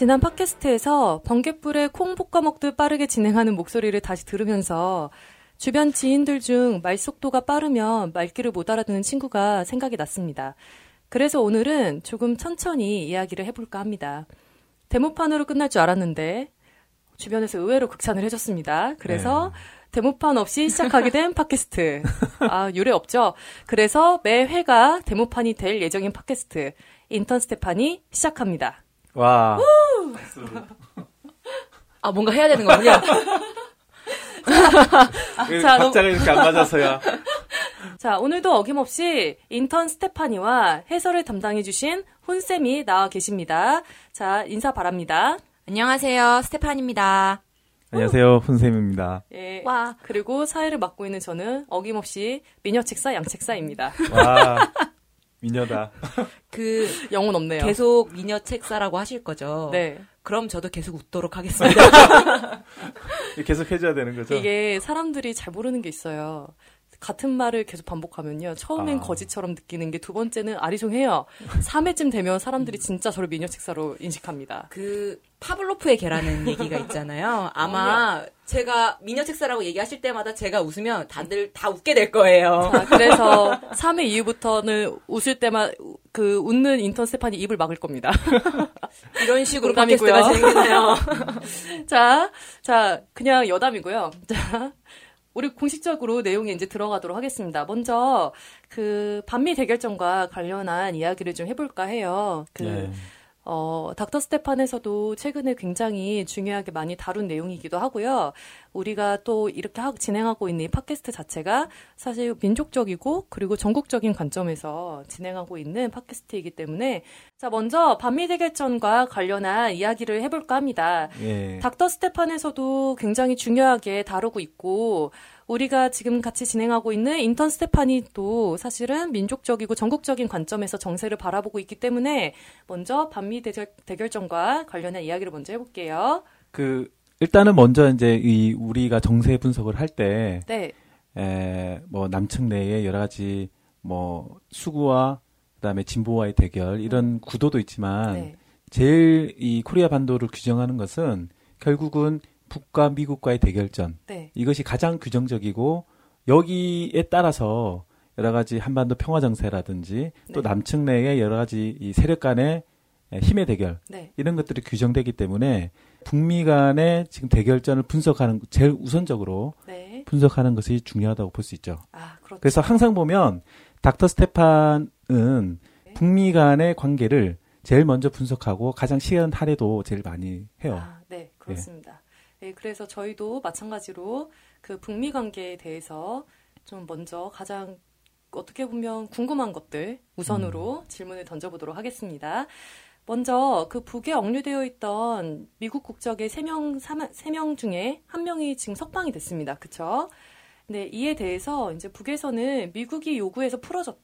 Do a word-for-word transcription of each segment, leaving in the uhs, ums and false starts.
지난 팟캐스트에서 번갯불에 콩 볶아 먹듯 빠르게 진행하는 목소리를 다시 들으면서 주변 지인들 중 말 속도가 빠르면 말귀를 못 알아듣는 친구가 생각이 났습니다. 그래서 오늘은 조금 천천히 이야기를 해볼까 합니다. 데모판으로 끝날 줄 알았는데 주변에서 의외로 극찬을 해줬습니다. 그래서 네. 데모판 없이 시작하게 된 팟캐스트. 아, 유례 없죠? 그래서 매 회가 데모판이 될 예정인 팟캐스트 인턴 스테파니 시작합니다. 와. 아, 뭔가 해야 되는 거군요. 자, 박자가 이렇게 안 맞아서야. 자, 오늘도 어김없이 인턴 스테파니와 해설을 담당해주신 혼쌤이 나와 계십니다. 자, 인사 바랍니다. 안녕하세요, 스테파니입니다. 안녕하세요, 훈쌤입니다. 예. 와. 그리고 사회를 맡고 있는 저는 어김없이 미녀 책사, 양 책사입니다. 와, 미녀다. 그 영혼 없네요. 계속 미녀 책사라고 하실 거죠? 네. 그럼 저도 계속 웃도록 하겠습니다. 계속 해줘야 되는 거죠? 이게 사람들이 잘 모르는 게 있어요. 같은 말을 계속 반복하면요. 처음엔 아. 거짓처럼 느끼는 게 두 번째는 아리송해요. 삼 회쯤 되면 사람들이 진짜 저를 미녀 책사로 인식합니다. 그 파블로프의 개라는 얘기가 있잖아요. 아마 제가 미녀 책사라고 얘기하실 때마다 제가 웃으면 다들 다 웃게 될 거예요. 자, 그래서 삼 회 이후부터는 웃을 때만 그 웃는 인턴 스테파니 입을 막을 겁니다. 이런 식으로 팟캐스트가 진행되네요. 자, 자, 그냥 여담이고요. 자. 우리 공식적으로 내용에 이제 들어가도록 하겠습니다. 먼저 그 반미 대결전과 관련한 이야기를 좀 해볼까 해요. 그 네. 어, 닥터 스테판에서도 최근에 굉장히 중요하게 많이 다룬 내용이기도 하고요. 우리가 또 이렇게 하, 진행하고 있는 이 팟캐스트 자체가 사실 민족적이고 그리고 전국적인 관점에서 진행하고 있는 팟캐스트이기 때문에 자, 먼저 반미 대결전과 관련한 이야기를 해볼까 합니다. 예. 닥터 스테판에서도 굉장히 중요하게 다루고 있고 우리가 지금 같이 진행하고 있는 인턴 스테파니도 사실은 민족적이고 전국적인 관점에서 정세를 바라보고 있기 때문에 먼저 반미 대결, 대결전과 관련한 이야기를 먼저 해볼게요. 그 일단은 먼저 이제 이 우리가 정세 분석을 할 때, 네. 에, 뭐 남측 내에 여러 가지 뭐 수구와 그다음에 진보와의 대결 이런 음. 구도도 있지만 네. 제일 이 코리아 반도를 규정하는 것은 결국은 북과 미국과의 대결전. 네. 이것이 가장 규정적이고 여기에 따라서 여러 가지 한반도 평화 정세라든지 또 네. 남측 내의 여러 가지 이 세력 간의 힘의 대결 네. 이런 것들이 규정되기 때문에 북미 간의 지금 대결전을 분석하는 제일 우선적으로 네. 분석하는 것이 중요하다고 볼 수 있죠. 아, 그렇죠. 그래서 항상 보면 닥터 스테판은 네. 북미 간의 관계를 제일 먼저 분석하고 가장 시간 할애도 제일 많이 해요. 아, 네, 그렇습니다. 네. 네, 그래서 저희도 마찬가지로 그 북미 관계에 대해서 좀 먼저 가장 어떻게 보면 궁금한 것들 우선으로 음. 질문을 던져보도록 하겠습니다. 먼저 그 북에 억류되어 있던 미국 국적의 세 명, 세 명 중에 한 명이 지금 석방이 됐습니다. 그쵸? 네, 이에 대해서 이제 북에서는 미국이 요구해서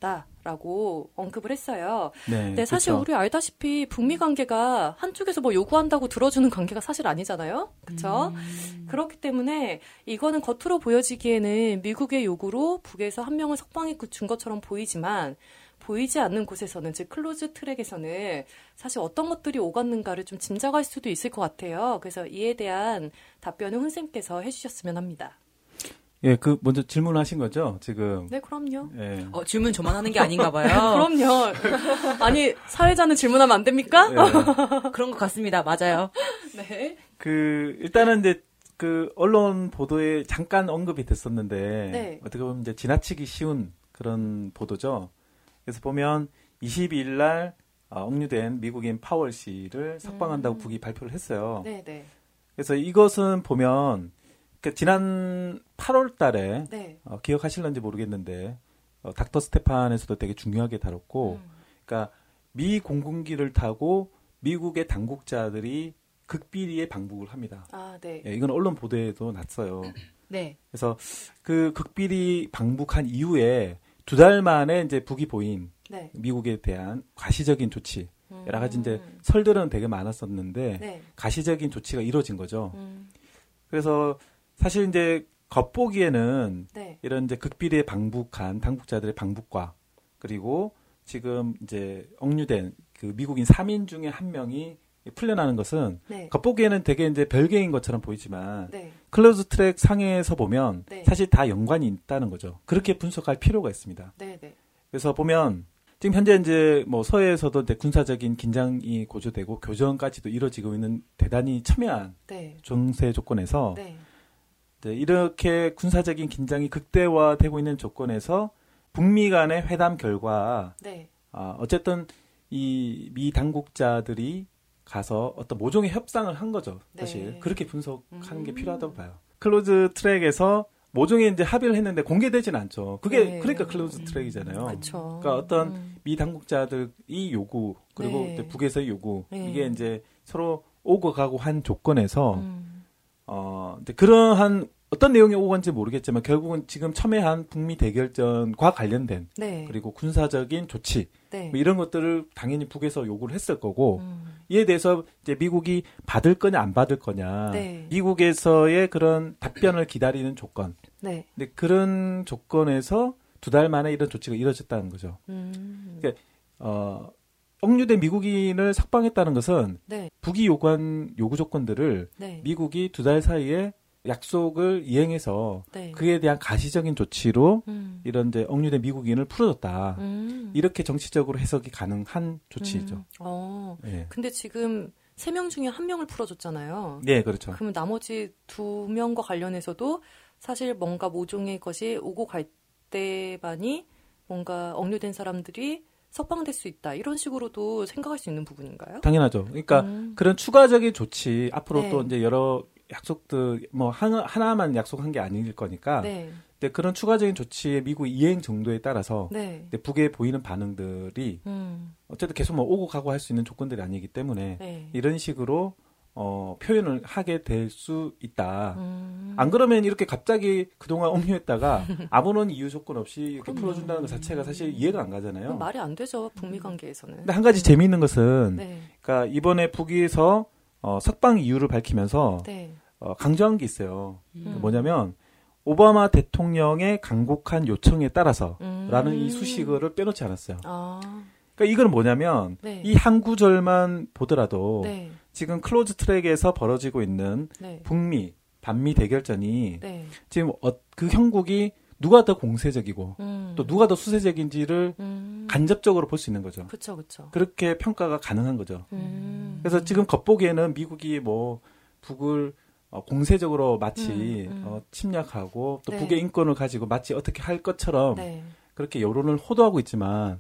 풀어줬다라고 언급을 했어요. 네, 근데 사실 그쵸. 우리 알다시피 북미 관계가 한쪽에서 뭐 요구한다고 들어주는 관계가 사실 아니잖아요. 그렇죠? 음. 그렇기 때문에 이거는 겉으로 보여지기에는 미국의 요구로 북에서 한 명을 석방해 준 것처럼 보이지만 보이지 않는 곳에서는 즉 클로즈 트랙에서는 사실 어떤 것들이 오갔는가를 좀 짐작할 수도 있을 것 같아요. 그래서 이에 대한 답변을 훈쌤께서 해주셨으면 합니다. 예, 그 먼저 질문하신 거죠, 지금? 네, 그럼요. 예. 어, 질문 저만 하는 게 아닌가 봐요. 그럼요. 아니, 사회자는 질문하면 안 됩니까? 예. 그런 것 같습니다. 맞아요. 네. 그 일단은 이제 그 언론 보도에 잠깐 언급이 됐었는데 네. 어떻게 보면 이제 지나치기 쉬운 그런 보도죠. 그래서 보면 이십이 일 날 억류된 미국인 파월 씨를 석방한다고 음. 북이 발표를 했어요. 네, 네. 그래서 이것은 보면 그 지난 팔월 달에 네. 어, 기억하실런지 모르겠는데 어, 닥터 스테판에서도 되게 중요하게 다뤘고, 음. 그러니까 미 공군기를 타고 미국의 당국자들이 극비리에 방북을 합니다. 아, 네. 예, 이건 언론 보도에도 났어요. 네. 그래서 그 극비리 방북한 이후에 두 달 만에 이제 북이 보인 네. 미국에 대한 가시적인 조치, 음. 여러 가지 이제 설들은 되게 많았었는데 네. 가시적인 조치가 이루어진 거죠. 음. 그래서 사실 이제 겉보기에는 네. 이런 이제 극비리에 방북한 당국자들의 방북과 그리고 지금 이제 억류된 그 미국인 삼 인 중에 한 명이 풀려나는 것은 네. 겉보기에는 되게 이제 별개인 것처럼 보이지만 네. 클로즈 트랙 상에서 보면 네. 사실 다 연관이 있다는 거죠. 그렇게 분석할 필요가 있습니다. 네, 네. 그래서 보면 지금 현재 이제 뭐 서해에서도 이제 군사적인 긴장이 고조되고 교전까지도 이루어지고 있는 대단히 첨예한 네. 정세 조건에서 네. 이제 이렇게 군사적인 긴장이 극대화되고 있는 조건에서 북미 간의 회담 결과 네. 아, 어쨌든 이 미 당국자들이 가서 어떤 모종의 협상을 한 거죠. 사실 네. 그렇게 분석하는 음. 게 필요하다고 봐요. 클로즈 트랙에서 모종의 이제 합의를 했는데 공개되지는 않죠. 그게 네. 그러니까 클로즈 트랙이잖아요. 그렇죠. 그러니까 어떤 음. 미 당국자들이 요구 그리고 네. 이제 북에서의 요구 네. 이게 이제 서로 오고 가고 한 조건에서 음. 어 이제 그러한 어떤 내용이 오고 간지 모르겠지만 결국은 지금 첨예한 북미 대결전과 관련된 네. 그리고 군사적인 조치 네. 뭐 이런 것들을 당연히 북에서 요구를 했을 거고 음. 이에 대해서 이제 미국이 받을 거냐 안 받을 거냐 네. 미국에서의 그런 답변을 기다리는 조건 네. 근데 그런 조건에서 두 달 만에 이런 조치가 이루어졌다는 거죠. 음. 그러니까 어, 억류된 미국인을 석방했다는 것은 네. 북이 요구한 요구 조건들을 네. 미국이 두 달 사이에 약속을 이행해서 네. 그에 대한 가시적인 조치로 음. 이런 이제 억류된 미국인을 풀어줬다. 음. 이렇게 정치적으로 해석이 가능한 조치죠. 음. 어. 예. 근데 지금 세 명 중에 한 명을 풀어줬잖아요. 네, 그렇죠. 그러면 나머지 두 명과 관련해서도 사실 뭔가 모종의 것이 오고 갈 때만이 뭔가 억류된 사람들이 석방될 수 있다. 이런 식으로도 생각할 수 있는 부분인가요? 당연하죠. 그러니까 음. 그런 추가적인 조치 앞으로 네. 또 이제 여러 약속들 뭐 하나, 하나만 약속한 게 아닐 거니까 네. 근데 그런 추가적인 조치의 미국 이행 정도에 따라서 네. 이제 북에 보이는 반응들이 음. 어쨌든 계속 뭐 오고 가고 할 수 있는 조건들이 아니기 때문에 네. 이런 식으로 어, 표현을 하게 될 수 있다. 음. 안 그러면 이렇게 갑자기 그동안 억류했다가 아무런 이유 조건 없이 이렇게 그럼요. 풀어준다는 것 자체가 사실 이해가 안 가잖아요. 말이 안 되죠. 북미 관계에서는. 근데 한 가지 재미있는 것은 네. 그러니까 이번에 북에서 어, 석방 이유를 밝히면서 네. 어, 강조한 게 있어요. 음. 뭐냐면 오바마 대통령의 간곡한 요청에 따라서 음. 라는 이 수식어를 빼놓지 않았어요. 아. 그러니까 이건 뭐냐면 네. 이 한 구절만 보더라도 네. 지금 클로즈 트랙에서 벌어지고 있는 네. 북미, 반미 대결전이 네. 지금 어, 그 형국이 누가 더 공세적이고 음. 또 누가 더 수세적인지를 음. 간접적으로 볼 수 있는 거죠. 그쵸, 그쵸. 그렇게 평가가 가능한 거죠. 음. 그래서 지금 겉보기에는 미국이 뭐 북을 어, 공세적으로 마치 음, 음. 어, 침략하고 또 네. 북의 인권을 가지고 마치 어떻게 할 것처럼 네. 그렇게 여론을 호도하고 있지만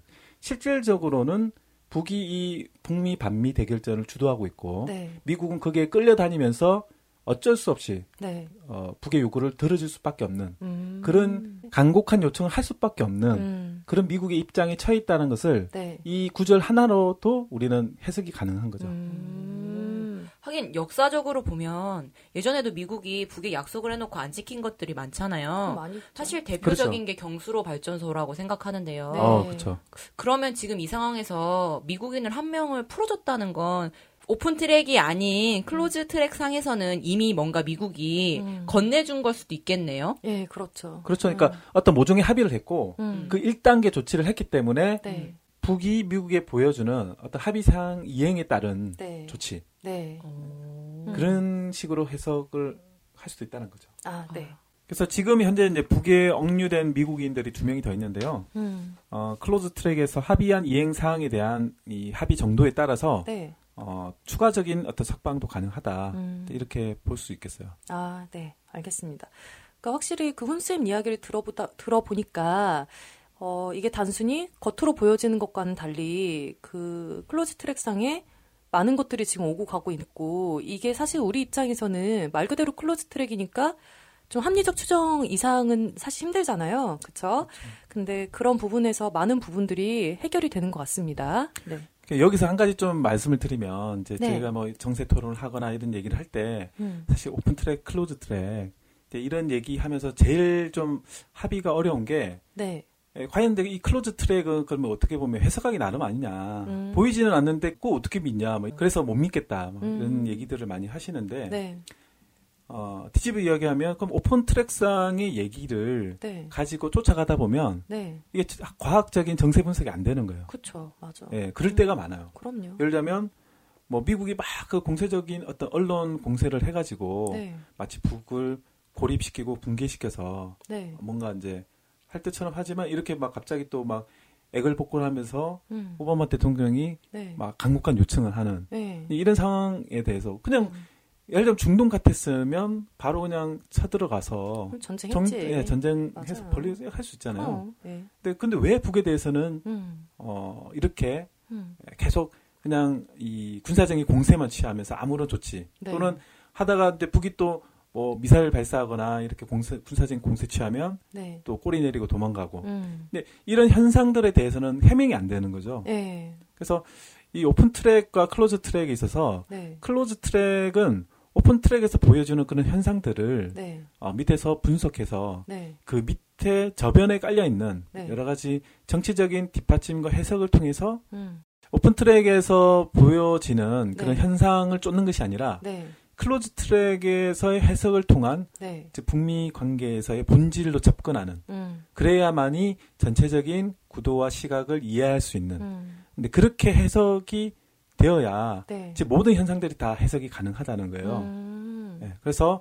실질적으로는 북이 이 북미 반미 대결전을 주도하고 있고 네. 미국은 거기에 끌려다니면서 어쩔 수 없이 네. 어, 북의 요구를 들어줄 수밖에 없는 음. 그런 간곡한 요청을 할 수밖에 없는 음. 그런 미국의 입장에 처해 있다는 것을 네. 이 구절 하나로도 우리는 해석이 가능한 거죠. 음. 하긴 역사적으로 보면 예전에도 미국이 북에 약속을 해놓고 안 지킨 것들이 많잖아요. 많이 있죠. 사실 대표적인 그렇죠. 게 경수로 발전소라고 생각하는데요. 네. 어, 그렇죠. 그러면 지금 이 상황에서 미국인을 한 명을 풀어줬다는 건 오픈 트랙이 아닌 클로즈 트랙 상에서는 이미 뭔가 미국이 음. 건네준 걸 수도 있겠네요. 예, 그렇죠. 그렇죠. 그러니까 어떤 모종의 합의를 했고 음. 그 일 단계 조치를 했기 때문에 네. 북이 미국에 보여주는 어떤 합의사항 이행에 따른 네. 조치 네. 음. 그런 식으로 해석을 할 수도 있다는 거죠. 아, 네. 그래서 지금 현재 이제 북에 억류된 미국인들이 두 명이 더 있는데요. 음. 어, 클로즈 트랙에서 합의한 이행 사항에 대한 이 합의 정도에 따라서 네. 어, 추가적인 어떤 석방도 가능하다. 음. 이렇게 볼 수 있겠어요. 아, 네. 알겠습니다. 그러니까 확실히 그 훈쌤 이야기를 들어보다, 들어보니까, 어, 이게 단순히 겉으로 보여지는 것과는 달리 그 클로즈 트랙상에 많은 것들이 지금 오고 가고 있고, 이게 사실 우리 입장에서는 말 그대로 클로즈 트랙이니까 좀 합리적 추정 이상은 사실 힘들잖아요. 그쵸? 근데 그런 부분에서 많은 부분들이 해결이 되는 것 같습니다. 네. 여기서 한 가지 좀 말씀을 드리면 이제 네. 저희가 뭐 정세 토론을 하거나 이런 얘기를 할 때 음. 사실 오픈 트랙, 클로즈 트랙 이제 이런 얘기하면서 제일 좀 합의가 어려운 게 네. 에, 과연 근데 이 클로즈 트랙은 그러면 어떻게 보면 해석하기 나름 아니냐. 음. 보이지는 않는데 꼭 어떻게 믿냐. 뭐 그래서 못 믿겠다. 뭐 음. 이런 얘기들을 많이 하시는데 네. 어, 뒤집어 이야기하면 그럼 오픈 트랙상의 얘기를 네. 가지고 쫓아가다 보면 네. 이게 과학적인 정세 분석이 안 되는 거예요. 그쵸. 맞아. 예, 그럴 때가 많아요. 그럼요. 예를 들자면 뭐 미국이 막 그 공세적인 어떤 언론 공세를 해가지고 네. 마치 북을 고립시키고 붕괴시켜서 네. 뭔가 이제 할 때처럼 하지만 이렇게 막 갑자기 또 막 애걸복걸하면서 음. 오바마 대통령이 네. 막 강력한 요청을 하는 네. 이런 상황에 대해서 그냥 음. 예를 들면 중동 같았으면 바로 그냥 쳐들어가서 전쟁했지. 정, 예, 전쟁해서 맞아요. 벌리 할 수 있잖아요. 어, 네. 근데 근데 왜 북에 대해서는 음. 어 이렇게 음. 계속 그냥 이 군사적인 공세만 취하면서 아무런 조치 네. 또는 하다가 이제 북이 또 뭐 미사일 발사하거나 이렇게 공세, 군사적인 공세 취하면 네. 또 꼬리 내리고 도망가고. 음. 근데 이런 현상들에 대해서는 해명이 안 되는 거죠. 네. 그래서 이 오픈 트랙과 클로즈 트랙에 있어서 네. 클로즈 트랙은 오픈 트랙에서 보여주는 그런 현상들을 네. 어, 밑에서 분석해서 네. 그 밑에 저변에 깔려 있는 네. 여러 가지 정치적인 뒷받침과 해석을 통해서 음. 오픈 트랙에서 보여지는 그런 네. 현상을 쫓는 것이 아니라 네. 클로즈 트랙에서의 해석을 통한 네. 즉 북미 관계에서의 본질로 접근하는 음. 그래야만이 전체적인 구도와 시각을 이해할 수 있는. 음. 근데 그렇게 해석이 되어야 네. 즉 모든 현상들이 다 해석이 가능하다는 거예요. 음. 네, 그래서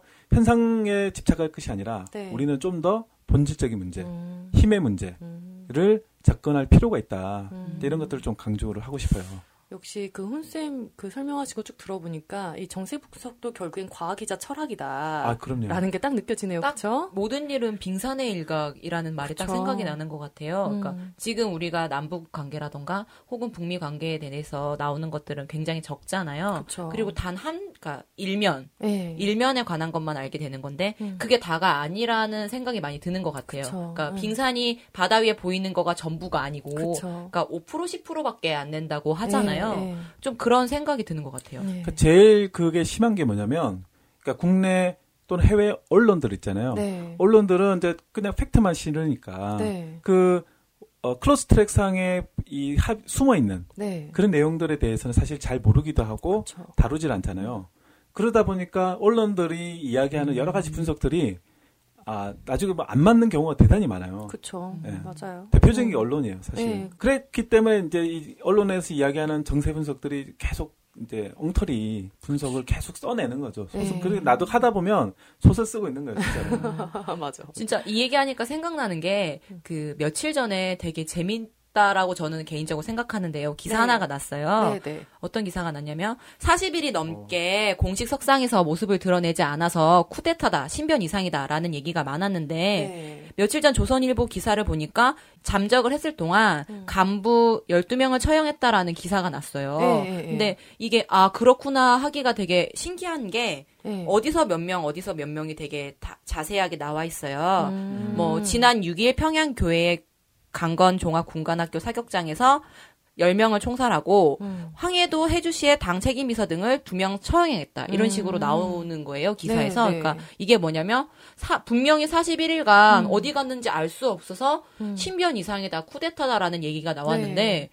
현상에 집착할 것이 아니라 네. 우리는 좀 더 본질적인 문제, 음. 힘의 문제를 음. 접근할 필요가 있다. 음. 이런 것들을 좀 강조를 하고 싶어요. 역시 그 훈쌤 그 설명하시고 쭉 들어보니까 이 정세 분석도 결국엔 과학이자 철학이다. 아, 그럼요. 라는 게 딱 느껴지네요. 딱 그렇죠? 모든 일은 빙산의 일각이라는 말이 그쵸. 딱 생각이 나는 것 같아요. 음. 그러니까 지금 우리가 남북 관계라던가 혹은 북미 관계에 대해서 나오는 것들은 굉장히 적잖아요. 그쵸. 그리고 단 한, 그러니까 일면, 네. 일면에 관한 것만 알게 되는 건데 음. 그게 다가 아니라는 생각이 많이 드는 것 같아요. 그쵸. 그러니까 음. 빙산이 바다 위에 보이는 거가 전부가 아니고, 그쵸. 그러니까 오 퍼센트 십 퍼센트밖에 안 낸다고 하잖아요. 네, 네. 좀 그런 생각이 드는 것 같아요. 네. 그러니까 제일 그게 심한 게 뭐냐면, 그러니까 국내 또는 해외 언론들 있잖아요. 네. 언론들은 이제 그냥 팩트만 실으니까 네. 그 어, 클로스 트랙 상에 이 하, 숨어 있는 네. 그런 내용들에 대해서는 사실 잘 모르기도 하고 그쵸. 다루질 않잖아요. 그러다 보니까 언론들이 이야기하는 여러 가지 분석들이 아, 나중에 뭐 안 맞는 경우가 대단히 많아요. 그쵸. 네. 맞아요. 대표적인 게 음. 언론이에요, 사실. 네. 그랬기 때문에 이제 이 언론에서 이야기하는 정세 분석들이 계속 이제 엉터리 분석을 계속 써내는 거죠. 소설. 네. 그리고 나도 하다 보면 소설 쓰고 있는 거예요, 진짜로. 맞아. 진짜 이 얘기하니까 생각나는 게 그 며칠 전에 되게 재밌다라고 저는 개인적으로 생각하는데요. 기사 네. 하나가 났어요. 네, 네. 어떤 기사가 났냐면 사십 일이 넘게 어. 공식 석상에서 모습을 드러내지 않아서 쿠데타다, 신변 이상이다라는 얘기가 많았는데 네. 며칠 전 조선일보 기사를 보니까 잠적을 했을 동안 음. 간부 열두 명을 처형했다라는 기사가 났어요. 네, 네, 네. 근데 이게 아 그렇구나 하기가 되게 신기한 게 네. 어디서 몇 명, 어디서 몇 명이 되게 다, 자세하게 나와 있어요. 음. 뭐 지난 육 일 평양교회 강건 종합군관학교 사격장에서 열 명을 총살하고 음. 황해도 해주시의 당 책임비서 등을 두 명 처형했다. 이런 식으로 음. 나오는 거예요, 기사에서. 네, 네. 그러니까 이게 뭐냐면 사, 분명히 사십일 일간 음. 어디 갔는지 알 수 없어서 음. 신변 이상이다, 쿠데타다라는 얘기가 나왔는데 네.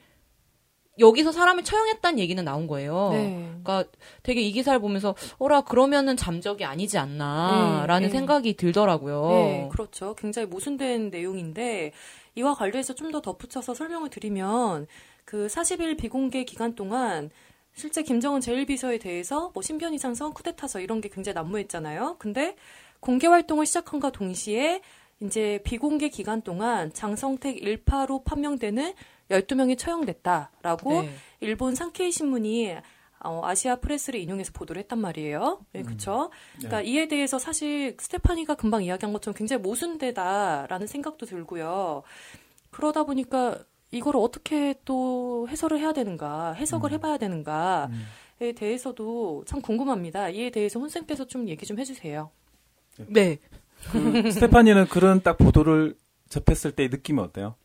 여기서 사람을 처형했다는 얘기는 나온 거예요. 네. 그러니까 되게 이 기사를 보면서 어라 그러면은 잠적이 아니지 않나라는 네, 네. 생각이 들더라고요. 네, 그렇죠. 굉장히 모순된 내용인데 이와 관련해서 좀 더 덧붙여서 설명을 드리면 그 사십 일 비공개 기간 동안 실제 김정은 제일 비서에 대해서 뭐 신변 이상성, 쿠데타서 이런 게 굉장히 난무했잖아요. 근데 공개 활동을 시작한과 동시에 이제 비공개 기간 동안 장성택 일파로 판명되는 열두 명이 처형됐다라고 네. 일본 산케이 신문이 어, 아시아 프레스를 인용해서 보도를 했단 말이에요. 네, 음. 그렇죠. 그러니까 네. 이에 대해서 사실 스테파니가 금방 이야기한 것처럼 굉장히 모순되다라는 생각도 들고요. 그러다 보니까 이걸 어떻게 또 해설을 해야 되는가, 해석을 음. 해봐야 되는가에 음. 대해서도 참 궁금합니다. 이에 대해서 혼쌤께서 좀 얘기 좀 해주세요. 네. 그 스테파니는 그런 딱 보도를 접했을 때의 느낌이 어때요?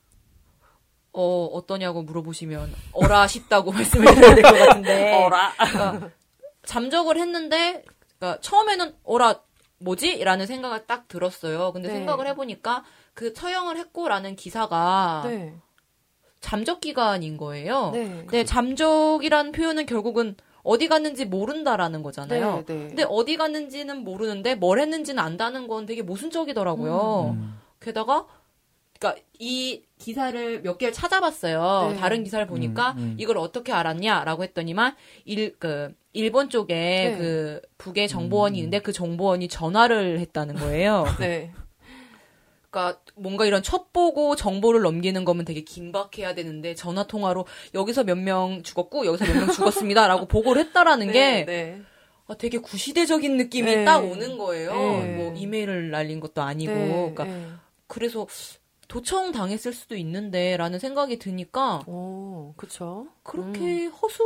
어, 어떠냐고 물어보시면 어라 싶다고 말씀을 드려야 될 것 같은데. 어라. 그러니까 잠적을 했는데 그러니까 처음에는 어라 뭐지? 라는 생각을 딱 들었어요. 근데 네. 생각을 해보니까 그 처형을 했고라는 기사가 네. 잠적 기간인 거예요. 네. 근데 잠적이라는 표현은 결국은 어디 갔는지 모른다라는 거잖아요. 네, 네. 근데 어디 갔는지는 모르는데 뭘 했는지는 안다는 건 되게 모순적이더라고요. 음. 게다가 그러니까 이 기사를 몇 개를 찾아봤어요. 네. 다른 기사를 보니까 음, 음. 이걸 어떻게 알았냐라고 했더니만 일 그 일본 쪽에 네. 그 북의 정보원이 있는데 그 정보원이 전화를 했다는 거예요. 네. 그러니까 뭔가 이런 첩보고 정보를 넘기는 거면 되게 긴박해야 되는데 전화 통화로 여기서 몇 명 죽었고 여기서 몇 명 죽었습니다라고 보고를 했다라는 네, 게 네. 아, 되게 구시대적인 느낌이 네. 딱 오는 거예요. 네. 뭐 이메일을 날린 것도 아니고, 네, 그러니까 네. 그래서 도청 당했을 수도 있는데라는 생각이 드니까 오, 그쵸. 그렇게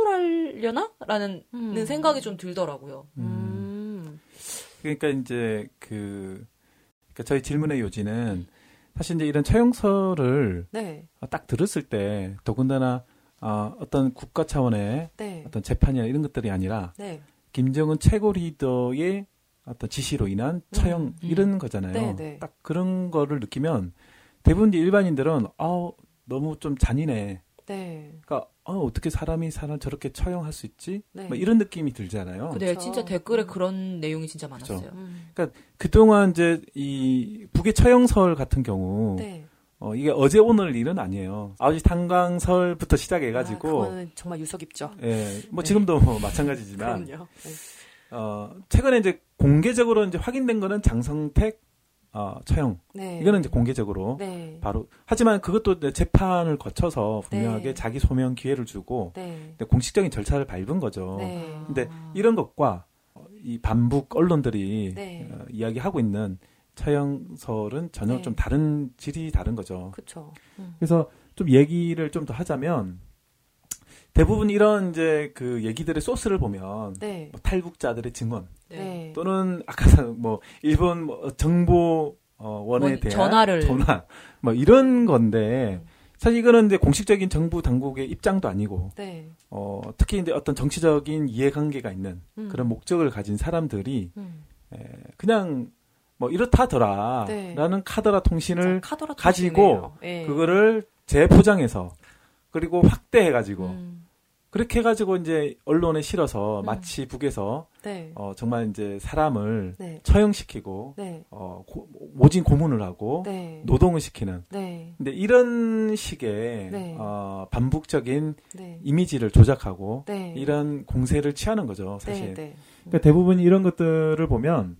허술하려나라는 음. 생각이 좀 들더라고요. 음. 그러니까 이제 그 그러니까 저희 질문의 요지는 사실 이제 이런 처형설을 네. 딱 들었을 때 더군다나 어, 어떤 국가 차원의 네. 어떤 재판이나 이런 것들이 아니라 네. 김정은 최고 리더의 어떤 지시로 인한 처형 음. 이런 거잖아요. 네, 네. 딱 그런 거를 느끼면 대부분 이제 일반인들은 아우 너무 좀 잔인해. 네. 그러니까 어, 어떻게 사람이 사람 저렇게 처형할 수 있지? 네. 뭐 이런 느낌이 들잖아요. 근데 그쵸. 진짜 댓글에 그런 내용이 진짜 많았어요. 그쵸. 음. 그러니까 그동안 이제 이 북의 처형설 같은 경우 네. 어, 이게 어제 오늘 일은 아니에요. 아버지 탄광설부터 시작해가지고 아, 그거는 정말 유서 깊죠. 예, 뭐 네. 지금도 뭐 마찬가지지만 그럼요. 네. 어, 최근에 이제 공개적으로 이제 확인된 거는 장성택 어, 처형. 네. 이거는 이제 공개적으로 네. 바로 하지만 그것도 이제 재판을 거쳐서 분명하게 네. 자기 소명 기회를 주고 네. 공식적인 절차를 밟은 거죠. 네. 근데 이런 것과 이 반북 언론들이 네. 어, 이야기하고 있는 처형설은 전혀 네. 좀 다른 질이 다른 거죠. 그쵸. 음. 그래서 좀 얘기를 좀 더 하자면 대부분 이런 이제 그 얘기들의 소스를 보면 네. 뭐 탈북자들의 증언 네. 또는 아까 뭐 일본 뭐 정보 어, 원에 뭐 대한 전화를. 전화 뭐 이런 건데 음. 사실 이거는 이제 공식적인 정부 당국의 입장도 아니고 네. 어, 특히 이제 어떤 정치적인 이해관계가 있는 음. 그런 목적을 가진 사람들이 음. 에, 그냥 뭐 이렇다더라라는 네. 카더라 통신을 카더라 가지고 통신이네요. 예. 그거를 재포장해서 그리고 확대해가지고 음. 그렇게 해가지고 이제 언론에 실어서 음. 마치 북에서 네. 어, 정말 이제 사람을 네. 처형시키고 네. 어, 고, 모진 고문을 하고 네. 노동을 시키는. 네. 근데 이런 식의 네. 어, 반북적인 네. 이미지를 조작하고 네. 이런 공세를 취하는 거죠, 사실. 네. 네. 그러니까 대부분 이런 것들을 보면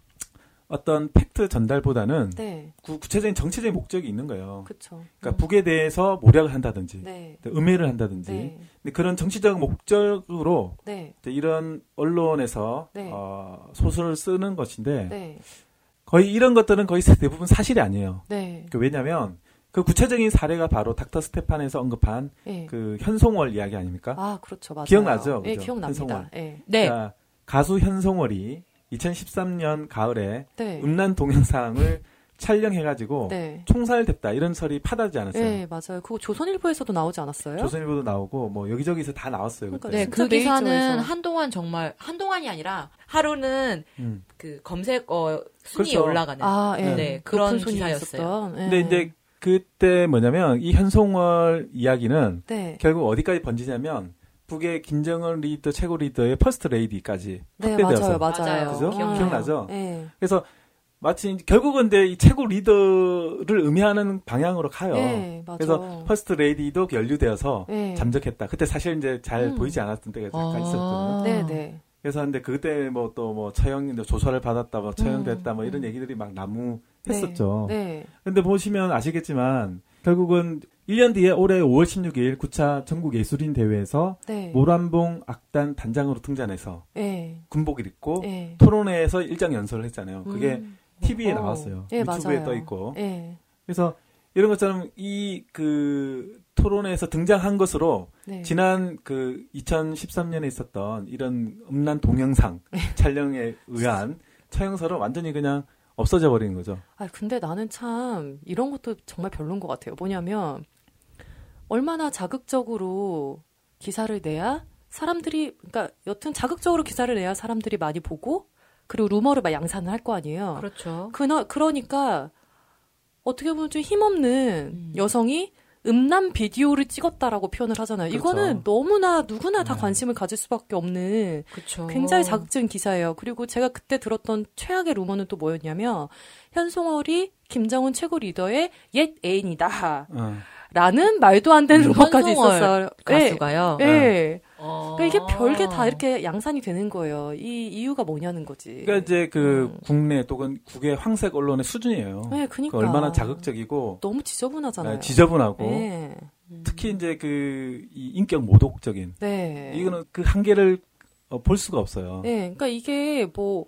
어떤 팩트 전달보다는 네. 구, 구체적인 정치적인 목적이 있는 거예요. 그쵸. 그러니까 음. 북에 대해서 모략을 한다든지, 네. 음해를 한다든지, 네. 근데 그런 정치적 목적으로 네. 이제 이런 언론에서 네. 어, 소설을 쓰는 것인데 네. 거의 이런 것들은 거의 대부분 사실이 아니에요. 네. 그 왜냐하면 그 구체적인 사례가 바로 닥터 스테판에서 언급한 네. 그 현송월 이야기 아닙니까? 아, 그렇죠. 맞아요. 기억나죠? 예, 그죠? 기억납니다. 현송월. 예. 네. 그러니까 가수 현송월이 이천십삼 년 가을에 네. 음란 동영상을 촬영해가지고 네. 총살됐다 이런 설이 파다지 않았어요. 네, 맞아요. 그거 조선일보에서도 나오지 않았어요? 조선일보도 나오고 뭐 여기저기서 다 나왔어요. 그러니까 그때. 네, 진짜 그 기사는 메이저에서. 한동안 정말 한동안이 아니라 하루는 음. 그 검색 어 순위에 그렇죠. 올라가는 아, 예. 네, 그런 높은 손이 기사였어요. 있었던. 예. 근데 이제 그때 뭐냐면 이 현송월 이야기는 네. 결국 어디까지 번지냐면 북의 김정은 리더 최고 리더의 퍼스트 레이디까지 네, 확대되어서 맞아요. 맞아요. 맞아요. 그죠? 아, 기억나죠? 예. 그래서 마치 이제 결국은 근데 이 최고 리더를 의미하는 방향으로 가요. 예, 맞아요. 그래서 퍼스트 레이디도 연루되어서 예. 잠적했다. 그때 사실 이제 잘 음. 보이지 않았던 때가 잠깐 아. 있었거든요. 네, 네. 그래서 근데 그때 뭐 또 뭐 처형 조사를 받았다, 뭐 처형됐다, 뭐 이런 음. 얘기들이 막 난무했었죠. 네. 근데 보시면 아시겠지만 결국은 일 년 뒤에 올해 오월 십육일 구 차 전국 예술인 대회에서 네. 모란봉 악단 단장으로 등장해서 예. 군복을 입고 예. 토론회에서 일장 연설을 했잖아요. 그게 음. 티비에 어. 나왔어요. 예, 유튜브에 맞아요. 떠 있고. 예. 그래서 이런 것처럼 이 그 토론회에서 등장한 것으로 네. 지난 그 이천십삼 년에 있었던 이런 음란 동영상 촬영에 의한 처형설은 완전히 그냥 없어져 버리는 거죠. 아, 근데 나는 참 이런 것도 정말 별론 것 같아요. 뭐냐면 얼마나 자극적으로 기사를 내야 사람들이, 그러니까 여튼 자극적으로 기사를 내야 사람들이 많이 보고 그리고 루머를 막 양산을 할 거 아니에요. 그렇죠. 그나, 그러니까 어떻게 보면 좀 힘없는 음. 여성이 음란 비디오를 찍었다라고 표현을 하잖아요. 그렇죠. 이거는 너무나 누구나 다 네. 관심을 가질 수밖에 없는 그렇죠. 굉장히 자극적인 기사예요. 그리고 제가 그때 들었던 최악의 루머는 또 뭐였냐면 현송월이 김정은 최고 리더의 옛 애인이다. 어. 라는 말도 안 되는 루머까지 있었어요. 가수가요? 네. 네. 어. 그러니까 이게 별게 다 이렇게 양산이 되는 거예요. 이 이유가 뭐냐는 거지. 그러니까 이제 그 음. 국내 또는 국외 황색 언론의 수준이에요. 네, 그러니까. 얼마나 자극적이고 너무 지저분하잖아요. 지저분하고 네. 특히 이제 그 이 인격 모독적인. 네. 이거는 그 한계를 어, 볼 수가 없어요. 네, 그러니까 이게 뭐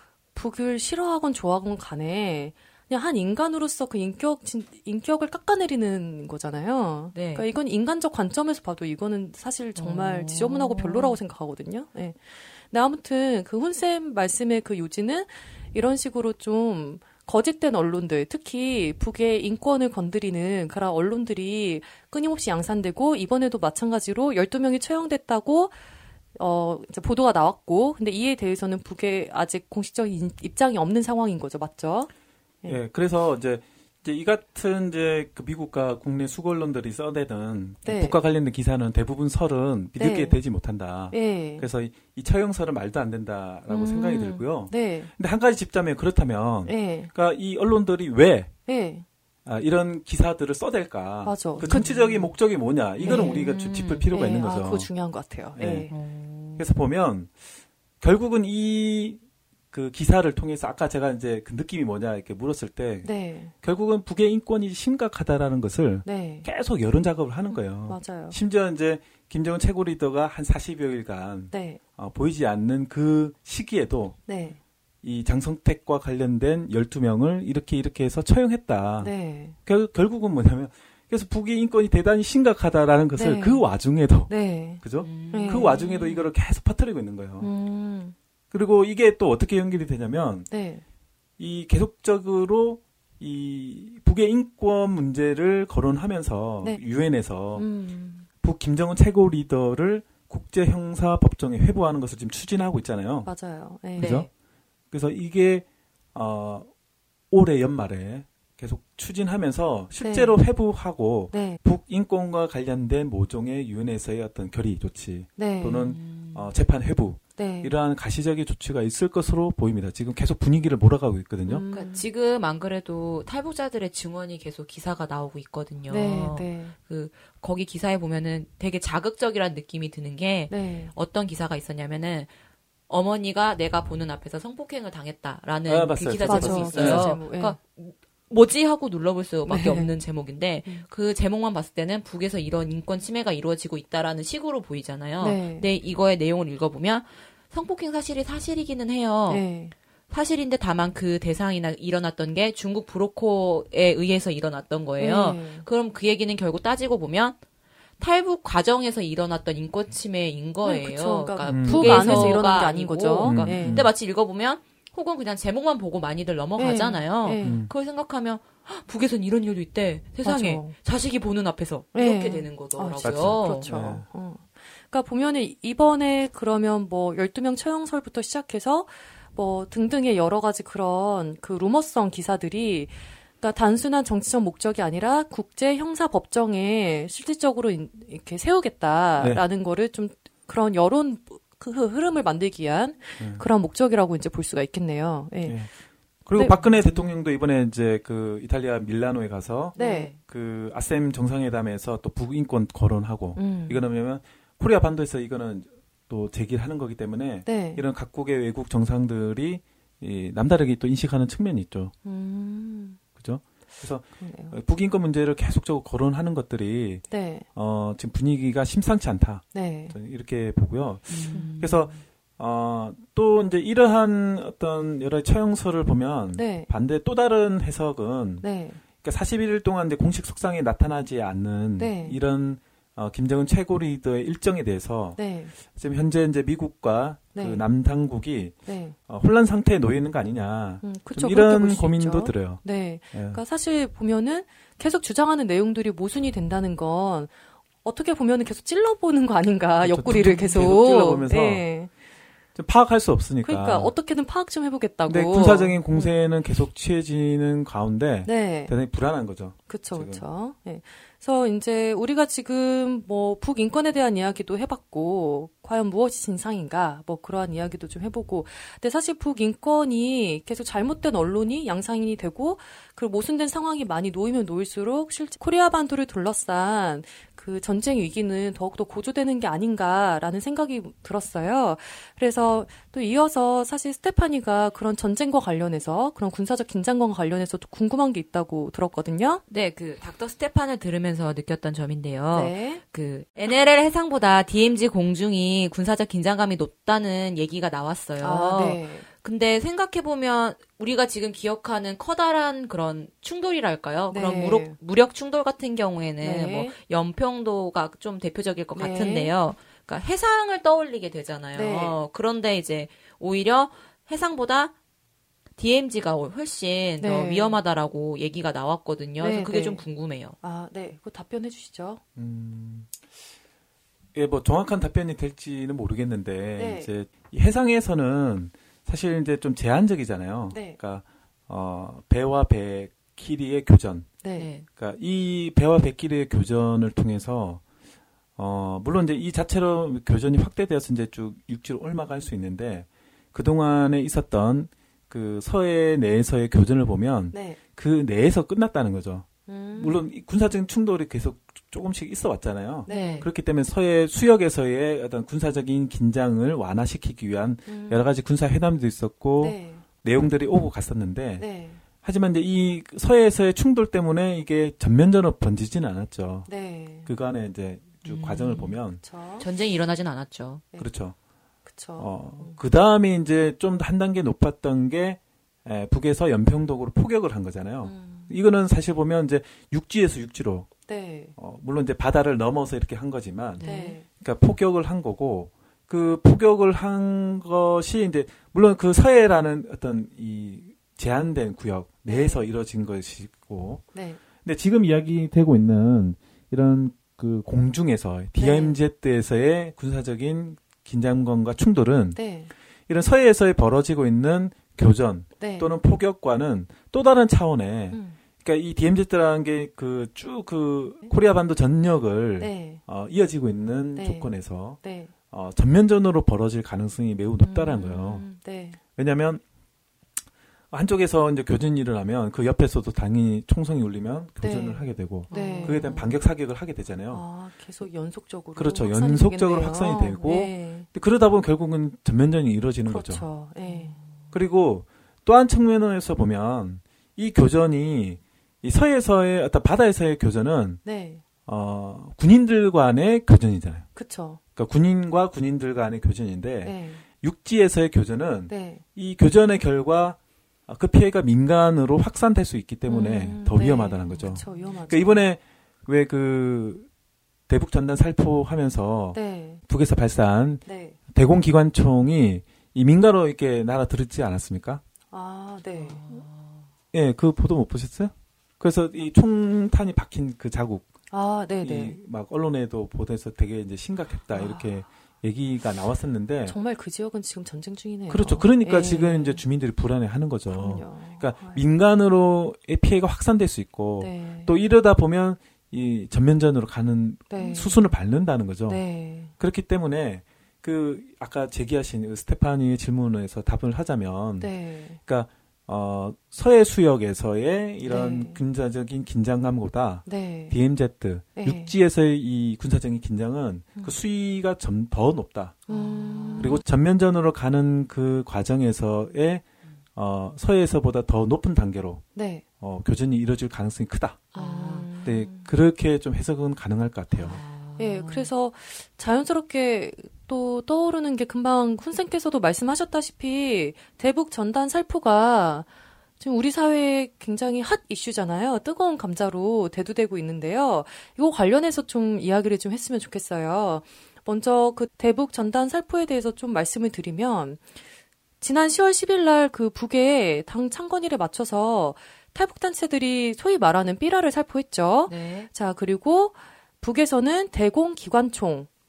북을 싫어하건 좋아하건 간에 그냥 한 인간으로서 그 인격 진, 인격을 깎아내리는 거잖아요. 네. 그러니까 이건 인간적 관점에서 봐도 이거는 사실 정말 오. 지저분하고 별로라고 생각하거든요. 네. 근데 아무튼 그 훈쌤 말씀의 그 요지는 이런 식으로 좀 거짓된 언론들, 특히 북의 인권을 건드리는 그런 언론들이 끊임없이 양산되고 이번에도 마찬가지로 열두 명이 처형됐다고 어, 이제 보도가 나왔고, 근데 이에 대해서는 북에 아직 공식적인 입장이 없는 상황인 거죠. 맞죠? 예, 네, 그래서 이제, 이제 이 같은 이제 그 미국과 국내 수고 언론들이 써대는 네. 북과 관련된 기사는 대부분 설은 믿을 게 네. 되지 못한다. 네. 그래서 이, 이 처형설은 말도 안 된다라고 음, 생각이 들고요. 네. 근데 한 가지 짚자면 그렇다면, 네. 그러니까 이 언론들이 왜 네. 아, 이런 기사들을 써댈까? 맞아. 그 정치적인 목적이 뭐냐? 이거는 네. 우리가 좀 짚을 필요가 네. 있는 아, 거죠. 그거 중요한 것 같아요. 네. 네. 그래서 보면 결국은 이 그 기사를 통해서 아까 제가 이제 그 느낌이 뭐냐 이렇게 물었을 때 네. 결국은 북의 인권이 심각하다라는 것을 네. 계속 여론 작업을 하는 거예요. 맞아요. 심지어 이제 김정은 최고 리더가 한 사십여일간 네. 어, 보이지 않는 그 시기에도 네. 이 장성택과 관련된 열두 명을 이렇게 이렇게 해서 처형했다. 네. 결, 결국은 뭐냐면 그래서 북의 인권이 대단히 심각하다라는 것을 네. 그 와중에도 네. 그죠? 음. 네. 그 와중에도 이거를 계속 퍼뜨리고 있는 거예요. 음. 그리고 이게 또 어떻게 연결이 되냐면 네. 이 계속적으로 이 북의 인권 문제를 거론하면서 네. 유엔에서 음. 북 김정은 최고 리더를 국제형사법정에 회부하는 것을 지금 추진하고 있잖아요. 맞아요. 네. 그죠? 그래서 이게 어, 올해 연말에 계속 추진하면서 실제로 네. 회부하고 네. 북 인권과 관련된 모종의 유엔에서의 어떤 결의 조치 네. 또는 어, 재판 회부 네. 이러한 가시적인 조치가 있을 것으로 보입니다. 지금 계속 분위기를 몰아가고 있거든요. 음. 그러니까 지금 안 그래도 탈북자들의 증언이 계속 기사가 나오고 있거든요. 네. 네. 그 거기 기사에 보면은 되게 자극적이라는 느낌이 드는 게 네. 어떤 기사가 있었냐면은 어머니가 내가 보는 앞에서 성폭행을 당했다라는 아, 그 맞아요. 기사 맞아. 제목이 기사 있어요. 제목, 예. 그러니까 뭐지 하고 눌러볼 수밖에 네. 없는 제목인데 음. 그 제목만 봤을 때는 북에서 이런 인권 침해가 이루어지고 있다라는 식으로 보이잖아요. 네. 근데 이거의 내용을 읽어보면 성폭행 사실이 사실이기는 해요. 네. 사실인데 다만 그 대상이나 일어났던 게 중국 브로커에 의해서 일어났던 거예요. 네. 그럼 그 얘기는 결국 따지고 보면 탈북 과정에서 일어났던 인권 침해인 거예요. 네, 그쵸. 그러니까 그러니까 음. 북 북에서가 안에서 일어난 게 아닌 아니고. 거죠. 그러니까 네. 근데 마치 읽어보면 혹은 그냥 제목만 보고 많이들 넘어가잖아요. 네. 음. 그걸 생각하면 헉, 북에선 이런 일도 있대. 세상에 맞아. 자식이 보는 앞에서 네. 이렇게 되는 거더라고요. 아, 진짜. 맞죠. 그렇죠. 네. 어. 그러니까 보면은 이번에 그러면 뭐 열두 명 처형설부터 시작해서 뭐 등등의 여러 가지 그런 그 루머성 기사들이 그러니까 단순한 정치적 목적이 아니라 국제 형사 법정에 실질적으로 이렇게 세우겠다라는 네. 거를 좀 그런 여론 그 흐름을 만들기 위한 네. 그런 목적이라고 이제 볼 수가 있겠네요. 예. 네. 그리고 네. 박근혜 대통령도 이번에 이제 그 이탈리아 밀라노에 가서 네. 그 아셈 정상회담에서 또 북인권 거론하고 음. 이거는 뭐냐면 코리아 반도에서 이거는 또 제기를 하는 거기 때문에 네. 이런 각국의 외국 정상들이 이 남다르게 또 인식하는 측면이 있죠. 음. 그죠? 그래서 그러네요. 북인권 문제를 계속적으로 거론하는 것들이 네. 어, 지금 분위기가 심상치 않다. 네. 저는 이렇게 보고요. 음. 그래서 어, 또 이제 이러한 어떤 여러 처형설을 보면 네. 반대 또 다른 해석은 네. 그러니까 사십일 일 동안 이제 공식 속상에 나타나지 않는 네. 이런 어, 김정은 최고 리더의 일정에 대해서 네. 지금 현재 이제 미국과 네. 그 남당국이 네. 어, 혼란 상태에 놓여 있는 거 아니냐. 음, 좀 그쵸, 그렇게 이런 볼수 고민도 있죠. 들어요. 네. 예. 그러니까 사실 보면은 계속 주장하는 내용들이 모순이 된다는 건 어떻게 보면은 계속 찔러보는 거 아닌가, 그렇죠. 옆구리를 계속 계속. 찔러보면서 네. 좀 파악할 수 없으니까. 그러니까 어떻게든 파악 좀 해보겠다고. 근데 군사적인 공세는 계속 취해지는 가운데 네. 대단히 불안한 거죠. 그렇죠, 그렇죠. 네. 그래서 이제 우리가 지금 뭐 북인권에 대한 이야기도 해봤고, 과연 무엇이 진상인가, 뭐 그러한 이야기도 좀 해보고, 근데 사실 북인권이 계속 잘못된 언론이 양상이 되고, 그리고 모순된 상황이 많이 놓이면 놓일수록 실제 코리아 반도를 둘러싼 그 전쟁 위기는 더욱더 고조되는 게 아닌가라는 생각이 들었어요. 그래서 또 이어서 사실 스테파니가 그런 전쟁과 관련해서, 그런 군사적 긴장과 관련해서 또 궁금한 게 있다고 들었거든요. 네, 그 닥터 스테판을 들으면서 느꼈던 점인데요. 네. 그 엔엘엘 해상보다 디엠지 공중이 군사적 긴장감이 높다는 얘기가 나왔어요. 아, 네. 근데 생각해보면 우리가 지금 기억하는 커다란 그런 충돌이랄까요? 네. 그런 무력, 무력 충돌 같은 경우에는 네. 뭐 연평도가 좀 대표적일 것 네. 같은데요. 그러니까 해상을 떠올리게 되잖아요. 네. 그런데 이제 오히려 해상보다 디엠지가 훨씬 네. 더 위험하다라고 얘기가 나왔거든요. 네, 그래서 그게 네. 좀 궁금해요. 아, 네. 그거 답변해 주시죠. 음, 예, 뭐 정확한 답변이 될지는 모르겠는데 네. 이제 이 해상에서는 사실 이제 좀 제한적이잖아요. 네. 그러니까 어, 배와 배 길이의 교전. 네. 네. 그러니까 이 배와 배 길이의 교전을 통해서 어, 물론 이제 이 자체로 교전이 확대되어서 이제 쭉 육지로 올라갈 수 있는데 그 동안에 있었던 그 서해 내에서의 교전을 보면 네. 그 내에서 끝났다는 거죠. 음. 물론 이 군사적인 충돌이 계속 조금씩 있어 왔잖아요. 네. 그렇기 때문에 서해 수역에서의 어떤 군사적인 긴장을 완화시키기 위한 음. 여러 가지 군사 회담도 있었고 네. 내용들이 오고 갔었는데 네. 하지만 이제 이 서해에서의 충돌 때문에 이게 전면전으로 번지지는 않았죠. 네. 그간의 이제 쭉 음. 과정을 보면 그렇죠. 전쟁이 일어나진 않았죠. 네. 그렇죠. 그렇죠. 어, 그 다음에 이제 좀 한 단계 높았던 게 에, 북에서 연평도로 포격을 한 거잖아요. 음. 이거는 사실 보면 이제 육지에서 육지로 네. 어, 물론 이제 바다를 넘어서 이렇게 한 거지만 네. 그러니까 포격을 한 거고 그 포격을 한 것이 이제 물론 그 서해라는 어떤 이 제한된 구역 내에서 이루어진 것이고 네. 근데 지금 이야기되고 있는 이런 그 공중에서 디엠제트에서의 군사적인 긴장감과 충돌은 네. 이런 서해에서 벌어지고 있는 교전 네. 또는 포격과는 또 다른 차원의 음. 그러니까 이 디엠제트라는 게 그 쭉 그 코리아 반도 전역을 네. 어, 이어지고 있는 네. 조건에서 네. 어, 전면전으로 벌어질 가능성이 매우 높다라는 거예요. 음. 네. 왜냐하면 한쪽에서 이제 교전이 일어나면 그 옆에서도 당연히 총성이 울리면 교전을 네. 하게 되고 네. 그에 대한 반격 사격을 하게 되잖아요. 아, 계속 연속적으로. 그렇죠. 확산이 연속적으로 되겠네요. 확산이 되고 네. 근데 그러다 보면 결국은 전면전이 이루어지는 거죠. 그렇죠. 네. 그리고 또 한 측면에서 보면 이 교전이 이 서해에서의 어떤 바다에서의 교전은 네. 어, 군인들 간의 교전이잖아요. 그렇죠. 그러니까 군인과 군인들 간의 교전인데 네. 육지에서의 교전은 네. 이 교전의 결과 그 피해가 민간으로 확산될 수 있기 때문에 음, 더 네. 위험하다는 거죠. 그렇죠. 위험하죠. 그러니까 이번에 왜 그 대북 전단 살포하면서 네. 북에서 발사한 네. 대공 기관총이 이 민가로 이렇게 날아들었지 않았습니까? 아, 네. 예, 그 보도 못 보셨어요? 그래서 이 총탄이 박힌 그 자국, 아, 네, 네. 이 막 언론에도 보도해서 되게 이제 심각했다 아. 이렇게 얘기가 나왔었는데, 정말 그 지역은 지금 전쟁 중이네요. 그렇죠. 그러니까 예. 지금 이제 주민들이 불안해하는 거죠. 그럼요. 그러니까 아, 민간으로의 피해가 확산될 수 있고, 네. 또 이러다 보면 이 전면전으로 가는 네. 수순을 밟는다는 거죠. 네. 그렇기 때문에 그 아까 제기하신 그 스테파니의 질문에서 답을 하자면, 네. 그러니까 어, 서해 수역에서의 이런 네. 군사적인 긴장감보다 네. 디엠제트 네. 육지에서의 이 군사적인 긴장은 음. 그 수위가 좀 더 높다. 음. 그리고 전면전으로 가는 그 과정에서의 어, 서해에서보다 더 높은 단계로 네. 어, 교전이 이루어질 가능성이 크다. 아. 네, 그렇게 좀 해석은 가능할 것 같아요. 예, 그래서 자연스럽게 또 떠오르는 게 금방 훈쌤께서도 말씀하셨다시피 대북 전단 살포가 지금 우리 사회에 굉장히 핫 이슈잖아요. 뜨거운 감자로 대두되고 있는데요. 이거 관련해서 좀 이야기를 좀 했으면 좋겠어요. 먼저 그 대북 전단 살포에 대해서 좀 말씀을 드리면 지난 시월 십일 날 그 북에 당 창건일에 맞춰서 탈북단체들이 소위 말하는 삐라를 살포했죠. 네. 자, 그리고 북에서는 대공 기관총,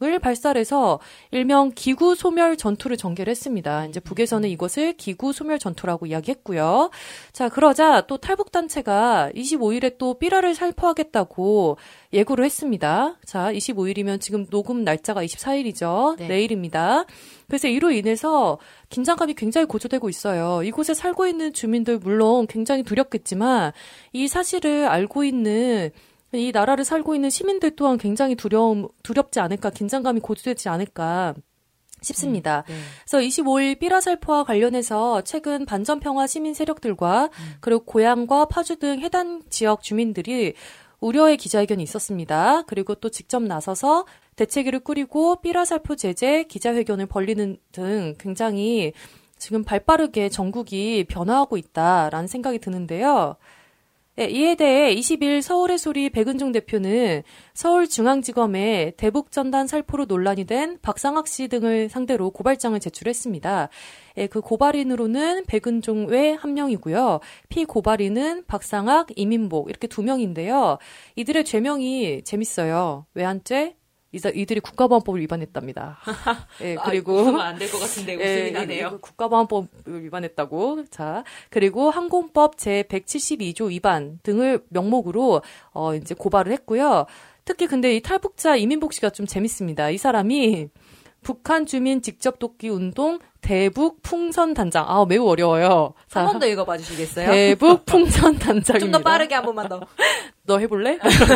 을 발사해서 일명 기구 소멸 전투를 전개를 했습니다. 이제 북에서는 이것을 기구 소멸 전투라고 이야기했고요. 자, 그러자 또 탈북 단체가 이십오 일에 또 삐라를 살포하겠다고 예고를 했습니다. 자, 이십오 일이면 지금 녹음 날짜가 이십사 일이죠. 네. 내일입니다. 그래서 이로 인해서 긴장감이 굉장히 고조되고 있어요. 이곳에 살고 있는 주민들 물론 굉장히 두렵겠지만 이 사실을 알고 있는 이 나라를 살고 있는 시민들 또한 굉장히 두려움, 두렵지 않을까, 긴장감이 고조되지 않을까 싶습니다. 음, 네. 그래서 이십오 일 삐라살포와 관련해서 최근 반전평화 시민 세력들과 음. 그리고 고향과 파주 등 해당 지역 주민들이 우려의 기자회견이 있었습니다. 그리고 또 직접 나서서 대책위를 꾸리고 삐라살포 제재 기자회견을 벌리는 등 굉장히 지금 발빠르게 전국이 변화하고 있다라는 생각이 드는데요. 네, 이에 대해 이십 일 서울의 소리 백은종 대표는 서울중앙지검에 대북전단 살포로 논란이 된 박상학 씨 등을 상대로 고발장을 제출했습니다. 네, 그 고발인으로는 백은종 외 한 명이고요. 피고발인은 박상학, 이민복 이렇게 두 명인데요. 이들의 죄명이 재밌어요. 외환죄, 이들이 국가보안법을 위반했답니다. 예, 그리고 아, 안 될 것 같은데 웃음이 예, 나네요. 국가보안법을 위반했다고. 자, 그리고 항공법 제백칠십이 조 위반 등을 명목으로 어 이제 고발을 했고요. 특히 근데 이 탈북자 이민복 씨가 좀 재밌습니다. 이 사람이 북한 주민 직접 돕기 운동 대북 풍선 단장. 아, 매우 어려워요. 한 번 더 읽어봐 주시겠어요? 대북 풍선 단장입니다. 좀 더 빠르게 한 번만 더. 너 해볼래?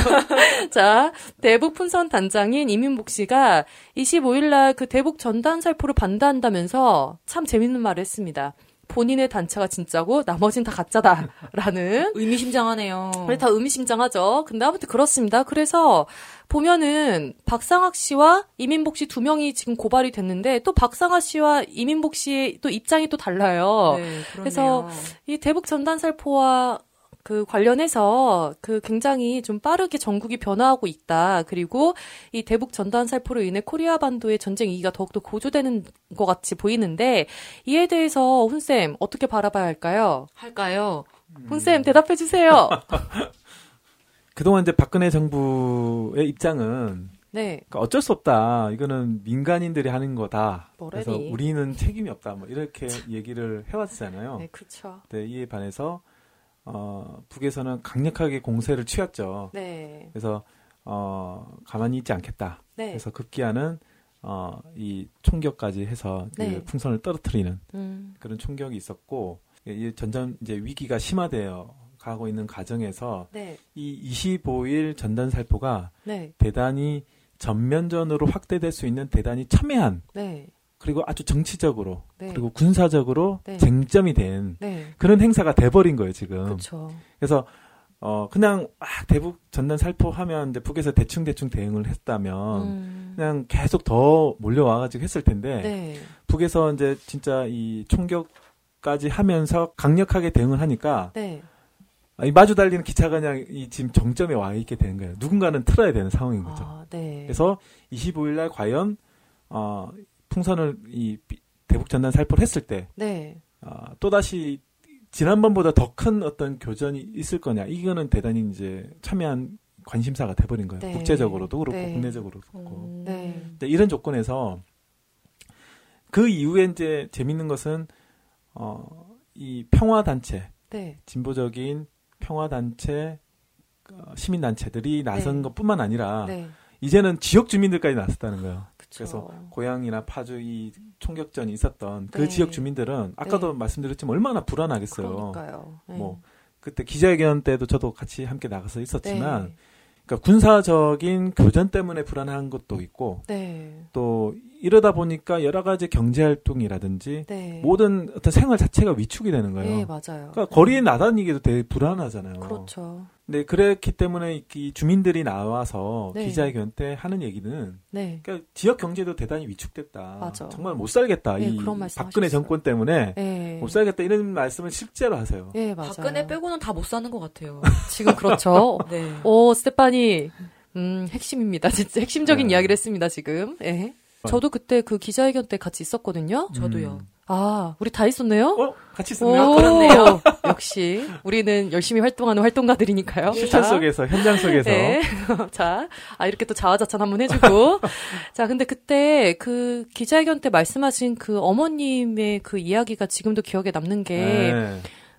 자, 대북 풍선 단장인 이민복 씨가 이십오 일 날 그 대북 전단 살포를 반대한다면서 참 재밌는 말을 했습니다. 본인의 단체가 진짜고 나머진 다 가짜다라는 의미심장하네요. 다 의미심장하죠. 근데 아무튼 그렇습니다. 그래서 보면은 박상학 씨와 이민복 씨 두 명이 지금 고발이 됐는데 또 박상학 씨와 이민복 씨의 또 입장이 또 달라요. 네, 그래서 이 대북 전단 살포와 그 관련해서 그 굉장히 좀 빠르게 전국이 변화하고 있다. 그리고 이 대북 전단 살포로 인해 코리아 반도의 전쟁 위기가 더욱더 고조되는 것 같이 보이는데 이에 대해서 훈쌤 어떻게 바라봐야 할까요? 할까요? 훈쌤 대답해 주세요. 그동안 이제 박근혜 정부의 입장은 네. 그러니까 어쩔 수 없다. 이거는 민간인들이 하는 거다. 뭐래니? 그래서 우리는 책임이 없다. 뭐 이렇게 얘기를 해왔잖아요. 네, 그렇죠. 네, 이에 반해서 어, 북에서는 강력하게 공세를 취했죠. 네. 그래서 어, 가만히 있지 않겠다. 네. 그래서 급기야는 어, 이 총격까지 해서 그 네. 풍선을 떨어뜨리는 음. 그런 총격이 있었고, 이 전전 이제 위기가 심화되어 가고 있는 과정에서 네. 이 이십오 일 전단 살포가 네. 대단히 전면전으로 확대될 수 있는 대단히 첨예한. 네. 그리고 아주 정치적으로 네. 그리고 군사적으로 네. 쟁점이 된 네. 그런 행사가 돼버린 거예요 지금. 그렇죠. 그래서 어 그냥 아, 대북 전단 살포하면 이제 북에서 대충 대충 대응을 했다면 음. 그냥 계속 더 몰려와가지고 했을 텐데 네. 북에서 이제 진짜 이 총격까지 하면서 강력하게 대응을 하니까 네. 이 마주 달리는 기차가 그냥 이 지금 정점에 와 있게 되는 거예요. 누군가는 틀어야 되는 상황인 거죠. 아, 네. 그래서 이십오 일 날 과연 어. 풍선을 이 대북 전단 살포를 했을 때, 네. 어, 또 다시 지난번보다 더 큰 어떤 교전이 있을 거냐? 이거는 대단히 이제 첨예한 관심사가 돼버린 거예요. 네. 국제적으로도 그렇고 네. 국내적으로도 그렇고. 음, 네. 이런 조건에서 그 이후에 이제 재밌는 것은 어, 이 평화 단체, 네. 진보적인 평화 단체, 어, 시민 단체들이 나선 네. 것뿐만 아니라 네. 이제는 지역 주민들까지 나섰다는 거예요. 그쵸. 그래서 고향이나 파주 이 총격전이 있었던 그 네. 지역 주민들은 아까도 네. 말씀드렸지만 얼마나 불안하겠어요. 그러니까요. 네. 뭐 그때 기자회견 때도 저도 같이 함께 나가서 있었지만 네. 그러니까 군사적인 교전 때문에 불안한 것도 있고 네. 또 이러다 보니까 여러 가지 경제 활동이라든지 네. 모든 어떤 생활 자체가 위축이 되는 거예요. 네, 맞아요. 그러니까 거리에 나다니기도 되게 불안하잖아요. 그렇죠. 네, 그랬기 때문에 이 주민들이 나와서 네. 기자회견 때 하는 얘기는 네. 그러니까 지역 경제도 대단히 위축됐다. 맞아. 정말 못 살겠다. 네, 이 그런 말씀 박근혜 하셨어요. 정권 때문에 네. 못 살겠다 이런 말씀을 실제로 하세요. 네, 맞아요. 박근혜 빼고는 다 못 사는 것 같아요. 지금 그렇죠. 네. 오, 스테파니, 음, 핵심입니다. 진짜 핵심적인 네. 이야기를 했습니다, 지금. 예. 네. 저도 그때 그 기자회견 때 같이 있었거든요. 저도요. 아, 우리 다 있었네요? 어? 같이 있었네요? 그렇네요. 역시, 우리는 열심히 활동하는 활동가들이니까요. 실천 속에서, 현장 속에서. 네. 자, 아, 이렇게 또 자화자찬 한번 해주고. 자, 근데 그때 그 기자회견 때 말씀하신 그 어머님의 그 이야기가 지금도 기억에 남는 게, 네.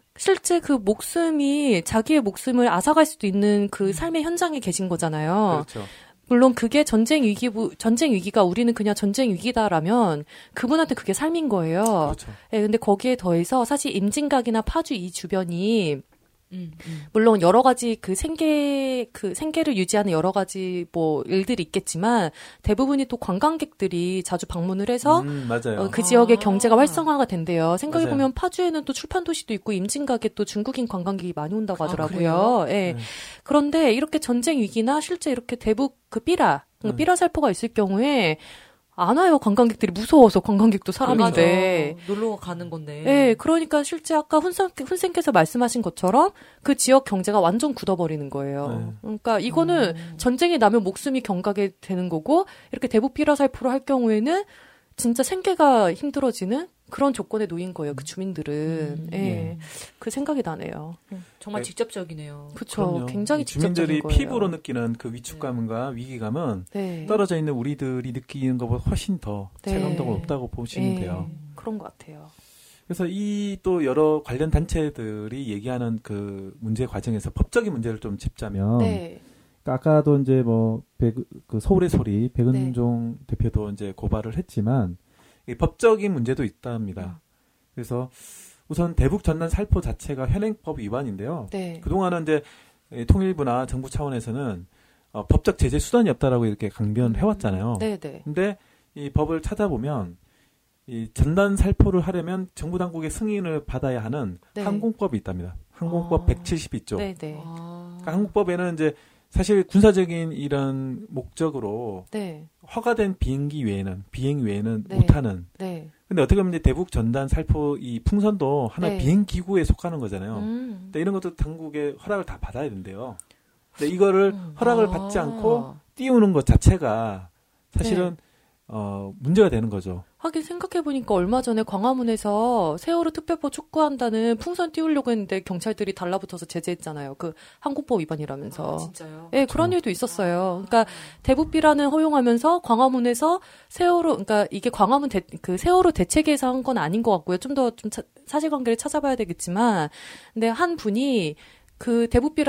실제 그 목숨이, 자기의 목숨을 앗아갈 수도 있는 그 삶의 현장에 계신 거잖아요. 그렇죠. 물론 그게 전쟁 위기, 전쟁 위기가 우리는 그냥 전쟁 위기다라면 그분한테 그게 삶인 거예요. 그렇죠. 예, 근데 거기에 더해서 사실 임진각이나 파주 이 주변이 음, 음. 물론 여러 가지 그 생계 그 생계를 유지하는 여러 가지 뭐 일들이 있겠지만 대부분이 또 관광객들이 자주 방문을 해서 음, 맞아요. 어, 그 지역의 아. 경제가 활성화가 된대요. 생각해 맞아요. 보면 파주에는 또 출판 도시도 있고 임진각에 또 중국인 관광객이 많이 온다고 하더라고요. 아, 예. 네. 그런데 이렇게 전쟁 위기나 실제 이렇게 대북 그 삐라 그 음. 삐라 살포가 있을 경우에 안 와요. 관광객들이 무서워서 관광객도 사람인데. 맞아. 놀러 가는 건데. 네, 그러니까 실제 아까 훈선, 훈생께서 말씀하신 것처럼 그 지역 경제가 완전 굳어버리는 거예요. 네. 그러니까 이거는 음. 전쟁이 나면 목숨이 경각에 되는 거고 이렇게 대북 피라살포를 할 경우에는 진짜 생계가 힘들어지는 그런 조건에 놓인 거예요. 그 주민들은. 음. 예, 네. 그 생각이 나네요. 정말 네. 직접적이네요. 그렇죠. 굉장히 주민들이 직접적인 거예요. 피부로 느끼는 그 위축감과 위기감은 네. 떨어져 있는 우리들이 느끼는 것보다 훨씬 더 네. 체감도가 높다고 보시면 네. 돼요. 그런 것 같아요. 그래서 이 또 여러 관련 단체들이 얘기하는 그 문제 과정에서 법적인 문제를 좀 짚자면, 네. 그러니까 아까도 이제 뭐 백, 그 서울의 소리 백은종 네. 대표도 이제 고발을 했지만 이 법적인 문제도 있답니다. 음. 그래서 우선 대북 전단 살포 자체가 현행법 위반인데요. 네. 그동안은 이제 통일부나 정부 차원에서는 어, 법적 제재 수단이 없다라고 이렇게 강변을 해왔잖아요. 네, 네. 근데 이 법을 찾아보면 이 전단 살포를 하려면 정부 당국의 승인을 받아야 하는 네. 항공법이 있답니다. 항공법 아. 백칠십이 조. 네, 네. 아. 그러니까 항공법에는 이제 사실 군사적인 이런 목적으로 네. 허가된 비행기 외에는 비행 외에는 네. 못하는. 네. 근데 어떻게 보면 이제 대북 전단 살포 이 풍선도 하나의 네. 비행 기구에 속하는 거잖아요. 음. 근데 이런 것도 당국의 허락을 다 받아야 된대요. 근데 이거를 음. 허락을 아. 받지 않고 띄우는 것 자체가 사실은 네. 어, 문제가 되는 거죠. 하긴 생각해보니까 얼마 전에 광화문에서 세월호 특별법 촉구한다는 풍선 띄우려고 했는데 경찰들이 달라붙어서 제재했잖아요. 그 항공법 위반이라면서. 아, 진짜요? 예, 네, 그런 일도 있었어요. 그러니까 대북비라는 허용하면서 광화문에서 세월호, 그러니까 이게 광화문 대, 그 세월호 대책에서 한 건 아닌 것 같고요. 좀 더 좀 사실관계를 찾아봐야 되겠지만, 근데 한 분이 그 대북비라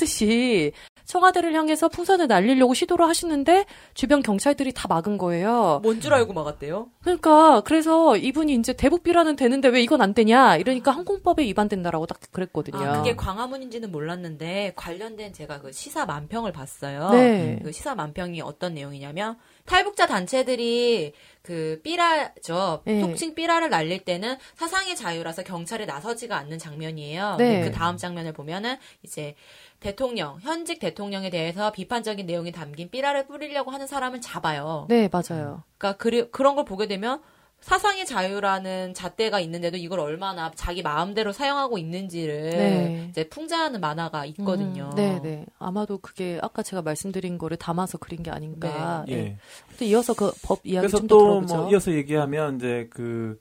살포하듯이 청와대를 향해서 풍선을 날리려고 시도를 하시는데 주변 경찰들이 다 막은 거예요. 뭔 줄 알고 막았대요? 그러니까 그래서 이분이 이제 대북비라는 되는데 왜 이건 안 되냐 이러니까 항공법에 위반된다라고 딱 그랬거든요. 아, 그게 광화문인지는 몰랐는데 관련된 제가 그 시사 만평을 봤어요. 네. 그 시사 만평이 어떤 내용이냐면 탈북자 단체들이 그 삐라죠. 네. 속칭 삐라를 날릴 때는 사상의 자유라서 경찰에 나서지가 않는 장면이에요. 네. 그 다음 장면을 보면은 이제 대통령, 현직 대통령에 대해서 비판적인 내용이 담긴 삐라를 뿌리려고 하는 사람을 잡아요. 네, 맞아요. 그러니까 그, 그런 걸 보게 되면 사상의 자유라는 잣대가 있는데도 이걸 얼마나 자기 마음대로 사용하고 있는지를 네. 이제 풍자하는 만화가 있거든요. 음, 네, 네. 아마도 그게 아까 제가 말씀드린 거를 담아서 그린 게 아닌가. 네. 네. 또 이어서 그 법 이야기 그래서 좀 더 또 들어보죠. 뭐 이어서 얘기하면 이제 그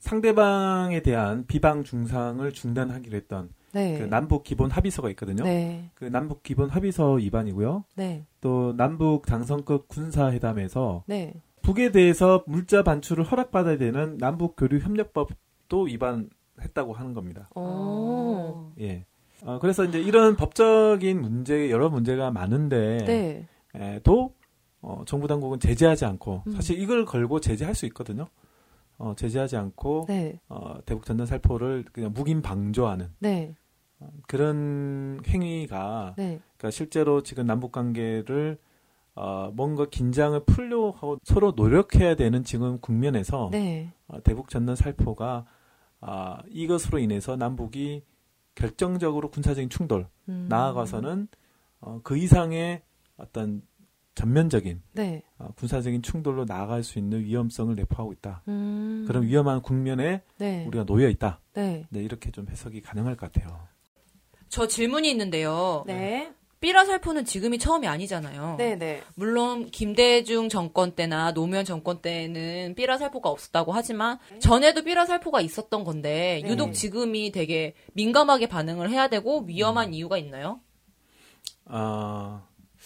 상대방에 대한 비방 중상을 중단하기로 했던 네. 그 남북 기본 합의서가 있거든요. 네. 그 남북 기본 합의서 위반이고요. 네. 또 남북 장성급 군사회담에서 네. 북에 대해서 물자 반출을 허락받아야 되는 남북 교류 협력법도 위반했다고 하는 겁니다. 오. 예. 어, 그래서 이제 이런 법적인 문제 여러 문제가 많은데 네. 에, 또 어, 정부 당국은 제재하지 않고 음. 사실 이걸 걸고 제재할 수 있거든요. 어, 제재하지 않고 네. 어, 대북 전단 살포를 그냥 묵인 방조하는 네. 어, 그런 행위가 네. 그러니까 실제로 지금 남북 관계를 어, 뭔가 긴장을 풀려고 하고 서로 노력해야 되는 지금 국면에서 네. 어, 대북 전단 살포가 어, 이것으로 인해서 남북이 결정적으로 군사적인 충돌 음. 나아가서는 어, 그 이상의 어떤 전면적인 네. 어, 군사적인 충돌로 나아갈 수 있는 위험성을 내포하고 있다. 음. 그런 위험한 국면에 네. 우리가 놓여 있다. 네. 네, 이렇게 좀 해석이 가능할 것 같아요. 저 질문이 있는데요. 네. 삐라 살포는 지금이 처음이 아니잖아요. 네네. 물론 김대중 정권 때나 노무현 정권 때는 삐라 살포가 없었다고 하지만 전에도 삐라 살포가 있었던 건데 네. 유독 지금이 되게 민감하게 반응을 해야 되고 위험한 음. 이유가 있나요? 아,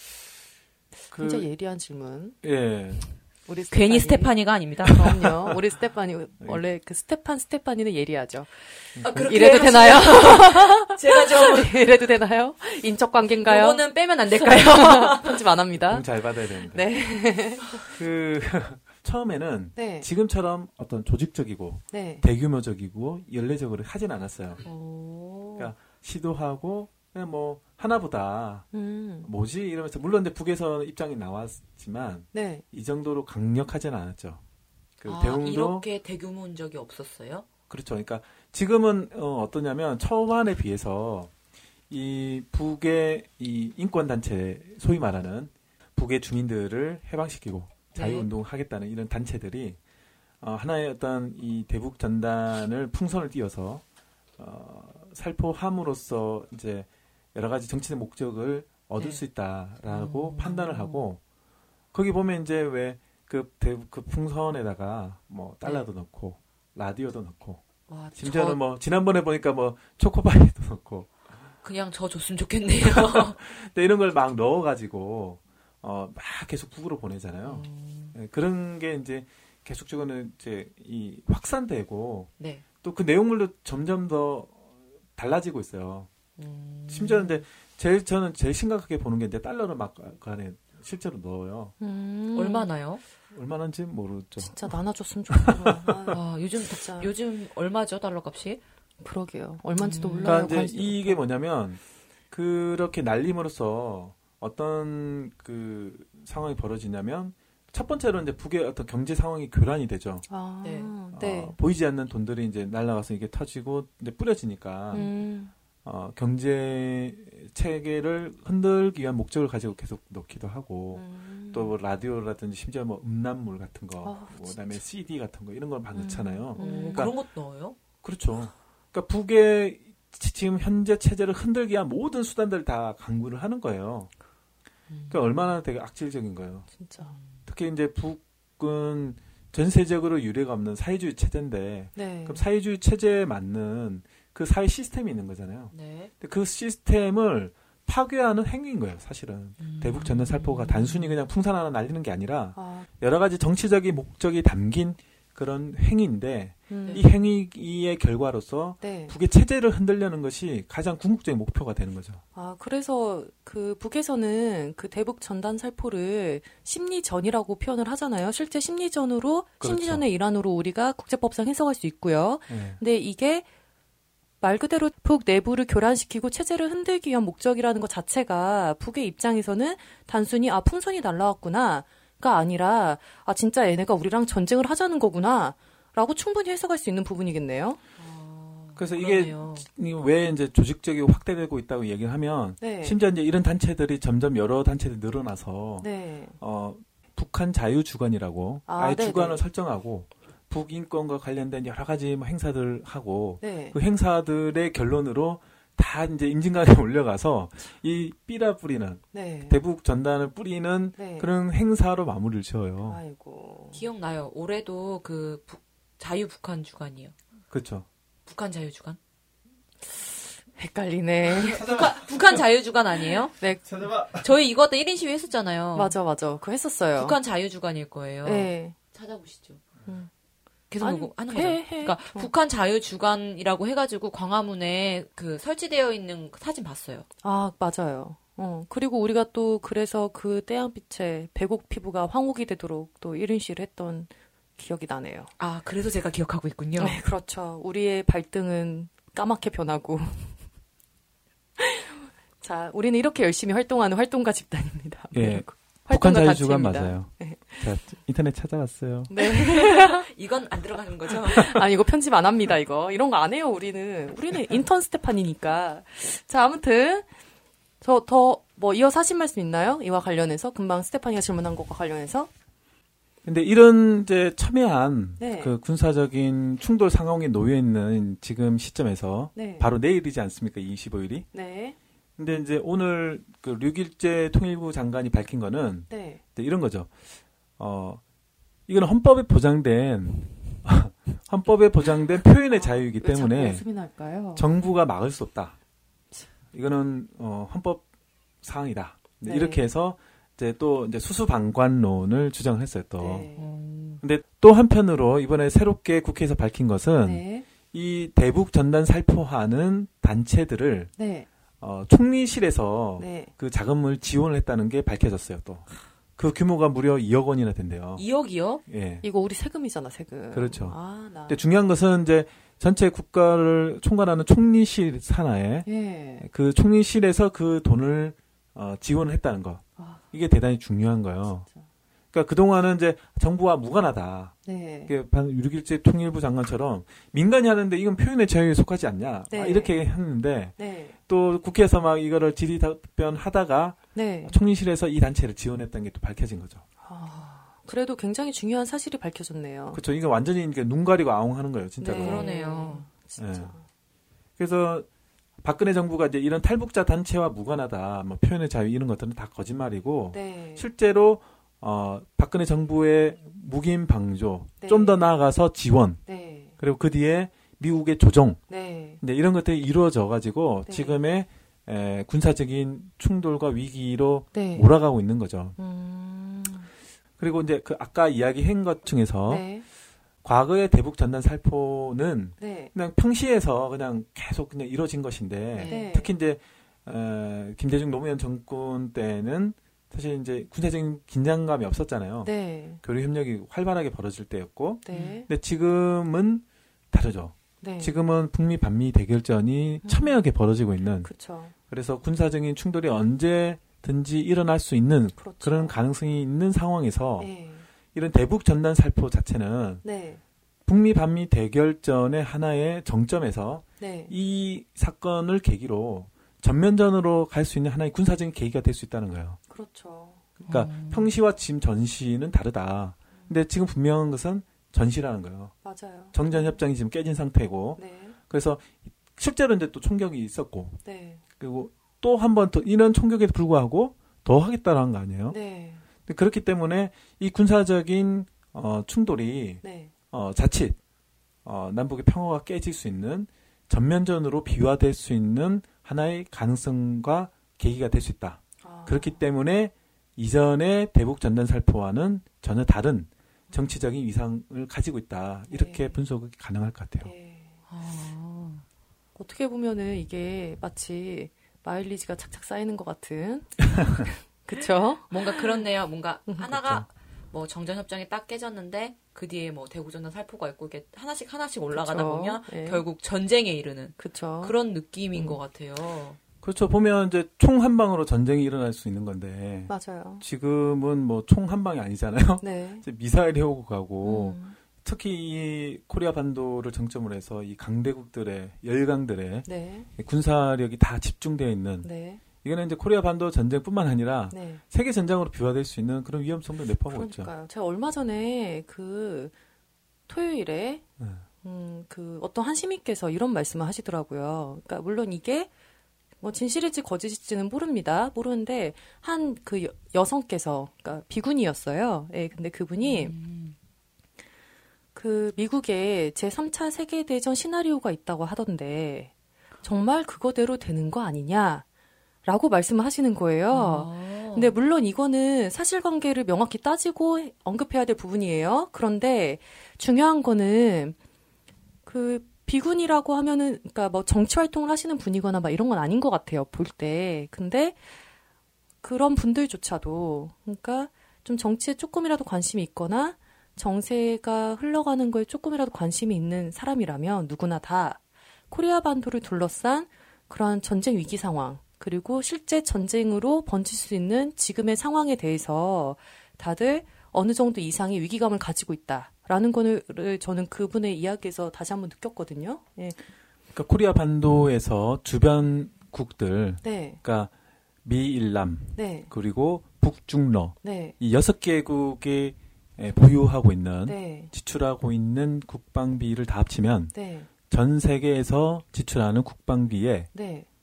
그, 진짜 예리한 질문. 예. 우리 괜히 스테파니. 스테파니가 아닙니다. 그럼요. 우리 스테파니 원래 그 스테판 스테파니는 예리하죠. 아, 그렇게 이래도 하시면- 되나요? 제가 좀 이래도 되나요? 인적 관계인가요? 이거는 빼면 안 될까요? 편집 안 합니다. 너무 잘 받아야 되는데. 네. 그, 처음에는 네. 지금처럼 어떤 조직적이고 네. 대규모적이고 연례적으로 하진 않았어요. 오. 그러니까 시도하고 그냥 뭐 하나보다 음. 뭐지 이러면서 물론 이제 북에서 입장이 나왔지만 네. 이 정도로 강력하지는 않았죠. 그 아, 대응도 이렇게 대규모인 적이 없었어요? 그렇죠. 그러니까 지금은 어, 어떠냐면 초반에 비해서 이 북의 이 인권 단체 소위 말하는 북의 주민들을 해방시키고 자유운동을 하겠다는 이런 단체들이 어, 하나의 어떤 이 대북 전단을 풍선을 띄워서 어, 살포함으로써 이제 여러 가지 정치적 목적을 얻을 네. 수 있다라고 음. 판단을 하고 거기 보면 이제 왜 그 대북 그 풍선에다가 뭐 달러도 넣고 라디오도 넣고 와, 심지어는 저 뭐 지난번에 보니까 뭐 초코바이도 넣고 그냥 저 줬으면 좋겠네요. 근데 이런 걸 막 넣어가지고 어 막 계속 북으로 보내잖아요. 음, 예, 그런 게 이제 계속적으로 이제 이 확산되고 네. 또 그 내용물도 점점 더 달라지고 있어요. 음, 심지어 근데 제일 저는 제일 심각하게 보는 게 이제 달러를 막 그 안에 실제로 넣어요. 음. 얼마나요? 얼마나인지 모르죠. 진짜 나눠줬으면 좋겠어요. 아, 아, 요즘 진짜. 요즘 얼마죠 달러 값이? 그러게요. 얼마인지도 음. 몰라요. 그러니까 이제 관심도 이게 없고. 뭐냐면 그렇게 날림으로써 어떤 그 상황이 벌어지냐면 첫 번째로 이제 북의 어떤 경제 상황이 교란이 되죠. 아, 네. 네. 어, 보이지 않는 돈들이 이제 날아가서 이게 터지고 이제 뿌려지니까 음. 어, 경제 체계를 흔들기 위한 목적을 가지고 계속 넣기도 하고 음. 또뭐 라디오라든지 심지어 뭐 음란물 같은 거, 아, 뭐 그다음에 씨디 같은 거 이런 걸 막 넣잖아요. 음. 오, 그러니까- 그런 것도 넣어요? 그렇죠. 그러니까 북의 지- 지금 현재 체제를 흔들기 위한 모든 수단들을 다 강구를 하는 거예요. 그러니까 얼마나 되게 악질적인 거예요. 진짜. 특히 이제 북은 전 세계적으로 유례가 없는 사회주의 체제인데 네. 그럼 사회주의 체제에 맞는 그 사회 시스템이 있는 거잖아요. 네. 근데 그 시스템을 파괴하는 행위인 거예요, 사실은. 음. 대북 전단 살포가 단순히 그냥 풍선 하나 날리는 게 아니라 아, 여러 가지 정치적인 목적이 담긴 그런 행위인데 음. 이 행위의 결과로서 네. 북의 체제를 흔들려는 것이 가장 궁극적인 목표가 되는 거죠. 아, 그래서 그 북에서는 그 대북 전단 살포를 심리전이라고 표현을 하잖아요. 실제 심리전으로, 그렇죠. 심리전의 일환으로 우리가 국제법상 해석할 수 있고요. 네. 근데 이게 말 그대로 북 내부를 교란시키고 체제를 흔들기 위한 목적이라는 것 자체가 북의 입장에서는 단순히 아, 풍선이 날라왔구나. 가 아니라 아, 진짜 얘네가 우리랑 전쟁을 하자는 거구나. 라고 충분히 해석할 수 있는 부분이겠네요. 아, 그래서 이게 그러네요. 왜 이제 조직적이고 확대되고 있다고 얘기를 하면 네. 심지어 이제 이런 단체들이 점점 여러 단체들이 늘어나서 네. 어, 북한 자유주간이라고 아, 아예 네네. 주간을 설정하고 북인권과 관련된 여러 가지 뭐 행사들 하고 네. 그 행사들의 결론으로 다 이제 임진강에 올려가서 이 삐라 뿌리는 네. 대북 전단을 뿌리는 네. 그런 행사로 마무리를 지어요. 아이고. 기억나요. 올해도 그 북- 자유 북한 주간이요. 그렇죠. 북한 자유 주간? 헷갈리네. 북한, 북한 자유 주간 아니에요? 네. 저희 이거 때 일 인 시위 했었잖아요. 맞아, 맞아. 그거 했었어요. 북한 자유 주간일 거예요. 네. 찾아보시죠. 음. 계속 아니, 보고 하는 해, 거죠. 해. 그러니까 어. 북한 자유 주간이라고 해가지고 광화문에 그 설치되어 있는 사진 봤어요. 아, 맞아요. 어, 그리고 우리가 또 그래서 그 태양빛에 백옥 피부가 황옥이 되도록 또 일 인 시위를 했던 기억이 나네요. 아, 그래서 제가 기억하고 있군요. 네, 그렇죠. 우리의 발등은 까맣게 변하고. 자, 우리는 이렇게 열심히 활동하는 활동가 집단입니다. 예. 활동가 북한 자유주간 단체입니다. 맞아요. 네. 제가 인터넷 찾아봤어요. 네. 이건 안 들어가는 거죠? 아니, 이거 편집 안 합니다, 이거. 이런 거 안 해요, 우리는. 우리는 인턴 스테판이니까. 자, 아무튼, 저 더, 뭐, 이어서 하신 말씀 있나요? 이와 관련해서? 금방 스테파니가 질문한 것과 관련해서? 근데 이런 이제 첨예한 네. 그 군사적인 충돌 상황에 놓여 있는 지금 시점에서 네. 바로 내일이지 않습니까? 이십오 일이. 네. 근데 이제 오늘 그 류길재 통일부 장관이 밝힌 거는 네. 이런 거죠. 어, 이거는 헌법에 보장된 헌법에 보장된 표현의 자유이기 때문에 정부가 막을 수 없다. 이거는 어, 헌법 사항이다. 네. 이렇게 해서 이제 또 이제 수수방관론을 주장을 했어요. 또. 네. 근데 또 한편으로 이번에 새롭게 국회에서 밝힌 것은 네. 이 대북 전단 살포하는 단체들을 네. 어, 총리실에서 네. 그 자금을 지원을 했다는 게 밝혀졌어요. 또. 그 규모가 무려 이억 원이나 된대요. 이억이요? 예. 이거 우리 세금이잖아, 세금. 그렇죠. 아, 나. 근데 중요한 것은 이제 전체 국가를 총괄하는 총리실 산하에 예. 그 총리실에서 그 돈을 어, 지원을 했다는 거. 아. 이게 대단히 중요한 거예요. 진짜. 그러니까 그동안은 이제 정부와 무관하다. 네. 류길재 통일부 장관처럼 민간이 하는데 이건 표현의 자유에 속하지 않냐. 네. 이렇게 했는데 네. 또 국회에서 막 이거를 질의 답변 하다가 네. 총리실에서 이 단체를 지원했다는 게 또 밝혀진 거죠. 아, 그래도 굉장히 중요한 사실이 밝혀졌네요. 그렇죠. 이거 완전히 눈 가리고 아웅하는 거예요, 진짜로. 네. 그러네요. 진짜. 네. 그래서 박근혜 정부가 이제 이런 탈북자 단체와 무관하다, 뭐 표현의 자유 이런 것들은 다 거짓말이고 네. 실제로 어, 박근혜 정부의 묵인 방조, 네. 좀 더 나아가서 지원, 네. 그리고 그 뒤에 미국의 조종, 네. 이제 이런 것들이 이루어져가지고 네. 지금의 에, 군사적인 충돌과 위기로 네. 몰아가고 있는 거죠. 음... 그리고 이제 그 아까 이야기한 것 중에서 네. 과거의 대북 전단 살포는 네. 그냥 평시에서 그냥 계속 그냥 이루어진 것인데 네. 특히 이제 에, 김대중 노무현 정권 때는 사실 이제 군사적인 긴장감이 없었잖아요. 네. 교류 협력이 활발하게 벌어질 때였고, 네. 근데 지금은 다르죠. 네. 지금은 북미 반미 대결전이 음. 첨예하게 벌어지고 있는. 그쵸. 그래서 군사적인 충돌이 언제든지 일어날 수 있는 그렇죠. 그런 가능성이 있는 상황에서 네. 이런 대북 전단 살포 자체는 네. 북미 반미 대결전의 하나의 정점에서 네. 이 사건을 계기로 전면전으로 갈 수 있는 하나의 군사적인 계기가 될 수 있다는 거예요. 그렇죠. 그러니까 음. 평시와 지금 전시는 다르다. 근데 지금 분명한 것은 전시라는 거예요. 맞아요. 정전협정이 지금 깨진 상태고. 네. 그래서 실제로 이제 또 총격이 있었고. 네. 그리고 또 한 번 더 이런 총격에도 불구하고 더 하겠다라는 거 아니에요? 네. 그렇기 때문에 이 군사적인 어, 충돌이 네. 어, 자칫 어, 남북의 평화가 깨질 수 있는 전면전으로 비화될 수 있는 하나의 가능성과 계기가 될 수 있다. 아. 그렇기 때문에 이전의 대북 전단 살포와는 전혀 다른 정치적인 위상을 가지고 있다. 이렇게 네. 분석이 가능할 것 같아요. 네. 아. 어떻게 보면은 이게 마치 마일리지가 착착 쌓이는 것 같은. 그쵸? 뭔가 그렇네요. 뭔가 하나가 그쵸. 뭐 정전협정이 딱 깨졌는데 그 뒤에 뭐 대구전단 살포가 있고 이게 하나씩 하나씩 올라가다 그쵸. 보면 네. 결국 전쟁에 이르는 그쵸. 그런 느낌인 음. 것 같아요. 그렇죠. 보면 이제 총 한 방으로 전쟁이 일어날 수 있는 건데. 맞아요. 지금은 뭐 총 한 방이 아니잖아요. 네. 이제 미사일이 오고 가고 음. 특히 이 코리아 반도를 정점으로 해서 이 강대국들의 열강들의 네. 군사력이 다 집중되어 있는. 네. 이거는 이제 코리아 반도 전쟁뿐만 아니라 네. 세계 전쟁으로 비화될 수 있는 그런 위험성도 내포하고 있죠. 그러니까요. 제가 얼마 전에 그 토요일에 네. 음, 그 어떤 한 시민께서 이런 말씀을 하시더라고요. 그러니까 물론 이게 뭐 진실일지 거짓일지는 모릅니다. 모르는데 한 그 여성께서 그러니까 비군이었어요. 예, 근데 그분이 음. 그 미국에 제삼 차 세계대전 시나리오가 있다고 하던데 정말 그거대로 되는 거 아니냐? 라고 말씀을 하시는 거예요. 아. 근데 물론 이거는 사실관계를 명확히 따지고 언급해야 될 부분이에요. 그런데 중요한 거는 그 비군이라고 하면은 그러니까 뭐 정치 활동을 하시는 분이거나 막 이런 건 아닌 것 같아요. 볼 때. 근데 그런 분들조차도 그러니까 좀 정치에 조금이라도 관심이 있거나 정세가 흘러가는 거에 조금이라도 관심이 있는 사람이라면 누구나 다 코리아 반도를 둘러싼 그런 전쟁 위기 상황 그리고 실제 전쟁으로 번질 수 있는 지금의 상황에 대해서 다들 어느 정도 이상의 위기감을 가지고 있다라는 거를 저는 그분의 이야기에서 다시 한번 느꼈거든요. 예. 그러니까 코리아 반도에서 주변국들, 네. 그러니까 미일남, 네. 그리고 북중러, 네. 이 여섯 개국이 보유하고 있는, 네. 지출하고 있는 국방비를 다 합치면 네. 전 세계에서 지출하는 국방비의 네.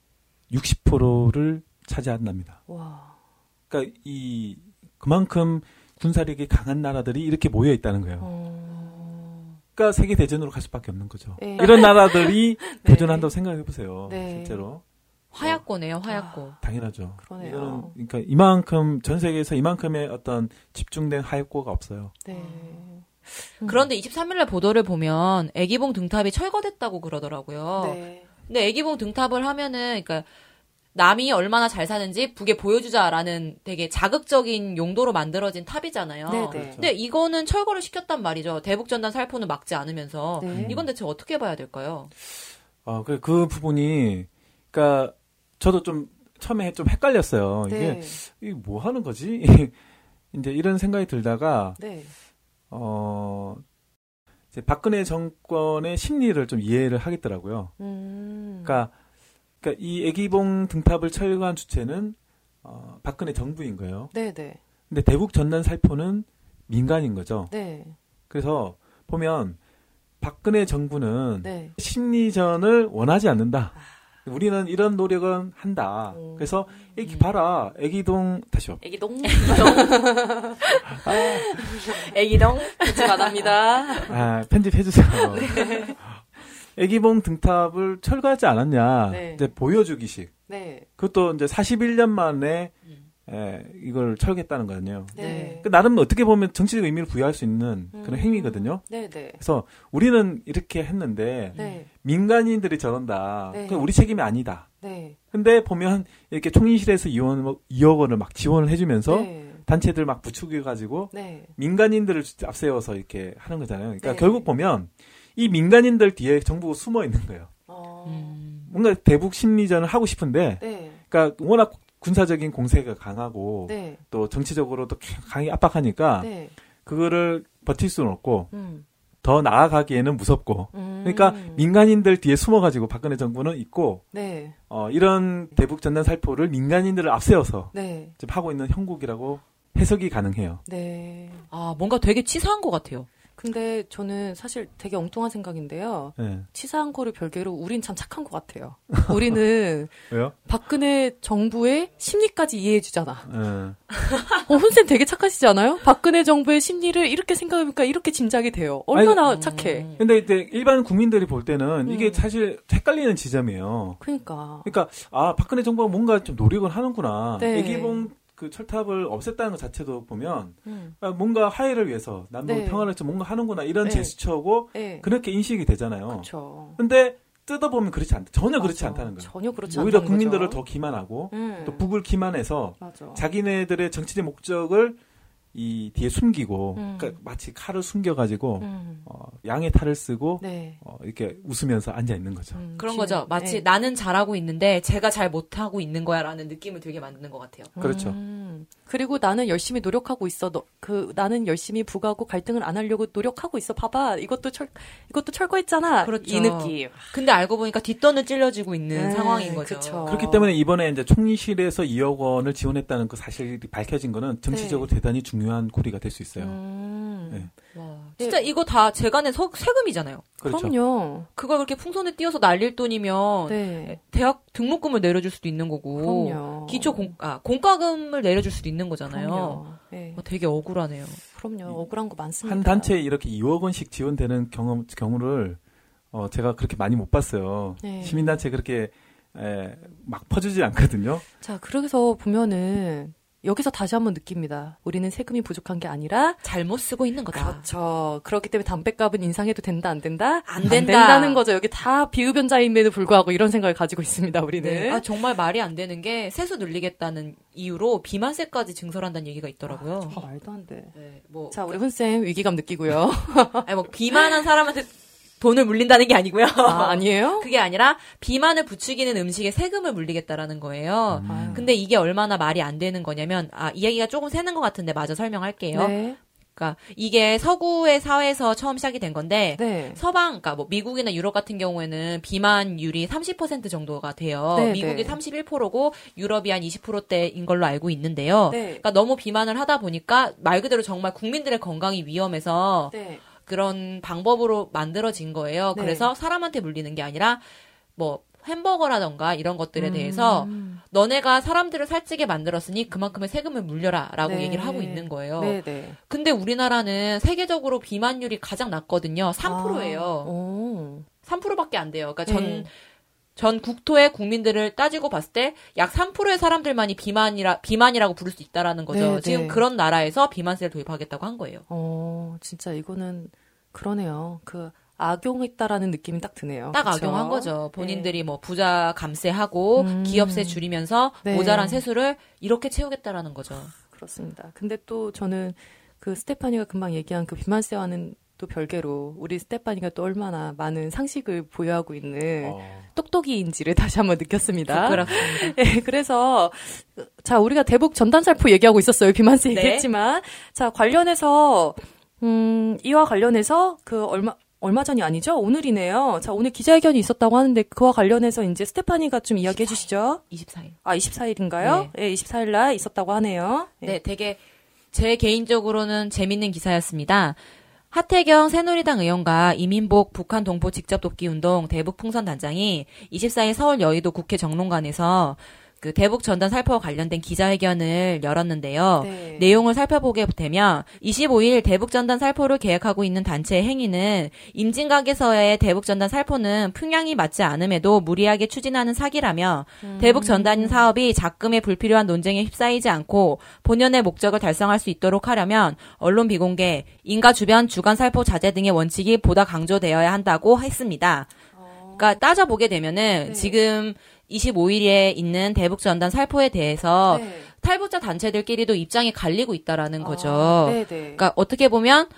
육십 퍼센트를 차지한답니다. 와. 그러니까 이 그만큼 군사력이 강한 나라들이 이렇게 모여 있다는 거예요. 어... 그러니까 세계 대전으로 갈 수밖에 없는 거죠. 네. 이런 나라들이 네. 도전한다고 생각해 보세요. 네. 실제로. 화약고네요, 화약고. 아, 당연하죠. 그러네요. 이거는 그러니까 이만큼 전 세계에서 이만큼의 어떤 집중된 화약고가 없어요. 네. 음. 그런데 이십삼 일날 보도를 보면 애기봉 등탑이 철거됐다고 그러더라고요. 네. 근데 애기봉 등탑을 하면은 그러니까 남이 얼마나 잘 사는지 북에 보여주자라는 되게 자극적인 용도로 만들어진 탑이잖아요. 네네. 그렇죠. 근데 이거는 철거를 시켰단 말이죠. 대북전단 살포는 막지 않으면서. 네. 이건 대체 어떻게 봐야 될까요? 어, 그, 그 부분이, 그러니까 저도 좀 처음에 좀 헷갈렸어요. 네. 이게, 이게 뭐 하는 거지? 이제 이런 생각이 들다가, 네. 어, 이제 박근혜 정권의 심리를 좀 이해를 하겠더라고요. 음. 그러니까, 그러니까 이 애기봉 등탑을 철거한 주체는 어, 박근혜 정부인 거예요. 네네. 근데 대북 전단 살포는 민간인 거죠. 네. 그래서 보면 박근혜 정부는 네. 심리전을 원하지 않는다. 우리는 이런 노력은 한다. 오. 그래서 애기 봐라. 애기동 다시요. 애기동. 아, 애기동. 그치 말합니다. 아, 편집해 주세요. 애기봉 등탑을 철거하지 않았냐. 네. 이제 보여주기식. 네. 그것도 이제 사십일 년 만에 음. 에, 이걸 철거했다는 거거든요. 네. 그 나름 어떻게 보면 정치적 의미를 부여할 수 있는 그런 음. 행위거든요. 네, 네. 그래서 우리는 이렇게 했는데 네. 민간인들이 저런다. 네. 그건 우리 책임이 아니다. 네. 근데 보면 이렇게 총리실에서 이원, 이억 원을 막 지원을 해주면서 네. 단체들 막 부추겨가지고 네. 민간인들을 앞세워서 이렇게 하는 거잖아요. 그러니까 네. 결국 보면 이 민간인들 뒤에 정부가 숨어 있는 거예요. 어. 음. 뭔가 대북 심리전을 하고 싶은데, 네. 그러니까 워낙 군사적인 공세가 강하고 네. 또 정치적으로도 강하게 압박하니까 네. 그거를 버틸 수는 없고 음. 더 나아가기에는 무섭고. 음. 그러니까 민간인들 뒤에 숨어가지고 박근혜 정부는 있고 네. 어, 이런 대북 전단 살포를 민간인들을 앞세워서 네. 지금 하고 있는 형국이라고 해석이 가능해요. 네. 아, 뭔가 되게 치사한 것 같아요. 근데 저는 사실 되게 엉뚱한 생각인데요. 네. 치사한 거를 별개로 우린 참 착한 것 같아요. 우리는 왜요? 박근혜 정부의 심리까지 이해해주잖아. 네. 어, 훈쌤 되게 착하시지 않아요? 박근혜 정부의 심리를 이렇게 생각해보니까 이렇게 짐작이 돼요. 얼마나 아니, 착해. 음. 근데 이제 일반 국민들이 볼 때는 이게 음. 사실 헷갈리는 지점이에요. 그러니까. 그러니까 아 박근혜 정부가 뭔가 좀 노력을 하는구나. 네. 애기봉 그 철탑을 없앴다는 것 자체도 보면 음. 아, 뭔가 화해를 위해서 남북 네. 평화를 좀 뭔가 하는구나 이런 네. 제스처고 네. 그렇게 인식이 되잖아요. 그렇죠. 근데 뜯어보면 그렇지 않다. 전혀 그렇지 맞아. 않다는 거예요. 전혀 그렇지 오히려 않다는 국민들을 거죠. 더 기만하고 음. 또 북을 기만해서 맞아. 자기네들의 정치적 목적을 이 뒤에 숨기고 음. 그러니까 마치 칼을 숨겨가지고 음. 어, 양의 탈을 쓰고 네. 어, 이렇게 웃으면서 앉아 있는 거죠. 음, 그런 기- 거죠. 마치 네. 나는 잘하고 있는데 제가 잘 못하고 있는 거야라는 느낌을 들게 만드는 것 같아요. 그렇죠. 음. 그리고 나는 열심히 노력하고 있어. 너, 그 나는 열심히 북하고 갈등을 안 하려고 노력하고 있어. 봐봐. 이것도 철 이것도 철거했잖아. 그렇죠. 이 느낌. 근데 알고 보니까 뒷돈을 찔러지고 있는 네, 상황인 거죠. 그쵸. 그렇기 때문에 이번에 이제 총리실에서 이억 원을 지원했다는 그 사실이 밝혀진 거는 정치적으로 네. 대단히 중요한 고리가 될 수 있어요. 음. 네. 와, 진짜 이거 다 재간의 서, 세금이잖아요. 그렇죠. 그럼요. 그걸 그렇게 풍선에 띄워서 날릴 돈이면 네. 대학 등록금을 내려줄 수도 있는 거고 그럼요. 기초 공, 아, 공과금을 내려줄 수도 있는 거잖아요. 그럼요. 네. 어, 되게 억울하네요. 그럼요. 억울한 거 많습니다. 한 단체에 이렇게 이억 원씩 지원되는 경험, 경우를 어, 제가 그렇게 많이 못 봤어요. 네. 시민단체 그렇게 에, 막 퍼주지 않거든요. 자, 그래서 보면은 여기서 다시 한번 느낍니다. 우리는 세금이 부족한 게 아니라 잘못 쓰고 있는 거다. 그렇죠. 그렇기 때문에 담뱃값은 인상해도 된다, 안 된다? 안 된다. 된다는 거죠. 여기 다 비흡연자임에도 불구하고 이런 생각을 가지고 있습니다, 우리는. 네. 아, 정말 말이 안 되는 게 세수 늘리겠다는 이유로 비만세까지 증설한다는 얘기가 있더라고요. 아, 말도 안 돼. 네, 뭐, 자, 우리 훈쌤 위기감 느끼고요. 아니, 뭐, 비만한 사람한테 돈을 물린다는 게 아니고요. 아, 아니에요? 그게 아니라 비만을 부추기는 음식에 세금을 물리겠다라는 거예요. 음. 아유. 근데 이게 얼마나 말이 안 되는 거냐면, 아, 이야기가 조금 새는 것 같은데 마저 설명할게요. 네. 그러니까 이게 서구의 사회에서 처음 시작이 된 건데, 네. 서방, 그러니까 뭐 미국이나 유럽 같은 경우에는 비만율이 삼십 퍼센트 정도가 돼요. 네, 미국이 네. 삼십일 퍼센트고 유럽이 한 이십 퍼센트대인 걸로 알고 있는데요. 네. 그러니까 너무 비만을 하다 보니까 말 그대로 정말 국민들의 건강이 위험해서 네. 그런 방법으로 만들어진 거예요. 네. 그래서 사람한테 물리는 게 아니라 뭐 햄버거라던가 이런 것들에 음. 대해서 너네가 사람들을 살찌게 만들었으니 그만큼의 세금을 물려라라고 네. 얘기를 하고 있는 거예요. 네, 네. 근데 우리나라는 세계적으로 비만율이 가장 낮거든요. 삼 퍼센트예요. 아, 삼 퍼센트밖에 안 돼요. 그러니까 전 네. 전 국토의 국민들을 따지고 봤을 때 약 삼 퍼센트의 사람들만이 비만이라 비만이라고 부를 수 있다라는 거죠. 네, 지금 네. 그런 나라에서 비만세를 도입하겠다고 한 거예요. 어, 진짜 이거는 그러네요. 그 악용했다라는 느낌이 딱 드네요. 딱 그쵸? 악용한 거죠. 본인들이 네. 뭐 부자 감세하고 음. 기업세 줄이면서 네. 모자란 세수를 이렇게 채우겠다라는 거죠. 그렇습니다. 근데 또 저는 그 스테파니가 금방 얘기한 그 비만세와는 또 별개로 우리 스테파니가 또 얼마나 많은 상식을 보유하고 있는 어. 똑똑이인지를 다시 한번 느꼈습니다. 그렇습니다. 네, 그래서 자 우리가 대북 전단살포 얘기하고 있었어요. 비만세 네. 얘기했지만 자 관련해서 음, 이와 관련해서 그 얼마 얼마 전이 아니죠? 오늘이네요. 자, 오늘 기자회견이 있었다고 하는데 그와 관련해서 이제 스테파니가 좀 이야기해 이십사 일. 주시죠. 이십사 일. 아, 이십사 일인가요? 네, 네 이십사 일 날 있었다고 하네요. 네. 네, 되게 제 개인적으로는 재밌는 기사였습니다. 하태경 새누리당 의원과 이민복 북한 동포 직접 돕기 운동 대북 풍선 단장이 이십사 일 서울 여의도 국회 정론관에서 그 대북 전단 살포와 관련된 기자회견을 열었는데요. 네. 내용을 살펴보게 되면 이십오 일 대북 전단 살포를 계획하고 있는 단체의 행위는 임진각에서의 대북 전단 살포는 풍향이 맞지 않음에도 무리하게 추진하는 사기라며 음. 대북 전단 사업이 작금의 불필요한 논쟁에 휩싸이지 않고 본연의 목적을 달성할 수 있도록 하려면 언론 비공개, 인가 주변 주간 살포 자제 등의 원칙이 보다 강조되어야 한다고 했습니다. 어. 그러니까 따져보게 되면은 네. 지금 이십오 일에 있는 대북 전단 살포에 대해서 네. 탈북자 단체들끼리도 입장이 갈리고 있다라는 거죠. 아, 네네. 그러니까 어떻게 보면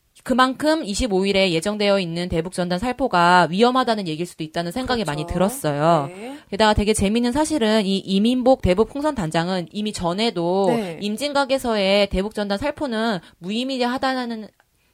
그만큼 이십오 일에 예정되어 있는 대북 전단 살포가 위험하다는 얘기일 수도 있다는 생각이 그렇죠. 많이 들었어요. 네. 게다가 되게 재미있는 사실은 이 이민복 대북 풍선 단장은 이미 전에도 네. 임진각에서의 대북 전단 살포는 무의미하다는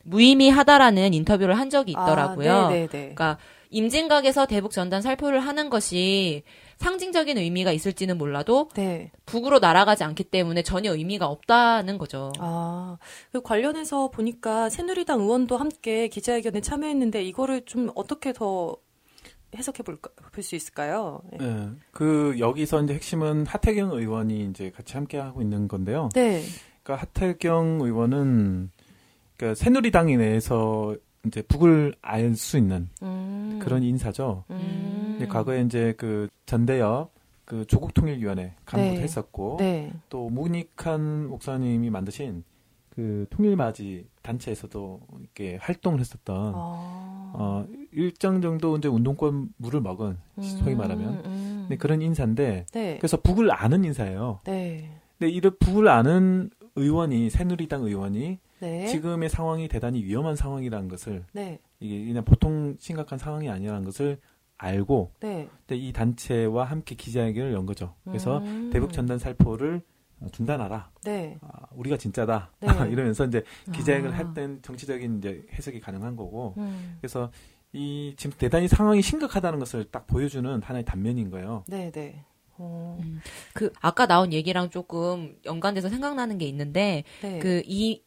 무의미하다라는 인터뷰를 한 적이 있더라고요. 아, 그러니까 임진각에서 대북 전단 살포를 하는 것이 상징적인 의미가 있을지는 몰라도 네. 북으로 날아가지 않기 때문에 전혀 의미가 없다는 거죠. 아, 그 관련해서 보니까 새누리당 의원도 함께 기자회견에 참여했는데 이거를 좀 어떻게 더 해석해 볼까 볼 수 있을까요? 네. 네, 그 여기서 이제 핵심은 하태경 의원이 이제 같이 함께 하고 있는 건데요. 네. 그러니까 하태경 의원은 그러니까 새누리당 내에서 이제 북을 알 수 있는 음. 그런 인사죠. 음. 이제 과거에 이제 그 전대엽 그 조국통일위원회 간부도 네. 했었고 네. 또 문익한 목사님이 만드신 그 통일맞이 단체에서도 이렇게 활동을 했었던 아. 어, 일정 정도 이제 운동권 물을 먹은 음. 소위 말하면 음. 네, 그런 인사인데 네. 그래서 북을 아는 인사예요. 네. 근데 이런 북을 아는 의원이 새누리당 의원이 네. 지금의 상황이 대단히 위험한 상황이라는 것을 네. 이게 그냥 보통 심각한 상황이 아니라는 것을 알고 네. 이 단체와 함께 기자회견을 연 거죠. 그래서 음. 대북 전단 살포를 중단하라. 네. 아, 우리가 진짜다. 네. 이러면서 이제 기자회견을 아. 할 땐 정치적인 이제 해석이 가능한 거고. 음. 그래서 이 지금 대단히 상황이 심각하다는 것을 딱 보여주는 하나의 단면인 거예요. 네, 네. 음. 그 아까 나온 얘기랑 조금 연관돼서 생각나는 게 있는데 네. 그이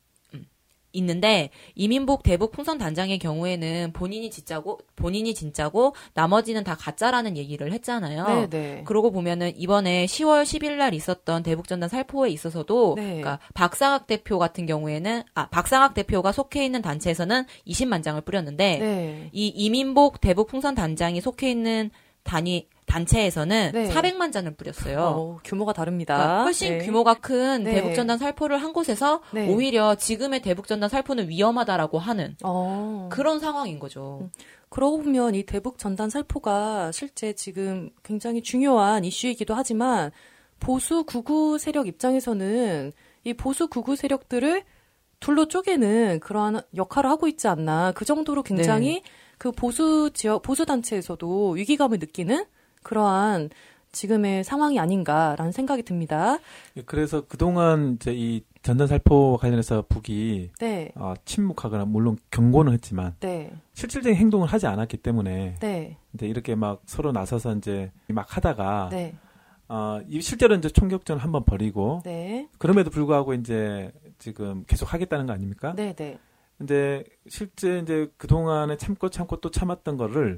있는데 이민복 대북 풍선 단장의 경우에는 본인이 진짜고 본인이 진짜고 나머지는 다 가짜라는 얘기를 했잖아요. 네네. 그러고 보면은 이번에 시월 십일 날 있었던 대북 전단 살포에 있어서도 네. 그러니까 박상학 대표 같은 경우에는 아 박상학 대표가 속해 있는 단체에서는 이십만 장을 뿌렸는데 네. 이 이민복 대북 풍선 단장이 속해 있는 단위 단체에서는 네. 사백만 잔을 뿌렸어요. 어, 규모가 다릅니다. 그러니까 훨씬 네. 규모가 큰 네. 대북전단 살포를 한 곳에서 네. 오히려 지금의 대북전단 살포는 위험하다라고 하는 어. 그런 상황인 거죠. 음. 그러고 보면 이 대북전단 살포가 실제 지금 굉장히 중요한 이슈이기도 하지만 보수 극우 세력 입장에서는 이 보수 극우 세력들을 둘로 쪼개는 그러한 역할을 하고 있지 않나. 그 정도로 굉장히 네. 그 보수 지역, 보수 단체에서도 위기감을 느끼는 그러한 지금의 상황이 아닌가라는 생각이 듭니다. 그래서 그동안 이제 이 전단살포와 관련해서 북이 네. 어, 침묵하거나 물론 경고는 했지만 네. 실질적인 행동을 하지 않았기 때문에 네. 이제 이렇게 막 서로 나서서 이제 막 하다가 네. 어, 실제로 이제 총격전을 한번 벌이고 네. 그럼에도 불구하고 이제 지금 계속 하겠다는 거 아닙니까? 네, 네. 근데 실제 이제 그동안에 참고 참고 또 참았던 거를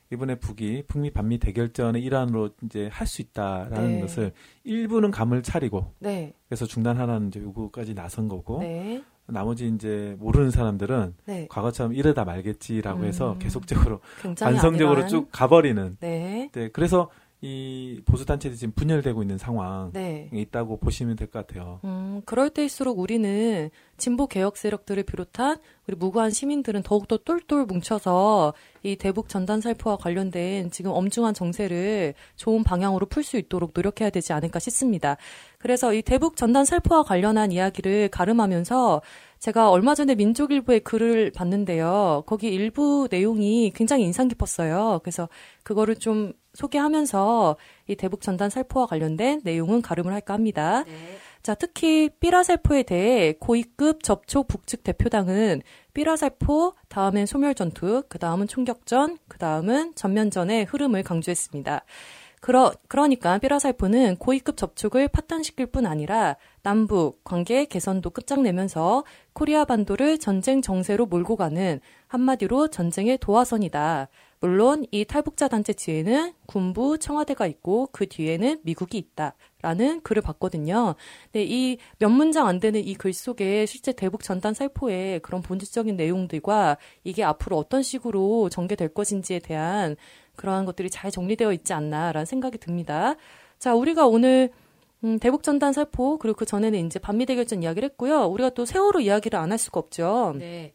이번에 북이 북미 반미 대결전의 일환으로 이제 할 수 있다라는 네. 것을 일부는 감을 차리고 네. 그래서 중단하라는 이제 요구까지 나선 거고 네. 나머지 이제 모르는 사람들은 네. 과거처럼 이러다 말겠지라고 음. 해서 계속적으로 굉장히 반성적으로 안일한. 쭉 가버리는. 네. 네, 그래서 이 보수 단체들이 지금 분열되고 있는 상황에 네. 있다고 보시면 될 것 같아요. 음, 그럴 때일수록 우리는 진보 개혁 세력들을 비롯한 우리 무고한 시민들은 더욱더 똘똘 뭉쳐서 이 대북 전단 살포와 관련된 지금 엄중한 정세를 좋은 방향으로 풀 수 있도록 노력해야 되지 않을까 싶습니다. 그래서 이 대북 전단 살포와 관련한 이야기를 가름하면서 제가 얼마 전에 민족일보의 글을 봤는데요. 거기 일부 내용이 굉장히 인상 깊었어요. 그래서 그거를 좀 소개하면서 이 대북 전단 살포와 관련된 내용은 가름을 할까 합니다. 네. 자, 특히 삐라살포에 대해 고위급 접촉 북측 대표당은 삐라살포, 다음엔 소멸전투, 그 다음은 총격전, 그 다음은 전면전의 흐름을 강조했습니다. 그러, 그러니까 삐라살포는 고위급 접촉을 파탄시킬 뿐 아니라 남북 관계 개선도 끝장내면서 코리아 반도를 전쟁 정세로 몰고 가는 한마디로 전쟁의 도화선이다. 물론 이 탈북자 단체 뒤에는 군부, 청와대가 있고 그 뒤에는 미국이 있다라는 글을 봤거든요. 근데 이 몇 문장 안 되는 이 글 속에 실제 대북 전단 살포의 그런 본질적인 내용들과 이게 앞으로 어떤 식으로 전개될 것인지에 대한 그러한 것들이 잘 정리되어 있지 않나라는 생각이 듭니다. 자, 우리가 오늘 음, 대북 전단 살포 그리고 그 전에는 이제 반미 대결전 이야기를 했고요. 우리가 또 세월호 이야기를 안 할 수가 없죠. 네.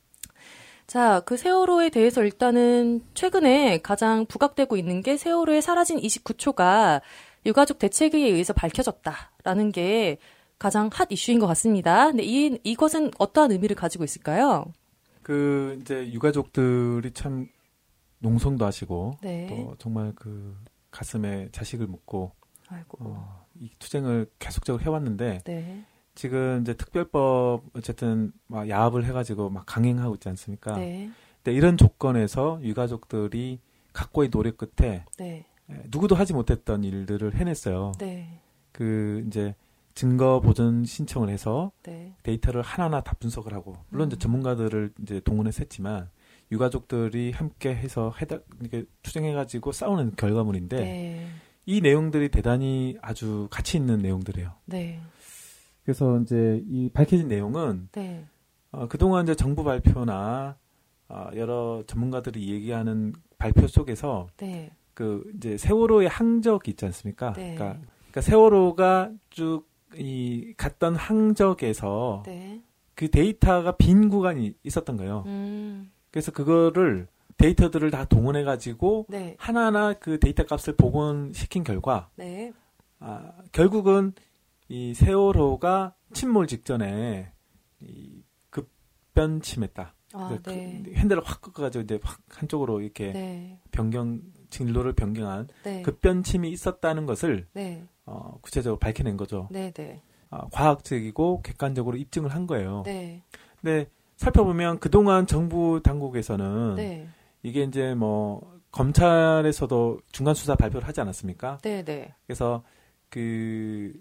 자, 그 세월호에 대해서 일단은 최근에 가장 부각되고 있는 게 세월호에 사라진 이십구 초가 유가족 대책에 의해서 밝혀졌다라는 게 가장 핫 이슈인 것 같습니다. 근데 이, 이것은 어떠한 의미를 가지고 있을까요? 그 이제 유가족들이 참 농성도 하시고 네. 또 정말 그 가슴에 자식을 묻고 아이고. 어, 이 투쟁을 계속적으로 해왔는데 네. 지금 이제 특별법 어쨌든 막 야합을 해가지고 막 강행하고 있지 않습니까? 네. 근데 이런 조건에서 유가족들이 각고의 노력 끝에 네. 누구도 하지 못했던 일들을 해냈어요. 네. 그 이제 증거 보전 신청을 해서 네. 데이터를 하나하나 다 분석을 하고 물론 음. 이제 전문가들을 이제 동원해서 했지만 유가족들이 함께 해서 해다 이렇게 투쟁해가지고 싸우는 결과물인데 네. 이 내용들이 대단히 아주 가치 있는 내용들이에요. 네. 그래서 이제 이 밝혀진 내용은 네. 어, 그동안 이제 정부 발표나 어, 여러 전문가들이 얘기하는 발표 속에서 네. 그 이제 세월호의 항적이 있지 않습니까? 네. 그러니까, 그러니까 세월호가 쭉 이 갔던 항적에서 네. 그 데이터가 빈 구간이 있었던 거예요. 음. 그래서 그거를 데이터들을 다 동원해 가지고 네. 하나하나 그 데이터 값을 복원시킨 결과 네. 아, 결국은 이 세월호가 침몰 직전에 이 급변침했다. 아, 네. 그 핸들을 확 꺾어가지고 이제 확 한쪽으로 이렇게 네. 변경 진로를 변경한 네. 급변침이 있었다는 것을 네. 어, 구체적으로 밝혀낸 거죠. 네. 네. 어, 과학적이고 객관적으로 입증을 한 거예요. 네. 근데 살펴보면 그동안 정부 당국에서는 네. 이게 이제 뭐 검찰에서도 중간 수사 발표를 하지 않았습니까? 네. 네. 그래서 그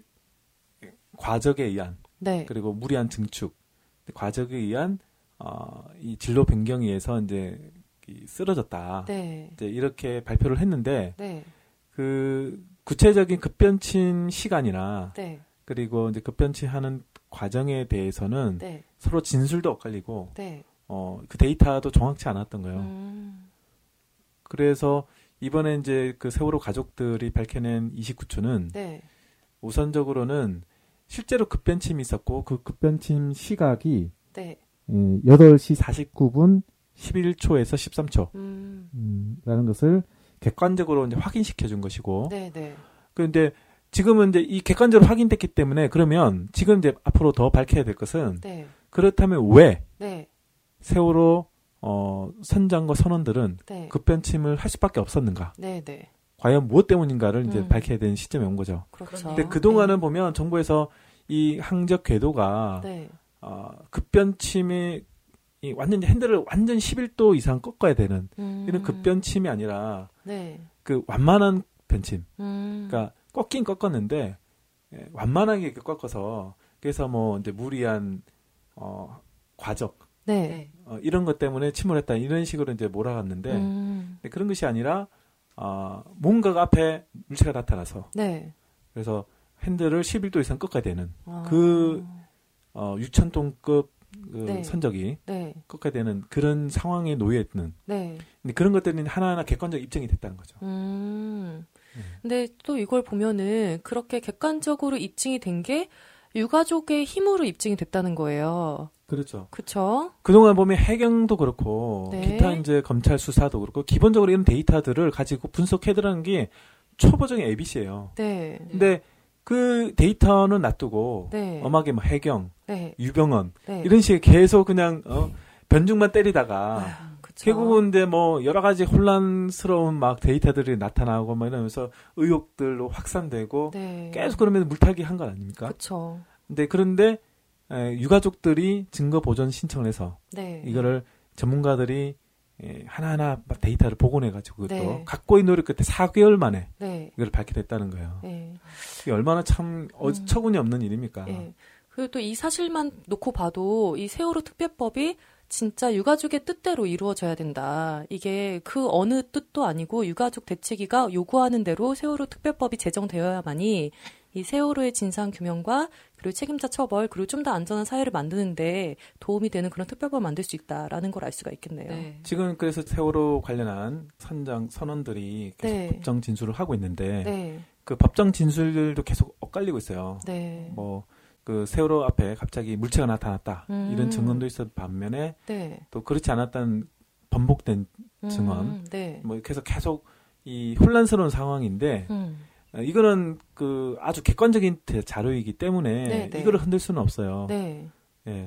과적에 의한 네. 그리고 무리한 증축, 과적에 의한 어, 이 진로 변경에 의해서 이제 이 쓰러졌다. 네. 이제 이렇게 발표를 했는데 네. 그 구체적인 급변침 시간이나 네. 그리고 이제 급변침하는 과정에 대해서는 네. 서로 진술도 엇갈리고 네. 어, 그 데이터도 정확치 않았던 거예요. 음. 그래서 이번에 이제 그 세월호 가족들이 밝혀낸 이십구 초는 네. 우선적으로는 실제로 급변침이 있었고 그 급변침 시각이 네. 여덟 시 사십구 분 십일 초에서 십삼 초 음. 음, 라는 것을 객관적으로 이제 확인시켜 준 것이고 네. 네. 그런데 지금은 이제 이 객관적으로 확인됐기 때문에 그러면 지금 이제 앞으로 더 밝혀야 될 것은 네. 그렇다면 왜 네. 세월호 어, 선장과 선원들은 네. 급변침을 할 수밖에 없었는가? 네. 네. 과연 무엇 때문인가를 이제 음. 밝혀야 되는 시점에 온 거죠. 그렇죠. 근데 그동안은 보면 정부에서 이 항적 궤도가 네. 어, 급변침이 이 완전 핸들을 완전 십일 도 이상 꺾어야 되는 음. 이런 급변침이 아니라 네. 그 완만한 변침. 음. 그러니까 꺾긴 꺾었는데 예, 완만하게 이렇게 꺾어서 그래서 뭐 이제 무리한 어, 과적 네. 어, 이런 것 때문에 침몰했다 이런 식으로 이제 몰아갔는데 음. 근데 그런 것이 아니라 어, 뭔가가 앞에 물체가 나타나서 네. 그래서 핸들을 십일 도 이상 꺾어야 되는 아. 그 어, 육천 톤급 그 네. 선적이 네. 꺾어야 되는 그런 상황에 놓여 있는. 네. 근데 그런 것들이 하나하나 객관적 입증이 됐다는 거죠. 음. 네. 근데 또 이걸 보면은 그렇게 객관적으로 입증이 된 게 유가족의 힘으로 입증이 됐다는 거예요. 그렇죠. 그렇죠. 그동안 보면 해경도 그렇고 네. 기타 이제 검찰 수사도 그렇고 기본적으로 이런 데이터들을 가지고 분석해들어가는 게 초보적인 에이비씨예요. 네. 근데 그 데이터는 놔두고 네. 엄하게 뭐 해경, 네. 유병헌 네. 이런 식의 계속 그냥 어, 변죽만 때리다가 아유, 그쵸. 결국은 근데 뭐 여러 가지 혼란스러운 막 데이터들이 나타나고 막 이러면서 의혹들로 확산되고 네. 계속 그러면 물타기 한 건 아닙니까? 그렇죠. 근데 그런데 에, 유가족들이 증거 보전 신청을 해서 네. 이거를 전문가들이 예, 하나하나 막 데이터를 복원해가지고 그것도 네. 갖고 있는 노력 끝에 사 개월 만에 네. 이걸 밝혀냈다는 거예요. 네. 이게 얼마나 참 어처구니 없는 일입니까? 네. 그리고 또 이 사실만 놓고 봐도 이 세월호 특별법이 진짜 유가족의 뜻대로 이루어져야 된다. 이게 그 어느 뜻도 아니고 유가족 대책위가 요구하는 대로 세월호 특별법이 제정되어야만이 이 세월호의 진상 규명과 그리고 책임자 처벌 그리고 좀 더 안전한 사회를 만드는데 도움이 되는 그런 특별법을 만들 수 있다라는 걸 알 수가 있겠네요. 네. 지금 그래서 세월호 관련한 선장 선언들이 계속 네. 법정 진술을 하고 있는데 네. 그 법정 진술들도 계속 엇갈리고 있어요. 네. 뭐 그 세월호 앞에 갑자기 물체가 나타났다 음. 이런 증언도 있었 반면에 네. 또 그렇지 않았다는 번복된 증언 음. 네. 뭐 계속 계속 이 혼란스러운 상황인데 음. 이거는 그 아주 객관적인 자료이기 때문에 네, 네. 이거를 흔들 수는 없어요. 네. 예.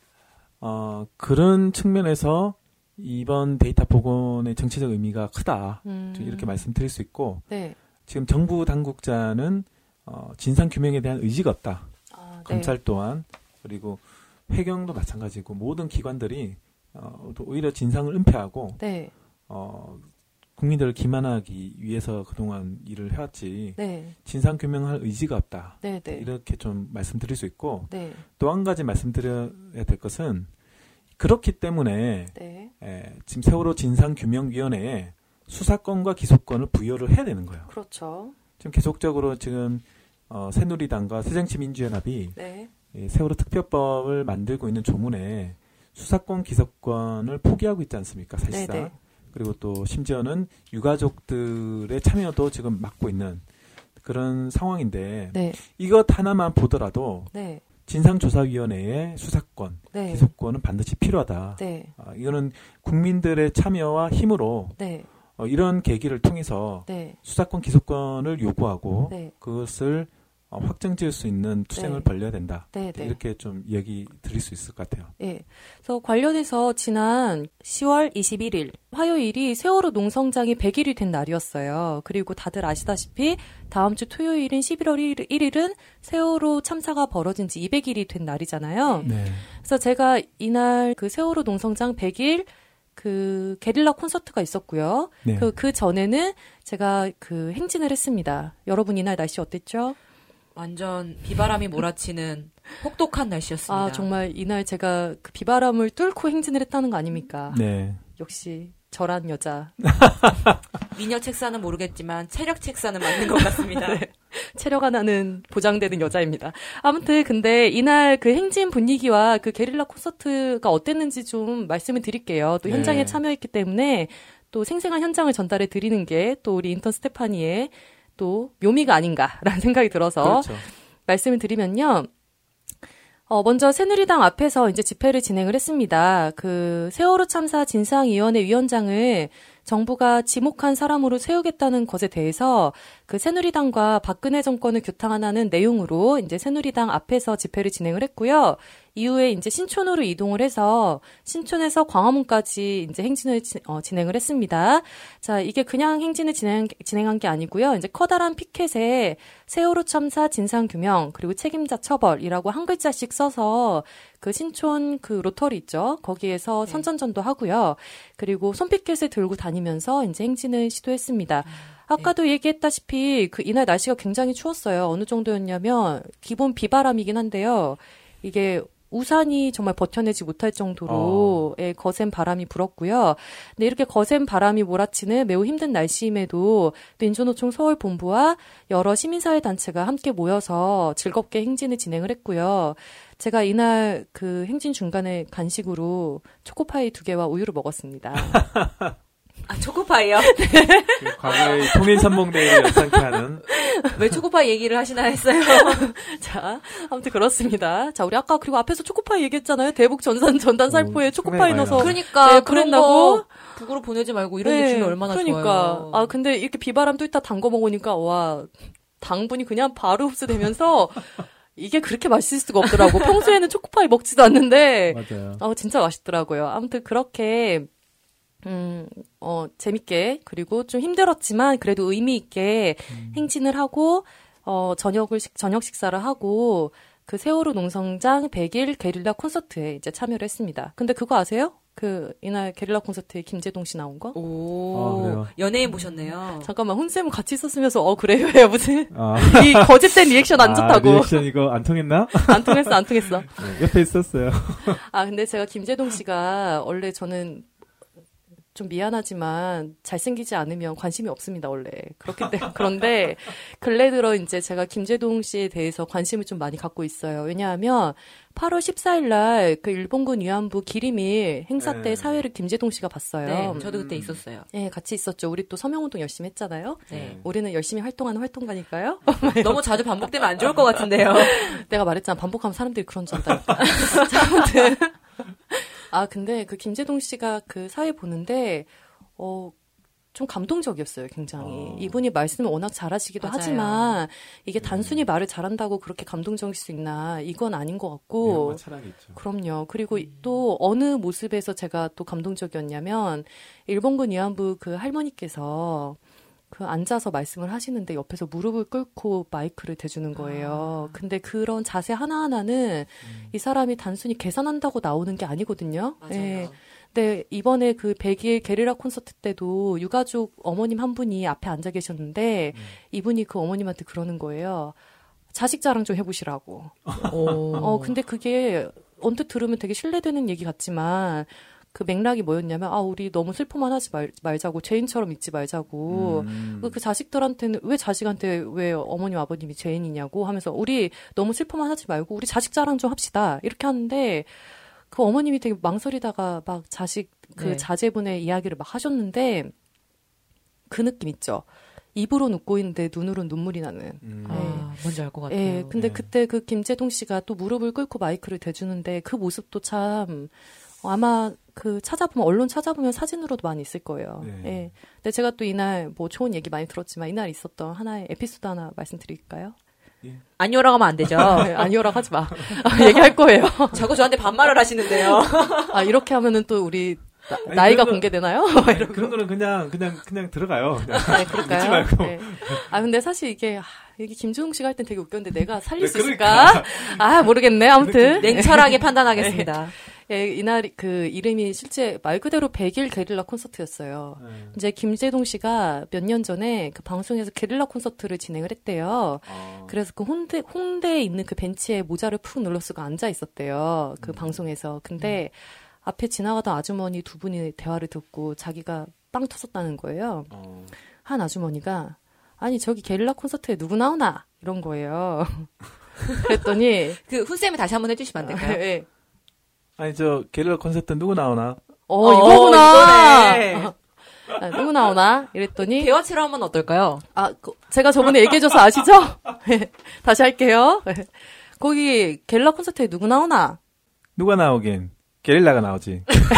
어, 그런 측면에서 이번 데이터 복원의 정치적 의미가 크다. 음. 이렇게 말씀드릴 수 있고 네. 지금 정부 당국자는 어, 진상 규명에 대한 의지가 없다. 아, 네. 검찰 또한 그리고 해경도 마찬가지고 모든 기관들이 어, 또 오히려 진상을 은폐하고 네. 어, 국민들을 기만하기 위해서 그동안 일을 해왔지 네. 진상 규명할 의지가 없다. 네. 네. 이렇게 좀 말씀드릴 수 있고 네. 또 한 가지 말씀드려야 될 것은 그렇기 때문에 네. 에, 지금 세월호 진상규명위원회에 수사권과 기소권을 부여를 해야 되는 거예요. 그렇죠. 지금 계속적으로 지금 어, 새누리당과 새정치민주연합이 네. 이 세월호 특별법을 만들고 있는 조문에 수사권, 기소권을 포기하고 있지 않습니까? 사실상. 네, 네. 그리고 또 심지어는 유가족들의 참여도 지금 막고 있는 그런 상황인데 네. 이것 하나만 보더라도 네. 진상조사위원회의 수사권, 네. 기소권은 반드시 필요하다. 네. 아, 이거는 국민들의 참여와 힘으로 네. 어, 이런 계기를 통해서 네. 수사권, 기소권을 요구하고 네. 그것을 어, 확정지을 수 있는 투쟁을 네. 벌려야 된다. 네, 네. 이렇게 좀 얘기 드릴 수 있을 것 같아요. 예. 그래서 관련해서 지난 시월 이십일일 화요일이 세월호 농성장이 백 일이 된 날이었어요. 그리고 다들 아시다시피 다음 주 토요일인 십일월 일일은 세월호 참사가 벌어진 지 이백 일이 된 날이잖아요. 네. 그래서 제가 이날 그 세월호 농성장 백 일 그 게릴라 콘서트가 있었고요. 네. 그, 그 전에는 제가 그 행진을 했습니다. 여러분 이날 날씨 어땠죠? 완전 비바람이 몰아치는 혹독한 날씨였습니다. 아, 정말 이날 제가 그 비바람을 뚫고 행진을 했다는 거 아닙니까? 네. 역시 저란 여자. 미녀 책사는 모르겠지만 체력 책사는 맞는 것 같습니다. 네. 체력 하나는 보장되는 여자입니다. 아무튼 근데 이날 그 행진 분위기와 그 게릴라 콘서트가 어땠는지 좀 말씀을 드릴게요. 또 현장에 네. 참여했기 때문에 또 생생한 현장을 전달해 드리는 게 또 우리 인턴 스테파니의 또 묘미가 아닌가라는 생각이 들어서 그렇죠. 말씀을 드리면요. 어, 먼저 새누리당 앞에서 이제 집회를 진행을 했습니다. 그 세월호 참사 진상위원회 위원장을 정부가 지목한 사람으로 세우겠다는 것에 대해서 그 새누리당과 박근혜 정권을 규탄하는 내용으로 이제 새누리당 앞에서 집회를 진행을 했고요. 이후에 이제 신촌으로 이동을 해서 신촌에서 광화문까지 이제 행진을 지, 어, 진행을 했습니다. 자, 이게 그냥 행진을 진행, 진행한 게 아니고요. 이제 커다란 피켓에 세월호 참사 진상규명 그리고 책임자 처벌이라고 한 글자씩 써서 그 신촌 그 로터리 있죠. 거기에서 네. 선전전도 선전전도 하고요. 그리고 손피켓을 들고 다니면서 이제 행진을 시도했습니다. 아까도 네. 얘기했다시피 그 이날 날씨가 굉장히 추웠어요. 어느 정도였냐면 기본 비바람이긴 한데요. 이게 우산이 정말 버텨내지 못할 정도로의 어. 거센 바람이 불었고요. 근데 이렇게 거센 바람이 몰아치는 매우 힘든 날씨임에도 민주노총 서울본부와 여러 시민사회 단체가 함께 모여서 즐겁게 행진을 진행을 했고요. 제가 이날 그 행진 중간에 간식으로 초코파이 두 개와 우유를 먹었습니다. 아, 초코파이요? 그 과거의 통일산봉대회를 연상케 하는. 왜 초코파이 얘기를 하시나 했어요. 자, 아무튼 그렇습니다. 자, 우리 아까 그리고 앞에서 초코파이 얘기했잖아요. 대북 전산, 전단 살포에 어, 초코파이 넣어서. 그러니까, 네, 그런다고. 북으로 보내지 말고 이런 네, 게 주면 얼마나 그러니까. 좋아요. 아, 근데 이렇게 비바람 뚫다 담궈 먹으니까, 와, 당분이 그냥 바로 흡수되면서, 이게 그렇게 맛있을 수가 없더라고. 평소에는 초코파이 먹지도 않는데. 맞아요. 어, 진짜 맛있더라고요. 아무튼 그렇게, 음, 어, 재밌게, 그리고 좀 힘들었지만, 그래도 의미있게 음. 행진을 하고, 어, 저녁을, 식, 저녁 식사를 하고, 그 세월호 농성장 백 일 게릴라 콘서트에 이제 참여를 했습니다. 근데 그거 아세요? 그, 이날 게릴라 콘서트에 김재동 씨 나온 거? 오, 아, 연예인 보셨네요. 잠깐만, 혼쌤은 같이 있었으면서, 어, 그래요? 왜, 무슨, 아. 이 거짓된 리액션 안 좋다고. 아, 리액션 이거 안 통했나? 안 통했어, 안 통했어. 네, 옆에 있었어요. 아, 근데 제가 김재동 씨가, 원래 저는, 좀 미안하지만 잘생기지 않으면 관심이 없습니다, 원래. 그렇기 때문에. 그런데 근래 들어 이제 제가 김재동 씨에 대해서 관심을 좀 많이 갖고 있어요. 왜냐하면 팔월 십사일 날 그 일본군 위안부 기림일 행사 때 네. 사회를 김재동 씨가 봤어요. 네, 저도 그때 있었어요. 네, 같이 있었죠. 우리 또 서명운동 열심히 했잖아요. 네. 우리는 열심히 활동하는 활동가니까요. 너무 자주 반복되면 안 좋을 것 같은데요. 내가 말했잖아. 반복하면 사람들이 그런 줄 안다니까. 자, 아무튼. 아, 근데 그 김재동 씨가 그 사회 보는데, 어, 좀 감동적이었어요, 굉장히. 어. 이분이 말씀을 워낙 잘하시기도 맞아요. 하지만, 이게 단순히 음. 말을 잘한다고 그렇게 감동적일 수 있나, 이건 아닌 것 같고. 그럼요. 그리고 음. 또 어느 모습에서 제가 또 감동적이었냐면, 일본군 위안부 그 할머니께서, 그 앉아서 말씀을 하시는데 옆에서 무릎을 꿇고 마이크를 대주는 거예요. 아. 근데 그런 자세 하나하나는 음. 이 사람이 단순히 계산한다고 나오는 게 아니거든요. 맞아요. 네. 근데 이번에 그 백 일 게릴라 콘서트 때도 유가족 어머님 한 분이 앞에 앉아 계셨는데 음. 이분이 그 어머님한테 그러는 거예요. 자식 자랑 좀 해보시라고. 어, 근데 그게 언뜻 들으면 되게 신뢰되는 얘기 같지만 그 맥락이 뭐였냐면, 아, 우리 너무 슬퍼만 하지 말, 말자고, 죄인처럼 잊지 말자고, 음. 그, 그 자식들한테는, 왜 자식한테 왜 어머님, 아버님이 죄인이냐고 하면서, 우리 너무 슬퍼만 하지 말고, 우리 자식 자랑 좀 합시다. 이렇게 하는데, 그 어머님이 되게 망설이다가 막 자식, 그 네. 자제분의 이야기를 막 하셨는데, 그 느낌 있죠. 입으로는 웃고 있는데 눈으로는 눈물이 나는. 음. 네. 아, 뭔지 알 것 같아요. 네, 근데 네. 그때 그 김재동 씨가 또 무릎을 꿇고 마이크를 대주는데, 그 모습도 참, 아마 그 찾아보면 언론 찾아보면 사진으로도 많이 있을 거예요. 네. 네. 근데 제가 또 이날 뭐 좋은 얘기 많이 들었지만 이날 있었던 하나의 에피소드 하나 말씀드릴까요? 예. 아니오라고 하면 안 되죠. 네, 아니오라고 하지 마. 얘기할 거예요. 자꾸 저한테 반말을 하시는데요. 아 이렇게 하면은 또 우리 나, 아니, 나이가 그런 공개되나요? 아니, 그런 거는 그냥 그냥 그냥 들어가요. 그냥. 네, 그럴까요? 말고. 네. 아 근데 사실 이게 아, 이게 김준웅 씨가 할 땐 되게 웃겼는데 내가 살릴 네, 수 있을까? 그러니까. 아 모르겠네. 아무튼 냉철하게 판단하겠습니다. 예, 이날 그 이름이 실제 말 그대로 백 일 게릴라 콘서트였어요. 네. 이제 김재동 씨가 몇 년 전에 그 방송에서 게릴라 콘서트를 진행을 했대요. 아. 그래서 그 홍대 홍대에 있는 그 벤치에 모자를 푹 눌러쓰고 앉아 있었대요. 그 음. 방송에서. 근데 음. 앞에 지나가던 아주머니 두 분이 대화를 듣고 자기가 빵 터졌다는 거예요. 어. 한 아주머니가 아니 저기 게릴라 콘서트에 누구 나오나 이런 거예요. 그랬더니 그 훈쌤이 다시 한번 해주시면 안 될까요? 네. 아니 저 게릴라 콘서트 누구 나오나? 어, 어 이거구나. 이거네. 아, 누구 나오나? 이랬더니 대화체로 하면 어떨까요? 아 그, 제가 저번에 얘기해줘서 아시죠? 다시 할게요. 거기 게릴라 콘서트에 누구 나오나? 누가 나오긴 게릴라가 나오지.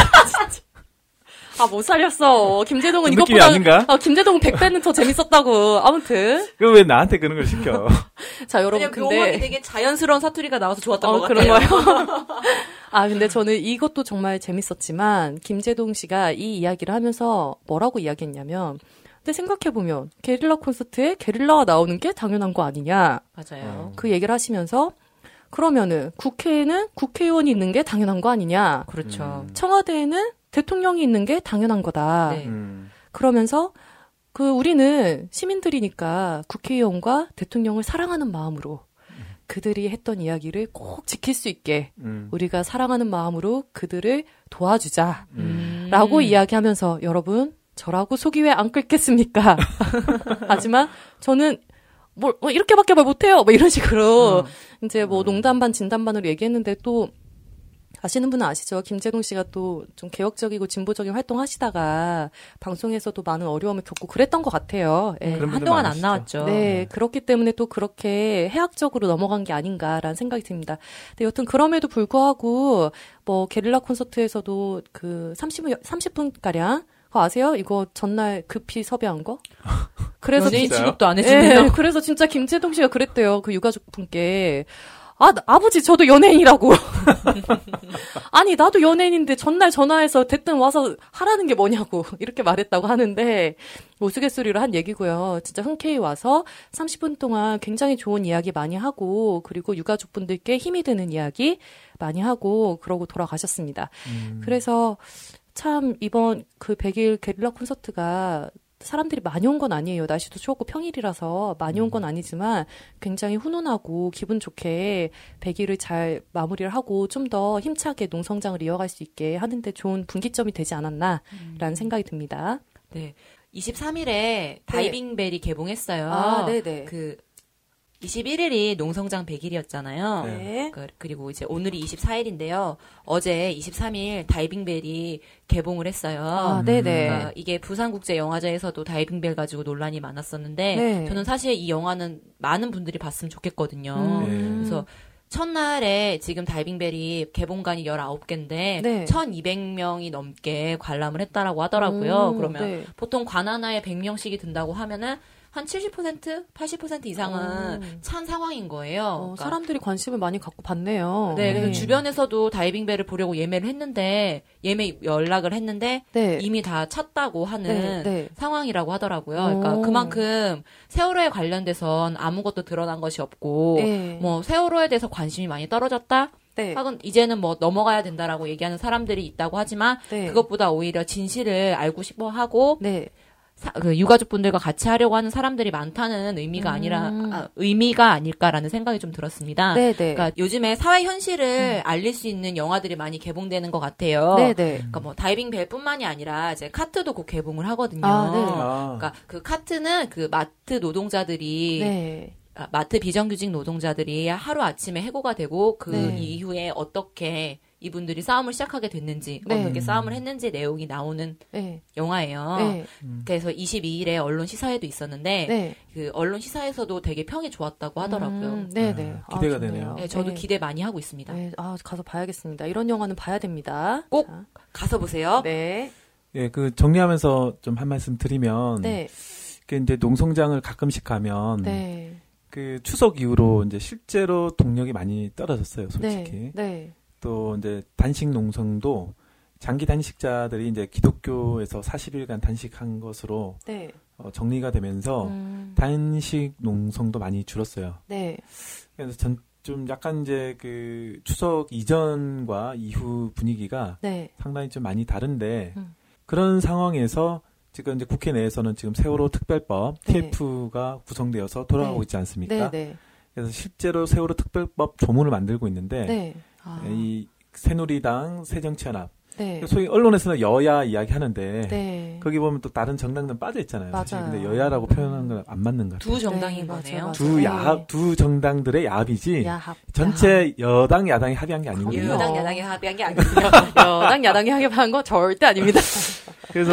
아, 못 살렸어. 김재동은 느낌이 이것보다. 아닌가? 아, 김재동 백 배는 더 재밌었다고. 아무튼. 그럼 왜 나한테 그런 걸 시켜? 자, 여러분. 근데. 묘하게 되게 자연스러운 사투리가 나와서 좋았던 어, 것 그런 같아요. 거요? 아, 근데 저는 이것도 정말 재밌었지만, 김재동 씨가 이 이야기를 하면서 뭐라고 이야기했냐면, 근데 생각해보면, 게릴라 콘서트에 게릴라가 나오는 게 당연한 거 아니냐. 맞아요. 그 얘기를 하시면서, 그러면은 국회에는 국회의원이 있는 게 당연한 거 아니냐. 그렇죠. 음. 청와대에는 대통령이 있는 게 당연한 거다. 네. 음. 그러면서 그 우리는 시민들이니까 국회의원과 대통령을 사랑하는 마음으로 그들이 했던 이야기를 꼭 지킬 수 있게 음. 우리가 사랑하는 마음으로 그들을 도와주자 음. 라고 이야기하면서 여러분 저라고 속이 왜 안 끓겠습니까? 하지만 저는 뭐, 뭐 이렇게밖에 말 못해요. 뭐 이런 식으로 음. 이제 뭐 농담 반 진담 반으로 얘기했는데 또 아시는 분은 아시죠? 김재동 씨가 또 좀 개혁적이고 진보적인 활동하시다가 방송에서도 많은 어려움을 겪고 그랬던 것 같아요. 예. 그런 분들 한동안 안 많으시죠. 나왔죠. 네, 네. 그렇기 때문에 또 그렇게 해학적으로 넘어간 게 아닌가라는 생각이 듭니다. 근데 여튼 그럼에도 불구하고 뭐 게릴라 콘서트에서도 그 삼십 분, 삼십 분가량 그거 아세요? 이거 전날 급히 섭외한 거? 그래서 연예인 진짜요? 취급도 안 예, 해주네요. 그래서 진짜 김재동 씨가 그랬대요. 그 유가족분께. 아, 나- 아버지, 저도 연예인이라고. 아니, 나도 연예인인데 전날 전화해서 됐든 와서 하라는 게 뭐냐고. 이렇게 말했다고 하는데, 우스갯소리로 한 얘기고요. 진짜 흔쾌히 와서 삼십 분 동안 굉장히 좋은 이야기 많이 하고, 그리고 유가족분들께 힘이 되는 이야기 많이 하고, 그러고 돌아가셨습니다. 음. 그래서 참 이번 그 백 일 게릴라 콘서트가 사람들이 많이 온 건 아니에요. 날씨도 추웠고 평일이라서 많이 온 건 아니지만 굉장히 훈훈하고 기분 좋게 백 일을 잘 마무리를 하고 좀 더 힘차게 농성장을 이어갈 수 있게 하는데 좋은 분기점이 되지 않았나라는 생각이 듭니다. 네. 이십삼 일에 다이빙벨이 개봉했어요. 아, 네네. 그 이십일 일이 농성장 백 일이었잖아요. 네. 그, 그리고 이제 오늘이 이십사 일인데요. 어제 이십삼 일 다이빙벨이 개봉을 했어요. 아, 네네. 그러니까 이게 부산국제영화제에서도 다이빙벨 가지고 논란이 많았었는데 네. 저는 사실 이 영화는 많은 분들이 봤으면 좋겠거든요. 음. 그래서 첫날에 지금 다이빙벨이 개봉관이 열아홉 개인데 네. 천이백 명이 넘게 관람을 했다라고 하더라고요. 음, 그러면 네. 보통 관 하나에 백 명씩이 든다고 하면은 한 칠십 퍼센트, 팔십 퍼센트 이상은 어. 찬 상황인 거예요. 어, 그러니까 사람들이 관심을 많이 갖고 봤네요. 네, 그래서 주변에서도 다이빙벨을 보려고 예매를 했는데 예매 연락을 했는데 네. 이미 다 찼다고 하는 네, 네. 상황이라고 하더라고요. 그러니까 오. 그만큼 세월호에 관련돼선 아무것도 드러난 것이 없고 네. 뭐 세월호에 대해서 관심이 많이 떨어졌다. 네. 하긴 이제는 뭐 넘어가야 된다라고 얘기하는 사람들이 있다고 하지만 네. 그것보다 오히려 진실을 알고 싶어 하고 네. 사, 그 유가족분들과 같이 하려고 하는 사람들이 많다는 의미가 음. 아니라 아, 의미가 아닐까라는 생각이 좀 들었습니다. 네, 네. 그러니까 요즘에 사회 현실을 알릴 수 있는 영화들이 많이 개봉되는 것 같아요. 네, 네. 그러니까 뭐 다이빙벨뿐만이 아니라 이제 카트도 곧 개봉을 하거든요. 아, 네. 아. 그러니까 그 카트는 그 마트 노동자들이 네. 아, 마트 비정규직 노동자들이 하루 아침에 해고가 되고 그 네. 이후에 어떻게 이분들이 싸움을 시작하게 됐는지 네. 어떻게 싸움을 했는지 내용이 나오는 네. 영화예요. 네. 그래서 이십이 일에 언론 시사회도 있었는데 네. 그 언론 시사에서도 되게 평이 좋았다고 하더라고요. 음, 네, 네. 아, 기대가 아, 좋네요. 되네요. 네, 저도 네. 기대 많이 하고 있습니다. 네, 아, 가서 봐야겠습니다. 이런 영화는 봐야 됩니다. 꼭 자, 가서 보세요. 네. 예, 그 정리하면서 좀 한 말씀 드리면 네. 그 이제 농성장을 가끔씩 가면 네. 그 추석 이후로 이제 실제로 동력이 많이 떨어졌어요, 솔직히. 네. 네. 또 이제 단식 농성도 장기 단식자들이 이제 기독교에서 사십 일간 단식한 것으로 네. 어, 정리가 되면서 음, 단식 농성도 많이 줄었어요. 네. 그래서 전 좀 약간 이제 그 추석 이전과 이후 분위기가 네. 상당히 좀 많이 다른데 음. 그런 상황에서 지금 이제 국회 내에서는 지금 세월호 특별법 네. 티에프가 구성되어서 돌아가고 네. 있지 않습니까? 네. 네. 그래서 실제로 세월호 특별법 조문을 만들고 있는데 네. 아, 이 새누리당, 새정치연합 네. 소위 언론에서는 여야 이야기하는데 네. 거기 보면 또 다른 정당들은 빠져 있잖아요. 사실 맞아요. 근데 여야라고 표현하는 건 안 맞는 것 같아요. 두 정당인 네, 거네요. 맞아요, 두 네. 야합, 두 정당들의 야합이지 야합. 전체 여당 야당이 합의한 게 아니거든요. 그럼요. 여당 야당이 합의한 게 아니고요. 여당 야당이 합의한 거 절대 아닙니다. 그래서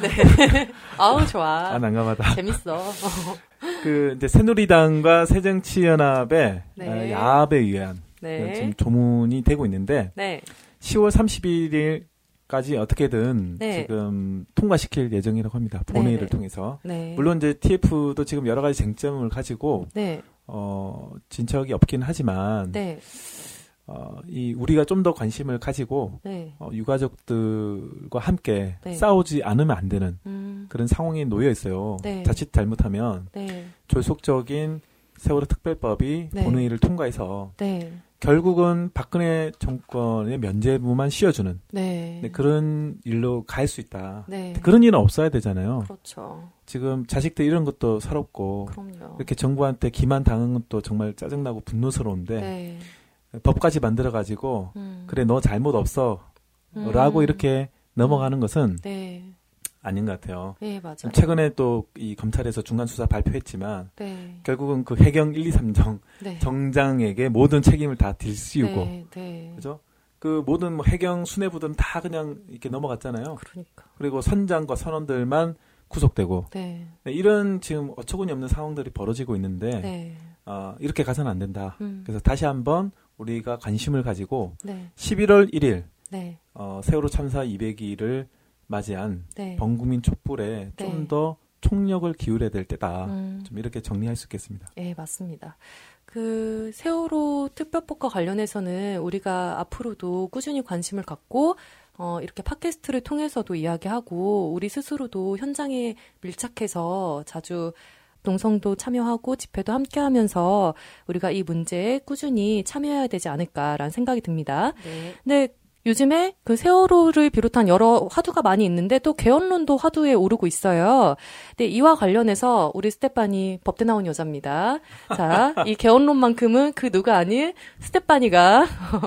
아우 좋아. 아 난감하다. 재밌어. 그 이제 새누리당과 새정치연합의 네. 어, 야합에 의한 네. 지금 조문이 되고 있는데 네. 시월 삼십일일까지 어떻게든 네. 지금 통과시킬 예정이라고 합니다. 본회의를 네. 통해서. 네. 물론 이제 티에프도 지금 여러 가지 쟁점을 가지고 네. 어, 진척이 없긴 하지만 네. 어, 이 우리가 좀 더 관심을 가지고 네. 어, 유가족들과 함께 네. 싸우지 않으면 안 되는 음. 그런 상황에 놓여 있어요. 네. 자칫 잘못하면 네. 졸속적인 세월호 특별법이 네. 본회의를 통과해서 네. 결국은 박근혜 정권의 면죄부만 씌워주는 네. 네, 그런 일로 갈 수 있다. 네. 그런 일은 없어야 되잖아요. 그렇죠. 지금 자식들 이런 것도 서럽고 그럼요. 이렇게 정부한테 기만 당한 것도 정말 짜증나고 분노스러운데 네. 법까지 만들어가지고 음. 그래 너 잘못 없어 음. 라고 이렇게 넘어가는 것은 네. 아닌 것 같아요. 네, 맞아요. 최근에 또 이 검찰에서 중간 수사 발표했지만 네. 결국은 그 해경 일, 이, 삼 정 네. 정장에게 모든 책임을 다 들씌우고 네, 네. 그죠? 그 모든 뭐 해경 수뇌부들은 다 그냥 이렇게 넘어갔잖아요. 그러니까. 그리고 선장과 선원들만 구속되고 네. 네, 이런 지금 어처구니 없는 상황들이 벌어지고 있는데 네. 어, 이렇게 가서는 안 된다. 음. 그래서 다시 한번 우리가 관심을 가지고 네. 십일월 일일 네. 어, 세월호 참사 이백 일을 맞이한 네. 범국민 촛불에 네. 좀 더 총력을 기울여야 될 때다. 음. 좀 이렇게 정리할 수 있겠습니다. 네, 맞습니다. 그 세월호 특별법과 관련해서는 우리가 앞으로도 꾸준히 관심을 갖고 어, 이렇게 팟캐스트를 통해서도 이야기하고 우리 스스로도 현장에 밀착해서 자주 농성도 참여하고 집회도 함께하면서 우리가 이 문제에 꾸준히 참여해야 되지 않을까라는 생각이 듭니다. 네. 근데 요즘에 그 세월호를 비롯한 여러 화두가 많이 있는데 또 개헌론도 화두에 오르고 있어요. 근데 이와 관련해서 우리 스테파니 법대 나온 여자입니다. 자, 이 개헌론만큼은 그 누가 아닌 스테파니가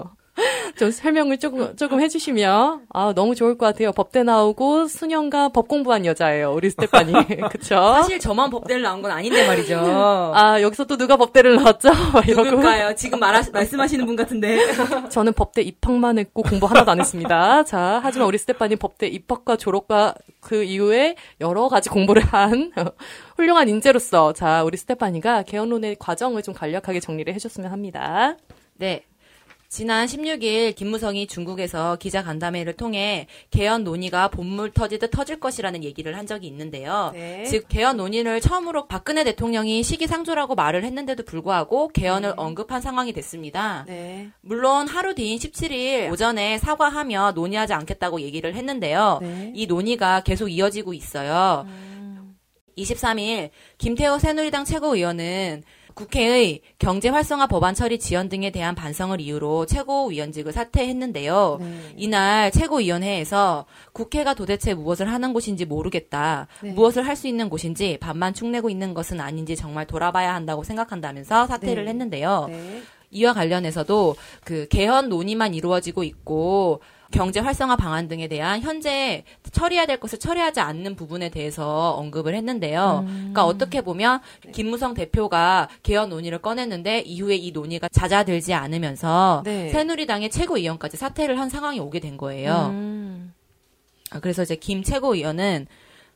좀 설명을 조금 조금 해주시면 아 너무 좋을 것 같아요. 법대 나오고 수년간 법 공부한 여자예요. 우리 스테파니. 그쵸? 사실 저만 법대를 나온 건 아닌데 말이죠. 아 여기서 또 누가 법대를 나왔죠? 이러고. 누굴까요? 지금 말하, 말씀하시는 분 같은데. 저는 법대 입학만 했고 공부 하나도 안 했습니다. 자, 하지만 우리 스테파니 법대 입학과 졸업과 그 이후에 여러 가지 공부를 한 훌륭한 인재로서 자 우리 스테파니가 개헌론의 과정을 좀 간략하게 정리를 해줬으면 합니다. 네. 지난 십육일 김무성이 중국에서 기자 간담회를 통해 개헌 논의가 본물 터지듯 터질 것이라는 얘기를 한 적이 있는데요. 네. 즉 개헌 논의를 처음으로 박근혜 대통령이 시기상조라고 말을 했는데도 불구하고 개헌을 네. 언급한 상황이 됐습니다. 네. 물론 하루 뒤인 십칠일 오전에 사과하며 논의하지 않겠다고 얘기를 했는데요. 네. 이 논의가 계속 이어지고 있어요. 음. 이십삼일 김태호 새누리당 최고위원은 국회의 경제활성화 법안 처리 지연 등에 대한 반성을 이유로 최고위원직을 사퇴했는데요. 네. 이날 최고위원회에서 국회가 도대체 무엇을 하는 곳인지 모르겠다. 네. 무엇을 할 수 있는 곳인지 반만 축내고 있는 것은 아닌지 정말 돌아봐야 한다고 생각한다면서 사퇴를 네. 했는데요. 네. 이와 관련해서도 그 개헌 논의만 이루어지고 있고 경제 활성화 방안 등에 대한 현재 처리해야 될 것을 처리하지 않는 부분에 대해서 언급을 했는데요. 음. 그러니까 어떻게 보면 김무성 대표가 개헌 논의를 꺼냈는데 이후에 이 논의가 잦아들지 않으면서 네. 새누리당의 최고위원까지 사퇴를 한 상황이 오게 된 거예요. 음. 그래서 이제 김 최고위원은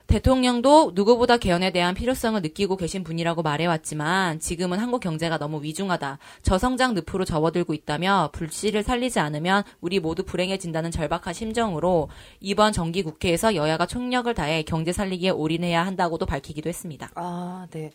대통령도 누구보다 개헌에 대한 필요성을 느끼고 계신 분이라고 말해왔지만 지금은 한국 경제가 너무 위중하다. 저성장 늪으로 접어들고 있다며 불씨를 살리지 않으면 우리 모두 불행해진다는 절박한 심정으로 이번 정기국회에서 여야가 총력을 다해 경제 살리기에 올인해야 한다고도 밝히기도 했습니다. 아, 네.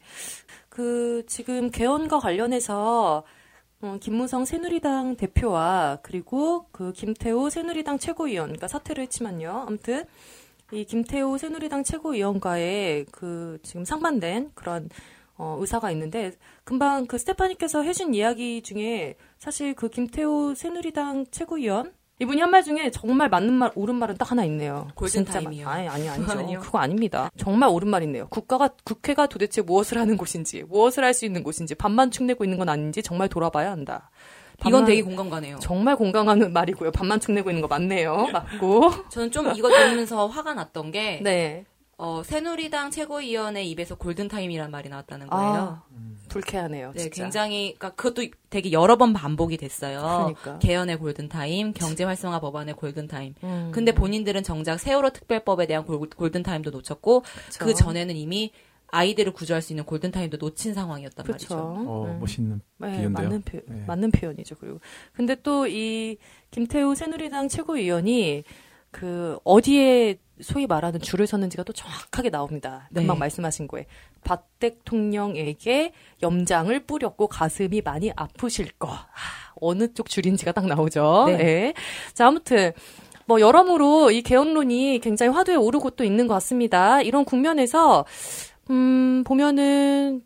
그 지금 개헌과 관련해서 음, 김무성 새누리당 대표와 그리고 그 김태호 새누리당 최고위원, 그러니까 사퇴를 했지만요. 아무튼 이 김태호 새누리당 최고위원과의 그 지금 상반된 그런 어, 의사가 있는데 금방 그 스테파니께서 해준 이야기 중에 사실 그 김태호 새누리당 최고위원 이분이 한 말 중에 정말 맞는 말, 옳은 말은 딱 하나 있네요. 골든타임이요. 아니, 아니, 아니죠. 아니요. 그거 아닙니다. 정말 옳은 말 있네요. 국가가, 국회가 도대체 무엇을 하는 곳인지, 무엇을 할 수 있는 곳인지, 반만 축내고 있는 건 아닌지 정말 돌아봐야 한다. 이건 되게 공감 가네요. 정말 공감하는 말이고요. 반만 축내고 있는 거 맞네요. 맞고. 저는 좀 이거 들으면서 화가 났던 게 네. 어, 새누리당 최고위원의 입에서 골든타임이란 말이 나왔다는 거예요. 아, 불쾌하네요. 네, 진짜. 굉장히 그러니까 그것도 되게 여러 번 반복이 됐어요. 그러니까. 개헌의 골든타임, 경제활성화 법안의 골든타임. 음. 근데 본인들은 정작 세월호 특별법에 대한 골, 골든타임도 놓쳤고 그쵸. 그 전에는 이미 아이들을 구조할 수 있는 골든타임도 놓친 상황이었단 그쵸. 말이죠. 어, 음. 멋있는 네, 비유인데요. 맞는, 표, 네. 맞는 표현이죠. 그리고 근데 또 이 김태우 새누리당 최고위원이 그 어디에 소위 말하는 줄을 섰는지가 또 정확하게 나옵니다. 금방 네. 말씀하신 거에 박 대통령에게 염장을 뿌렸고 가슴이 많이 아프실 거. 아, 어느 쪽 줄인지가 딱 나오죠. 네. 네. 자, 아무튼 뭐 여러모로 이 개헌론이 굉장히 화두에 오르고 또 있는 것 같습니다. 이런 국면에서 음, 보면은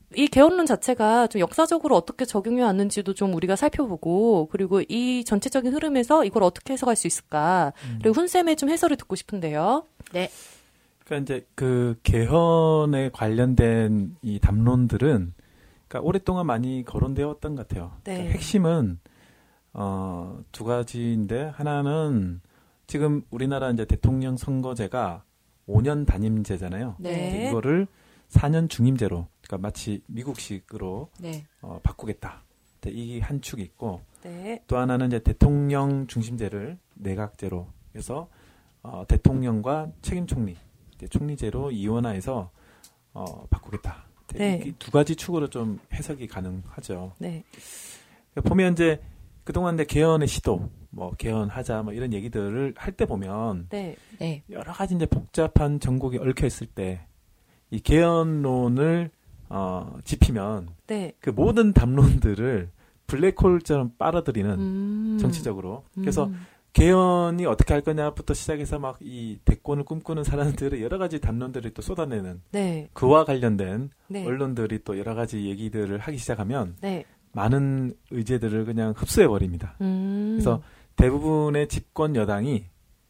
이 개헌론 자체가 좀 역사적으로 어떻게 적용해 왔는지도 좀 우리가 살펴보고 그리고 이 전체적인 흐름에서 이걸 어떻게 해석할 수 있을까 음. 그리고 훈쌤의 좀 해설을 듣고 싶은데요. 네. 그러니까 이제 그 개헌에 관련된 이 담론들은 그러니까 오랫동안 많이 거론되었던 것 같아요. 네. 그러니까 핵심은 어, 두 가지인데 하나는 지금 우리나라 이제 대통령 선거제가 오 년 단임제잖아요. 네. 이거를 사 년 중임제로, 그러니까 마치 미국식으로 네. 어, 바꾸겠다. 이게 한 축이 있고, 네. 또 하나는 이제 대통령 중심제를 내각제로 해서 어, 대통령과 책임 총리, 총리제로 이원화해서 어, 바꾸겠다. 네. 이 두 가지 축으로 좀 해석이 가능하죠. 네. 보면 이제 그동안 이제 개헌의 시도, 뭐 개헌하자, 뭐 이런 얘기들을 할 때 보면 네. 네. 여러 가지 이제 복잡한 정곡이 얽혀 있을 때 이 개헌론을 어, 짚히면 네. 그 모든 담론들을 블랙홀처럼 빨아들이는 음. 정치적으로. 그래서 음. 개헌이 어떻게 할 거냐부터 시작해서 막 이 대권을 꿈꾸는 사람들의 여러 가지 담론들을 또 쏟아내는 네. 그와 관련된 네. 언론들이 또 여러 가지 얘기들을 하기 시작하면 네. 많은 의제들을 그냥 흡수해 버립니다. 음. 그래서 대부분의 집권 여당이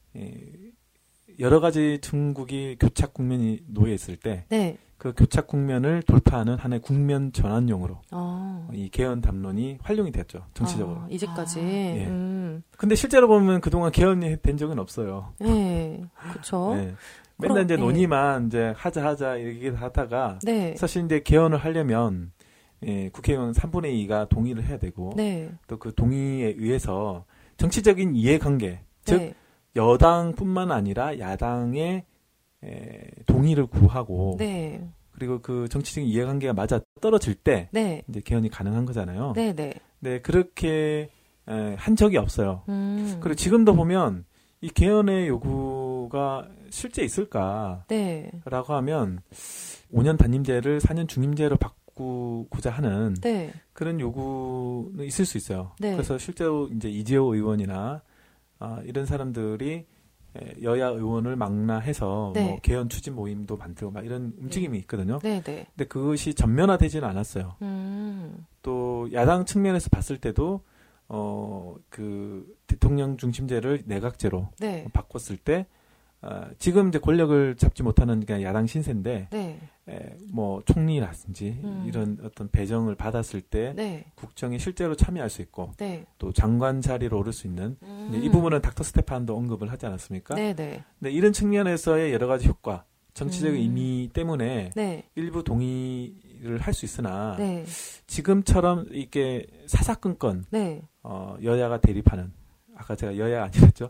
여러 가지 중국이 교착 국면이 놓여 있을 때 네. 그 교착 국면을 돌파하는 하나의 국면 전환용으로 아. 이 개헌 담론이 활용이 됐죠. 정치적으로. 아, 이제까지. 아. 예. 음. 근데 실제로 보면 그동안 개헌이 된 적은 없어요. 네. 그렇죠. 네. 맨날 그럼, 이제 네. 논의만 이제 하자 하자 이렇게 하다가 네. 사실 이제 개헌을 하려면 예, 국회의원 삼분의 이가 동의를 해야 되고 네. 또 그 동의에 의해서 정치적인 이해관계, 즉 네. 여당뿐만 아니라 야당의 에, 동의를 구하고 네. 그리고 그 정치적인 이해관계가 맞아 떨어질 때 네. 이제 개헌이 가능한 거잖아요. 네. 네. 네, 그렇게 에, 한 적이 없어요. 음. 그리고 지금도 보면 이 개헌의 요구가 실제 있을까라고 네. 하면 오 년 단임제를 사 년 중임제로 바꾸고자 하는 네. 그런 요구는 있을 수 있어요. 네. 그래서 실제로 이제 이재호 의원이나 아, 이런 사람들이 여야 의원을 망라해서 네. 뭐 개헌 추진 모임도 만들고 막 이런 움직임이 있거든요. 네. 네. 근데 그것이 전면화되지는 않았어요. 음. 또 야당 측면에서 봤을 때도 어, 그 대통령 중심제를 내각제로 네. 바꿨을 때 어, 지금 이제 권력을 잡지 못하는 그냥 야당 신세인데 네. 에, 뭐 총리라든지 음. 이런 어떤 배정을 받았을 때 네. 국정에 실제로 참여할 수 있고 네. 또 장관 자리로 오를 수 있는 음. 이 부분은 닥터 스테판도 언급을 하지 않았습니까? 네. 네. 근데 이런 측면에서의 여러 가지 효과, 정치적인 음. 의미 때문에 네. 일부 동의를 할 수 있으나 네. 지금처럼 이렇게 사사건건 네. 어, 여야가 대립하는 아까 제가 여야 아니었죠?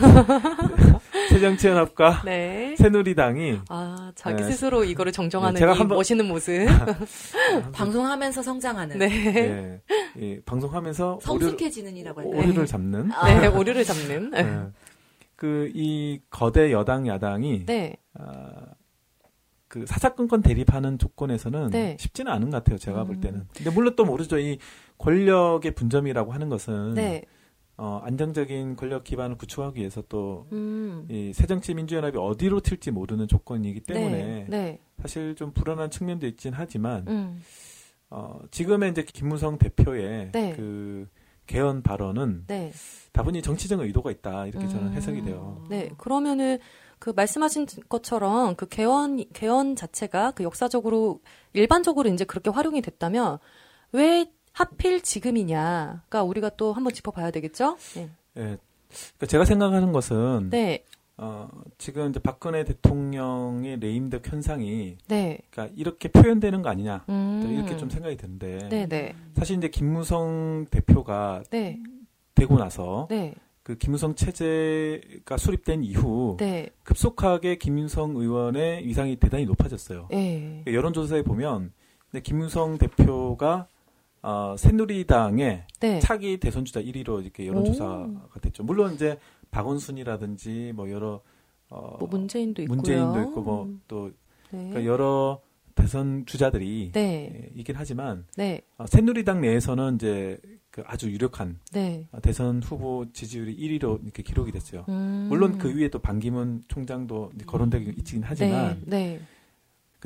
새정치연합과 네. 새누리당이 아, 자기 네. 스스로 이거를 정정하는 네, 제가 이 한번- 멋있는 모습. 방송하면서 성장하는. 네. 예, 예, 방송하면서 성숙해지는이라고 할까요? 오류를 잡는 네, 오류를 잡는. 네. 그 이 거대 여당 야당이 네. 아, 그 사사건건 대립하는 조건에서는 네. 쉽지는 않은 것 같아요. 제가 볼 음. 때는. 근데 물론 또 모르죠. 이 권력의 분점이라고 하는 것은 네. 어, 안정적인 권력 기반을 구축하기 위해서 또 음. 이 새정치민주연합이 어디로 튈지 모르는 조건이기 때문에 네. 네. 사실 좀 불안한 측면도 있긴 하지만 음. 어, 지금의 이제 김무성 대표의 네. 그 개헌 발언은 네. 다분히 정치적 의도가 있다 이렇게 저는 음. 해석이 돼요. 네. 그러면은 그 말씀하신 것처럼 그 개헌 개헌 자체가 그 역사적으로 일반적으로 이제 그렇게 활용이 됐다면 왜 하필 지금이냐가 우리가 또 한번 짚어봐야 되겠죠? 네. 예. 그러니까 제가 생각하는 것은 네. 어, 지금 이제 박근혜 대통령의 레임덕 현상이 네. 그러니까 이렇게 표현되는 거 아니냐 음. 이렇게 좀 생각이 드는데 네. 네. 사실 이제 김무성 대표가 네. 되고 나서 네. 그 김무성 체제가 수립된 이후 네. 급속하게 김무성 의원의 위상이 대단히 높아졌어요. 네. 여론조사에 보면 근데 김무성 대표가 어, 새누리당의 네. 차기 대선 주자 일 위로 이렇게 여론조사가 오. 됐죠. 물론 이제 박원순이라든지 뭐 여러 어, 뭐 문재인도 있고요. 문재인도 있고 뭐 또 네. 그러니까 여러 대선 주자들이 네. 예, 있긴 하지만 네. 어, 새누리당 내에서는 이제 그 아주 유력한 네. 어, 대선 후보 지지율이 일 위로 이렇게 기록이 됐어요. 음. 물론 그 위에 또 반기문 총장도 이제 거론되기 있긴 하지만 네. 네.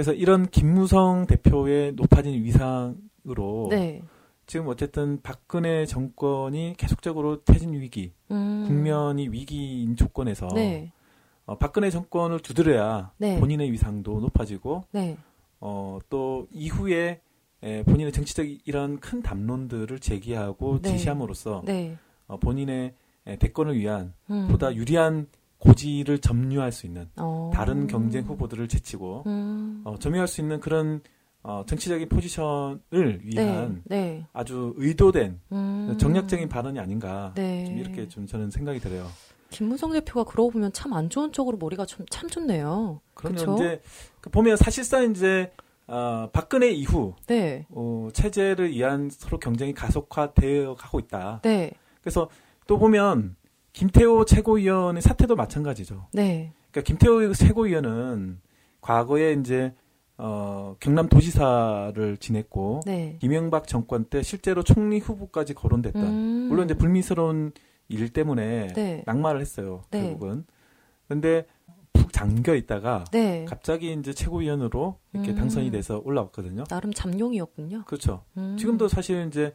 그래서 이런 김무성 대표의 높아진 위상으로 네. 지금 어쨌든 박근혜 정권이 계속적으로 퇴진 위기, 음. 국면이 위기인 조건에서 네. 어, 박근혜 정권을 두드려야 네. 본인의 위상도 높아지고 네. 어, 또 이후에 에, 본인의 정치적 이런 큰 담론들을 제기하고 네. 제시함으로써 네. 어, 본인의 에, 대권을 위한 음. 보다 유리한 고지를 점유할 수 있는 어. 다른 경쟁 후보들을 제치고 음. 어, 점유할 수 있는 그런 어, 정치적인 포지션을 위한 네. 네. 아주 의도된 음. 정략적인 발언이 아닌가 네. 좀 이렇게 좀 저는 생각이 들어요. 김무성 대표가 그러고 보면 참 안 좋은 쪽으로 머리가 참, 참 좋네요. 그러면 그쵸? 이제 보면 사실상 이제 어, 박근혜 이후 네. 어, 체제를 위한 서로 경쟁이 가속화되어 가고 있다. 네. 그래서 또 보면 김태호 최고위원의 사태도 마찬가지죠. 네. 그러니까 김태호 최고위원은 과거에 이제 어, 경남도지사를 지냈고 네. 이명박 정권 때 실제로 총리 후보까지 거론됐던 음. 물론 이제 불미스러운 일 때문에 네. 낙마를 했어요. 네. 결국은. 근데 푹 잠겨 있다가 네. 갑자기 이제 최고위원으로 이렇게 음. 당선이 돼서 올라왔거든요. 나름 잠룡이었군요. 그렇죠. 음. 지금도 사실 이제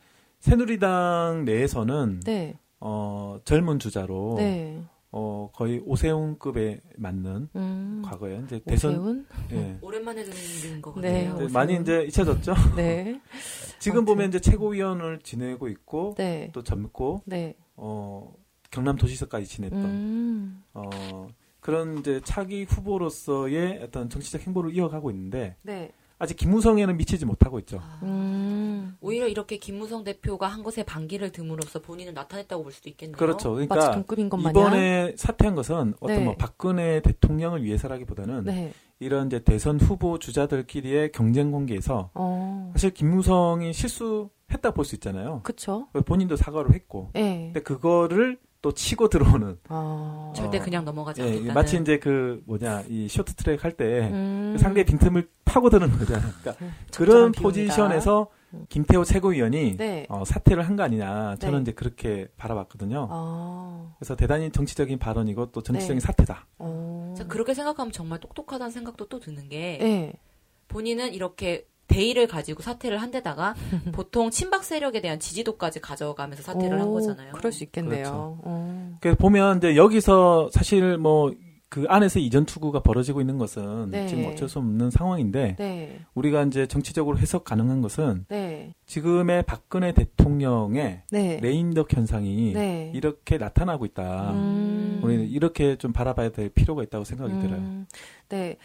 새누리당 내에서는 네. 어, 젊은 주자로 네. 어, 거의 오세훈급에 맞는 음. 과거에 이제 대선 오세훈? 예. 오랜만에 듣는 것 네. 같아요. 이제 많이 이제 잊혀졌죠. 네. 지금 아무튼. 보면 이제 최고위원을 지내고 있고 네. 또 젊고 네. 어, 경남도지사까지 지냈던 음. 어, 그런 이제 차기 후보로서의 어떤 정치적 행보를 이어가고 있는데 네. 아직 김무성에는 미치지 못하고 있죠. 아, 음. 오히려 이렇게 김무성 대표가 한 것에 반기를 듬으로써 본인을 나타냈다고 볼 수도 있겠네요. 그렇죠. 마치 그러니까 동급인 것 마냥. 이번에 사퇴한 것은 어떤 네. 뭐 박근혜 대통령을 위해서라기보다는 네. 이런 이제 대선 후보 주자들끼리의 경쟁 관계에서 어. 사실 김무성이 실수했다 볼 수 있잖아요. 그쵸? 본인도 사과를 했고, 네. 근데 그거를 또 치고 들어오는. 아. 절대 어. 그냥 넘어가지 예, 않겠다는. 마치 이제 그 뭐냐 이 쇼트트랙 할 때 음. 상대의 빈틈을 파고드는 거잖아요. 그러니까 음, 그런 적절한 포지션에서 음. 김태호 최고위원이 네. 어, 사퇴를 한 거 아니냐 저는 네. 이제 그렇게 바라봤거든요. 아. 그래서 대단히 정치적인 발언이고 또 정치적인 네. 사태다. 어. 자, 그렇게 생각하면 정말 똑똑하다는 생각도 또 드는 게 네. 본인은 이렇게 대의를 가지고 사퇴를 한 데다가 보통 친박 세력에 대한 지지도까지 가져가면서 사퇴를 오, 한 거잖아요. 그럴 수 있겠네요. 그렇죠. 어. 그래서 보면 이제 여기서 사실 뭐 그 안에서 이전 투구가 벌어지고 있는 것은 네. 지금 어쩔 수 없는 상황인데 네. 우리가 이제 정치적으로 해석 가능한 것은 네. 지금의 박근혜 대통령의 네. 레인덕 현상이 네. 이렇게 나타나고 있다. 음. 우리는 이렇게 좀 바라봐야 될 필요가 있다고 생각이 음. 들어요. 네.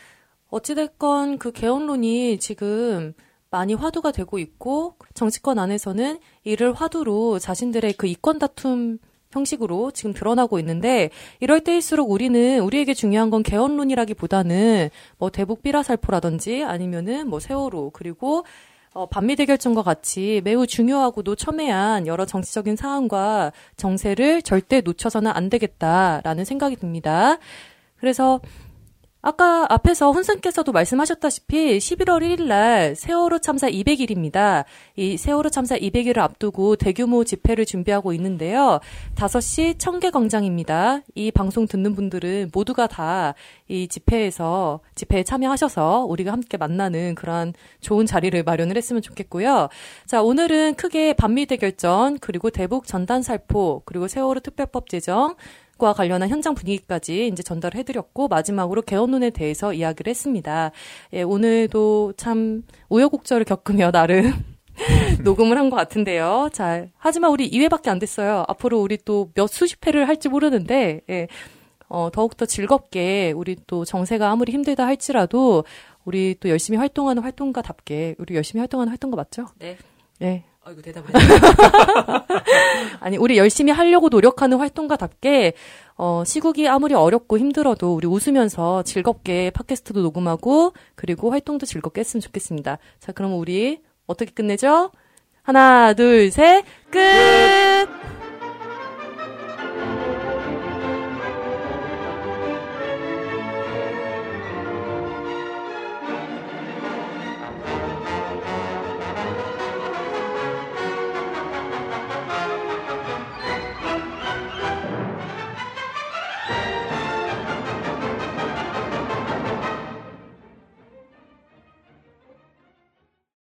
어찌됐건 그 개헌론이 지금 많이 화두가 되고 있고 정치권 안에서는 이를 화두로 자신들의 그 이권 다툼 형식으로 지금 드러나고 있는데 이럴 때일수록 우리는 우리에게 중요한 건 개헌론이라기보다는 뭐 대북 삐라살포라든지 아니면은 뭐 세월호 그리고 어, 반미 대결전과 같이 매우 중요하고도 첨예한 여러 정치적인 사안과 정세를 절대 놓쳐서는 안 되겠다라는 생각이 듭니다. 그래서 아까 앞에서 혼선께서도 말씀하셨다시피 십일월 일일 날 세월호 참사 이백 일입니다. 이 세월호 참사 이백 일을 앞두고 대규모 집회를 준비하고 있는데요. 다섯 시 청계광장입니다. 이 방송 듣는 분들은 모두가 다 이 집회에서 집회에 참여하셔서 우리가 함께 만나는 그런 좋은 자리를 마련을 했으면 좋겠고요. 자, 오늘은 크게 반미 대결전 그리고 대북 전단 살포 그리고 세월호 특별법 제정 과 관련한 현장 분위기까지 이제 전달을 해드렸고 마지막으로 개헌론에 대해서 이야기를 했습니다. 예, 오늘도 참 우여곡절을 겪으며 나름 녹음을 한 것 같은데요. 자, 하지만 우리 이 회밖에 안 됐어요. 앞으로 우리 또 몇 수십 회를 할지 모르는데 예, 어, 더욱더 즐겁게 우리 또 정세가 아무리 힘들다 할지라도 우리 또 열심히 활동하는 활동가답게 우리 열심히 활동하는 활동가 맞죠? 네. 네. 아이고 대답을. 아니 우리 열심히 하려고 노력하는 활동가답게 어, 시국이 아무리 어렵고 힘들어도 우리 웃으면서 즐겁게 팟캐스트도 녹음하고 그리고 활동도 즐겁게 했으면 좋겠습니다. 자, 그럼 우리 어떻게 끝내죠? 하나, 둘, 셋, 끝!